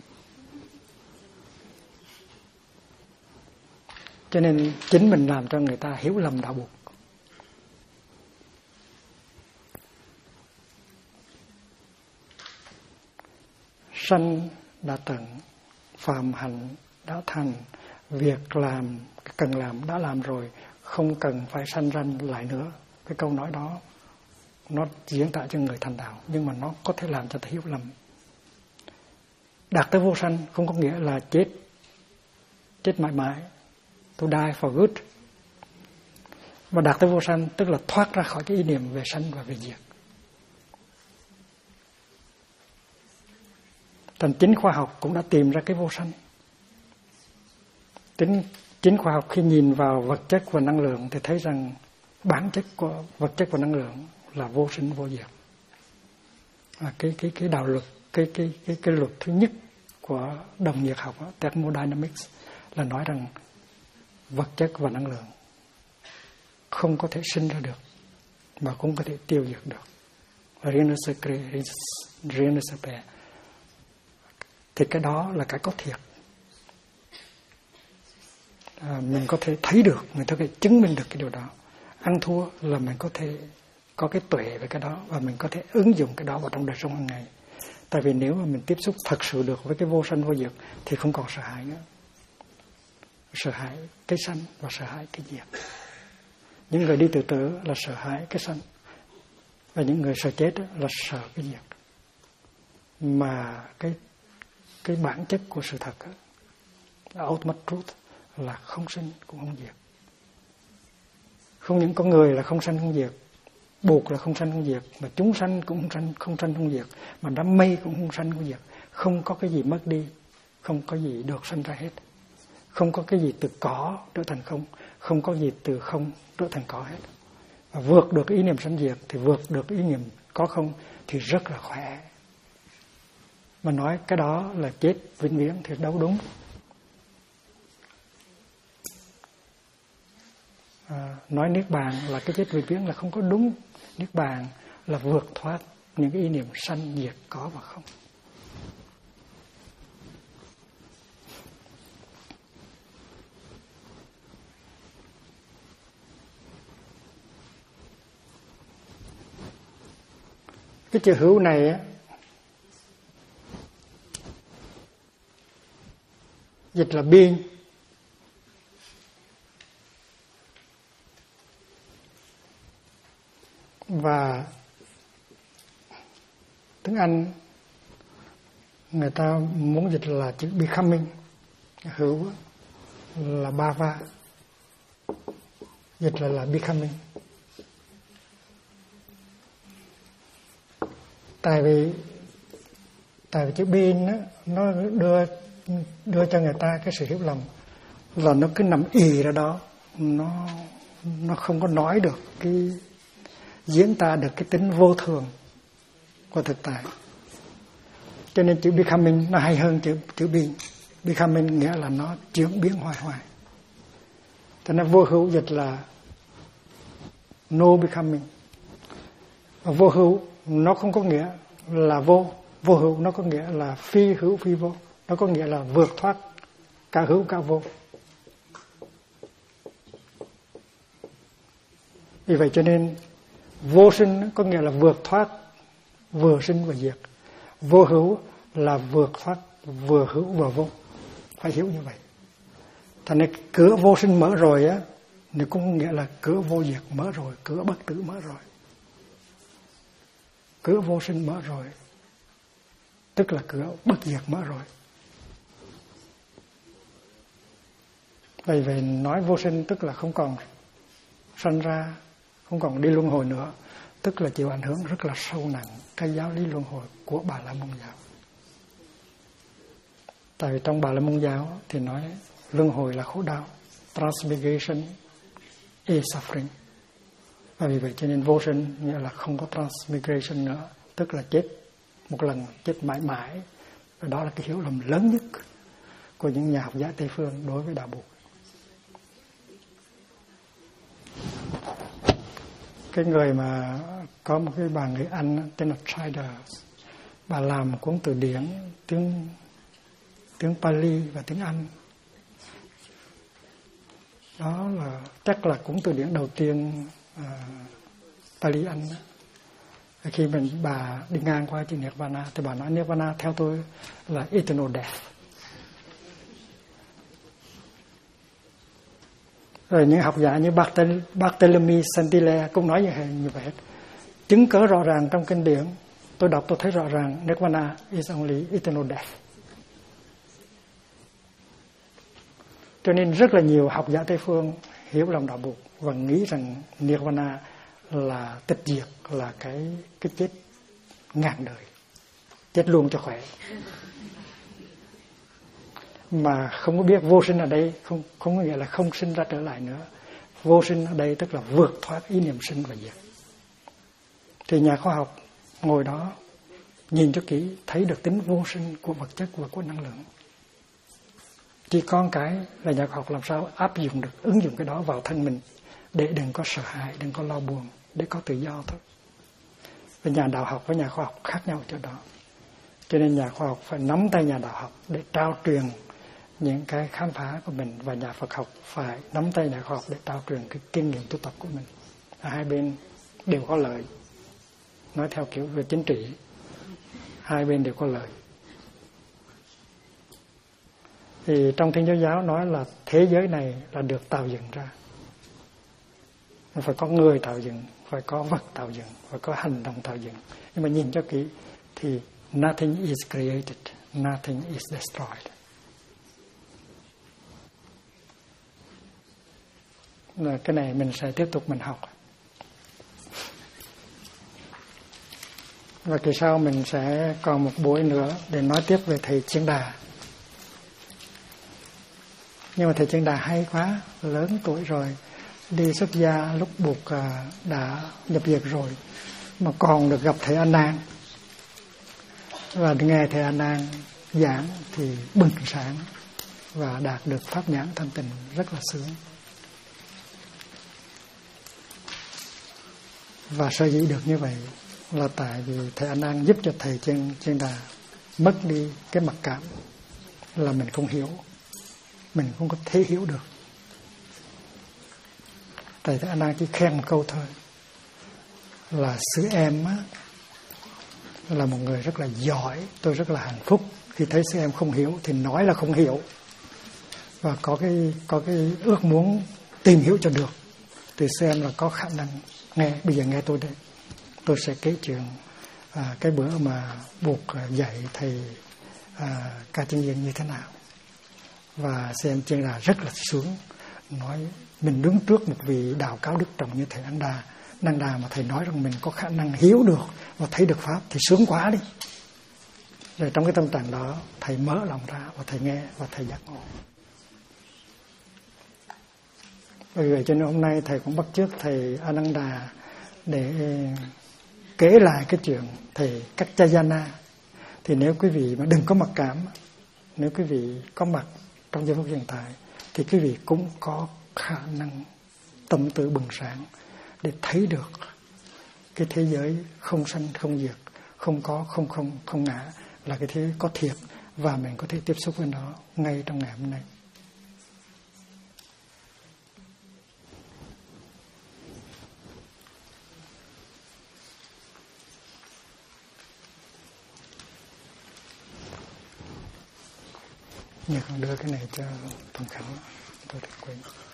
Cho nên chính mình làm cho người ta hiểu lầm đạo buộc. Sanh đã tận, phạm hạnh đã thành, việc làm cần làm đã làm rồi, không cần phải sanh ra lại nữa. Cái câu nói đó nó diễn tả cho người thành đạo, nhưng mà nó có thể làm cho ta hiểu lầm. Đạt tới vô sanh không có nghĩa là chết mãi mãi, to die for good. Và đạt tới vô sanh tức là thoát ra khỏi cái ý niệm về sanh và về diệt. Thành chính khoa học cũng đã tìm ra cái vô sanh. Chính khoa học khi nhìn vào vật chất và năng lượng thì thấy rằng bản chất của vật chất và năng lượng là vô sinh vô diệt. Cái đạo luật, cái luật thứ nhất của đồng nhiệt học, thermodynamics, là nói rằng vật chất và năng lượng không có thể sinh ra được mà cũng có thể tiêu diệt được. Rien ne se perd. Thì cái đó là cái có thiệt. Mình có thể thấy được, mình có thể chứng minh được cái điều đó. Ăn thua là mình có thể có cái tuệ về cái đó và mình có thể ứng dụng cái đó vào trong đời sống hàng ngày. Tại vì nếu mà mình tiếp xúc thật sự được với cái vô sanh vô diệt thì không còn sợ hãi nữa. Sợ hãi cái sanh và sợ hãi cái diệt. Những người đi tự tử là sợ hãi cái sanh, và những người sợ chết là sợ cái diệt. Mà cái bản chất của sự thật, ultimate truth, là không sinh cũng không diệt. Không những con người là không sanh không diệt, buộc là không sanh không diệt, mà chúng sanh cũng không sanh không diệt, mà đám mây cũng không sanh không diệt. Không có cái gì mất đi, không có gì được sanh ra hết. Không có cái gì từ có trở thành không, không có gì từ không trở thành có hết. Và vượt được ý niệm sanh diệt thì vượt được ý niệm có không thì rất là khỏe. Mà nói cái đó là chết vĩnh viễn thì đâu đúng. Nói niết bàn là cái chết vĩnh viễn là không có đúng. Niết bàn là vượt thoát những cái ý niệm sanh diệt có và không. Cái chữ hữu này á, dịch là being. Và tiếng Anh người ta muốn dịch là chữ becoming. Hữu là bhava, dịch là becoming. Tại vì chữ being nó đưa cho người ta cái sự hiểu lầm là nó cứ nằm ì ra đó, nó không có nói được cái diễn tả được cái tính vô thường của thực tại. Cho nên chữ becoming nó hay hơn chữ being. Becoming nghĩa là nó chuyển biến hoài hoài. Cho nên vô hữu dịch là no becoming. Và vô hữu nó không có nghĩa là vô. Vô hữu nó có nghĩa là phi hữu phi vô. Nó có nghĩa là vượt thoát cả hữu cả vô. Vì vậy cho nên vô sinh có nghĩa là vượt thoát vừa sinh vừa diệt. Vô hữu là vượt thoát vừa hữu vừa vô. Phải hiểu như vậy. Thành nên cửa vô sinh mở rồi á, thì cũng nghĩa là cửa vô diệt mở rồi, cửa bất tử mở rồi. Cửa vô sinh mở rồi, tức là cửa bất diệt mở rồi. Vậy nói vô sinh tức là không còn sanh ra, không còn đi luân hồi nữa, tức là chịu ảnh hưởng rất là sâu nặng cái giáo lý luân hồi của Bà La Môn giáo. Tại vì trong Bà La Môn giáo thì nói luân hồi là khổ đau, transmigration is suffering. Và vì vậy cho nên vô sinh nghĩa là không có transmigration nữa, tức là chết một lần, chết mãi mãi. Và đó là cái hiểu lầm lớn nhất của những nhà học giả Tây phương đối với đạo Bụt. Cái người mà có một cái bà người Anh tên là Triders, bà làm cuốn từ điển tiếng Pali và tiếng Anh. Đó là chắc là cuốn từ điển đầu tiên Pali Anh. Khi bà đi ngang qua chữ Nirvana thì bà nói Nirvana theo tôi là eternal death. Rồi những học giả như Barthélemy Saint-Hilaire cũng nói như vậy. Chứng cớ rõ ràng trong kinh điển, tôi đọc tôi thấy rõ ràng Nirvana is only eternal death. Cho nên rất là nhiều học giả Tây phương hiểu lòng đạo Bụt và nghĩ rằng Nirvana là tịch diệt, là cái chết ngàn đời, chết luôn cho khỏe. Mà không có biết vô sinh ở đây không có nghĩa là không sinh ra trở lại nữa. Vô sinh ở đây tức là vượt thoát ý niệm sinh và diệt. Thì nhà khoa học ngồi đó nhìn cho kỹ thấy được tính vô sinh của vật chất và của năng lượng. Chỉ con cái là nhà khoa học làm sao áp dụng được, ứng dụng cái đó vào thân mình để đừng có sợ hãi, đừng có lo buồn, để có tự do thôi. Và nhà đạo học với nhà khoa học khác nhau chỗ đó. Cho nên nhà khoa học phải nắm tay nhà đạo học để trao truyền những cái khám phá của mình, và nhà Phật học phải nắm tay nhà khoa học để trao truyền cái kinh nghiệm tu tập của mình. Hai bên đều có lợi. Nói theo kiểu về chính trị, hai bên đều có lợi. Thì trong Thiên Chúa giáo nói là thế giới này là được tạo dựng ra. Phải có người tạo dựng, phải có vật tạo dựng, phải có hành động tạo dựng. Nhưng mà nhìn cho kỹ thì nothing is created, nothing is destroyed. Là cái này mình sẽ tiếp tục mình học. Và kỳ sau mình sẽ còn một buổi nữa để nói tiếp về thầy Chiên Đà. Nhưng mà thầy Chiên Đà hay quá, lớn tuổi rồi, đi xuất gia lúc Bụt đã nhập diệt rồi, mà còn được gặp thầy A Nan và nghe thầy A Nan giảng thì bừng sáng và đạt được pháp nhãn thanh tịnh rất là sướng. Và sở dĩ được như vậy là tại vì thầy A Nan giúp cho thầy Chiên Đà mất đi cái mặc cảm là mình không hiểu, mình không có thể hiểu được. Thầy A Nan chỉ khen một câu thôi là sư em á, là một người rất là giỏi, tôi rất là hạnh phúc khi thấy sư em không hiểu thì nói là không hiểu, và có cái ước muốn tìm hiểu cho được thì sư em là có khả năng nghe. Bây giờ nghe tôi đây, tôi sẽ kể chuyện cái bữa mà Bụt dạy thầy Ca Chân Viên như thế nào. Và xem Chiên Đà rất là sướng, nói mình đứng trước một vị đạo cáo đức trọng như thầy Năng Đà mà thầy nói rằng mình có khả năng hiểu được và thấy được pháp thì sướng quá đi. Rồi trong cái tâm trạng đó thầy mở lòng ra và thầy nghe và thầy giác ngộ. Bởi vậy cho nên hôm nay thầy cũng bắt chước thầy Ananda để kể lại cái chuyện thầy Kaccayana. Thì nếu quý vị mà đừng có mặc cảm, nếu quý vị có mặt trong giây phút hiện tại thì quý vị cũng có khả năng tâm tự bừng sáng để thấy được cái thế giới không sanh không diệt, không có không ngã là cái thế có thiệt, và mình có thể tiếp xúc với nó ngay trong ngày hôm nay. Nhờ con đưa cái này cho Thông Khánh, tôi đã quên.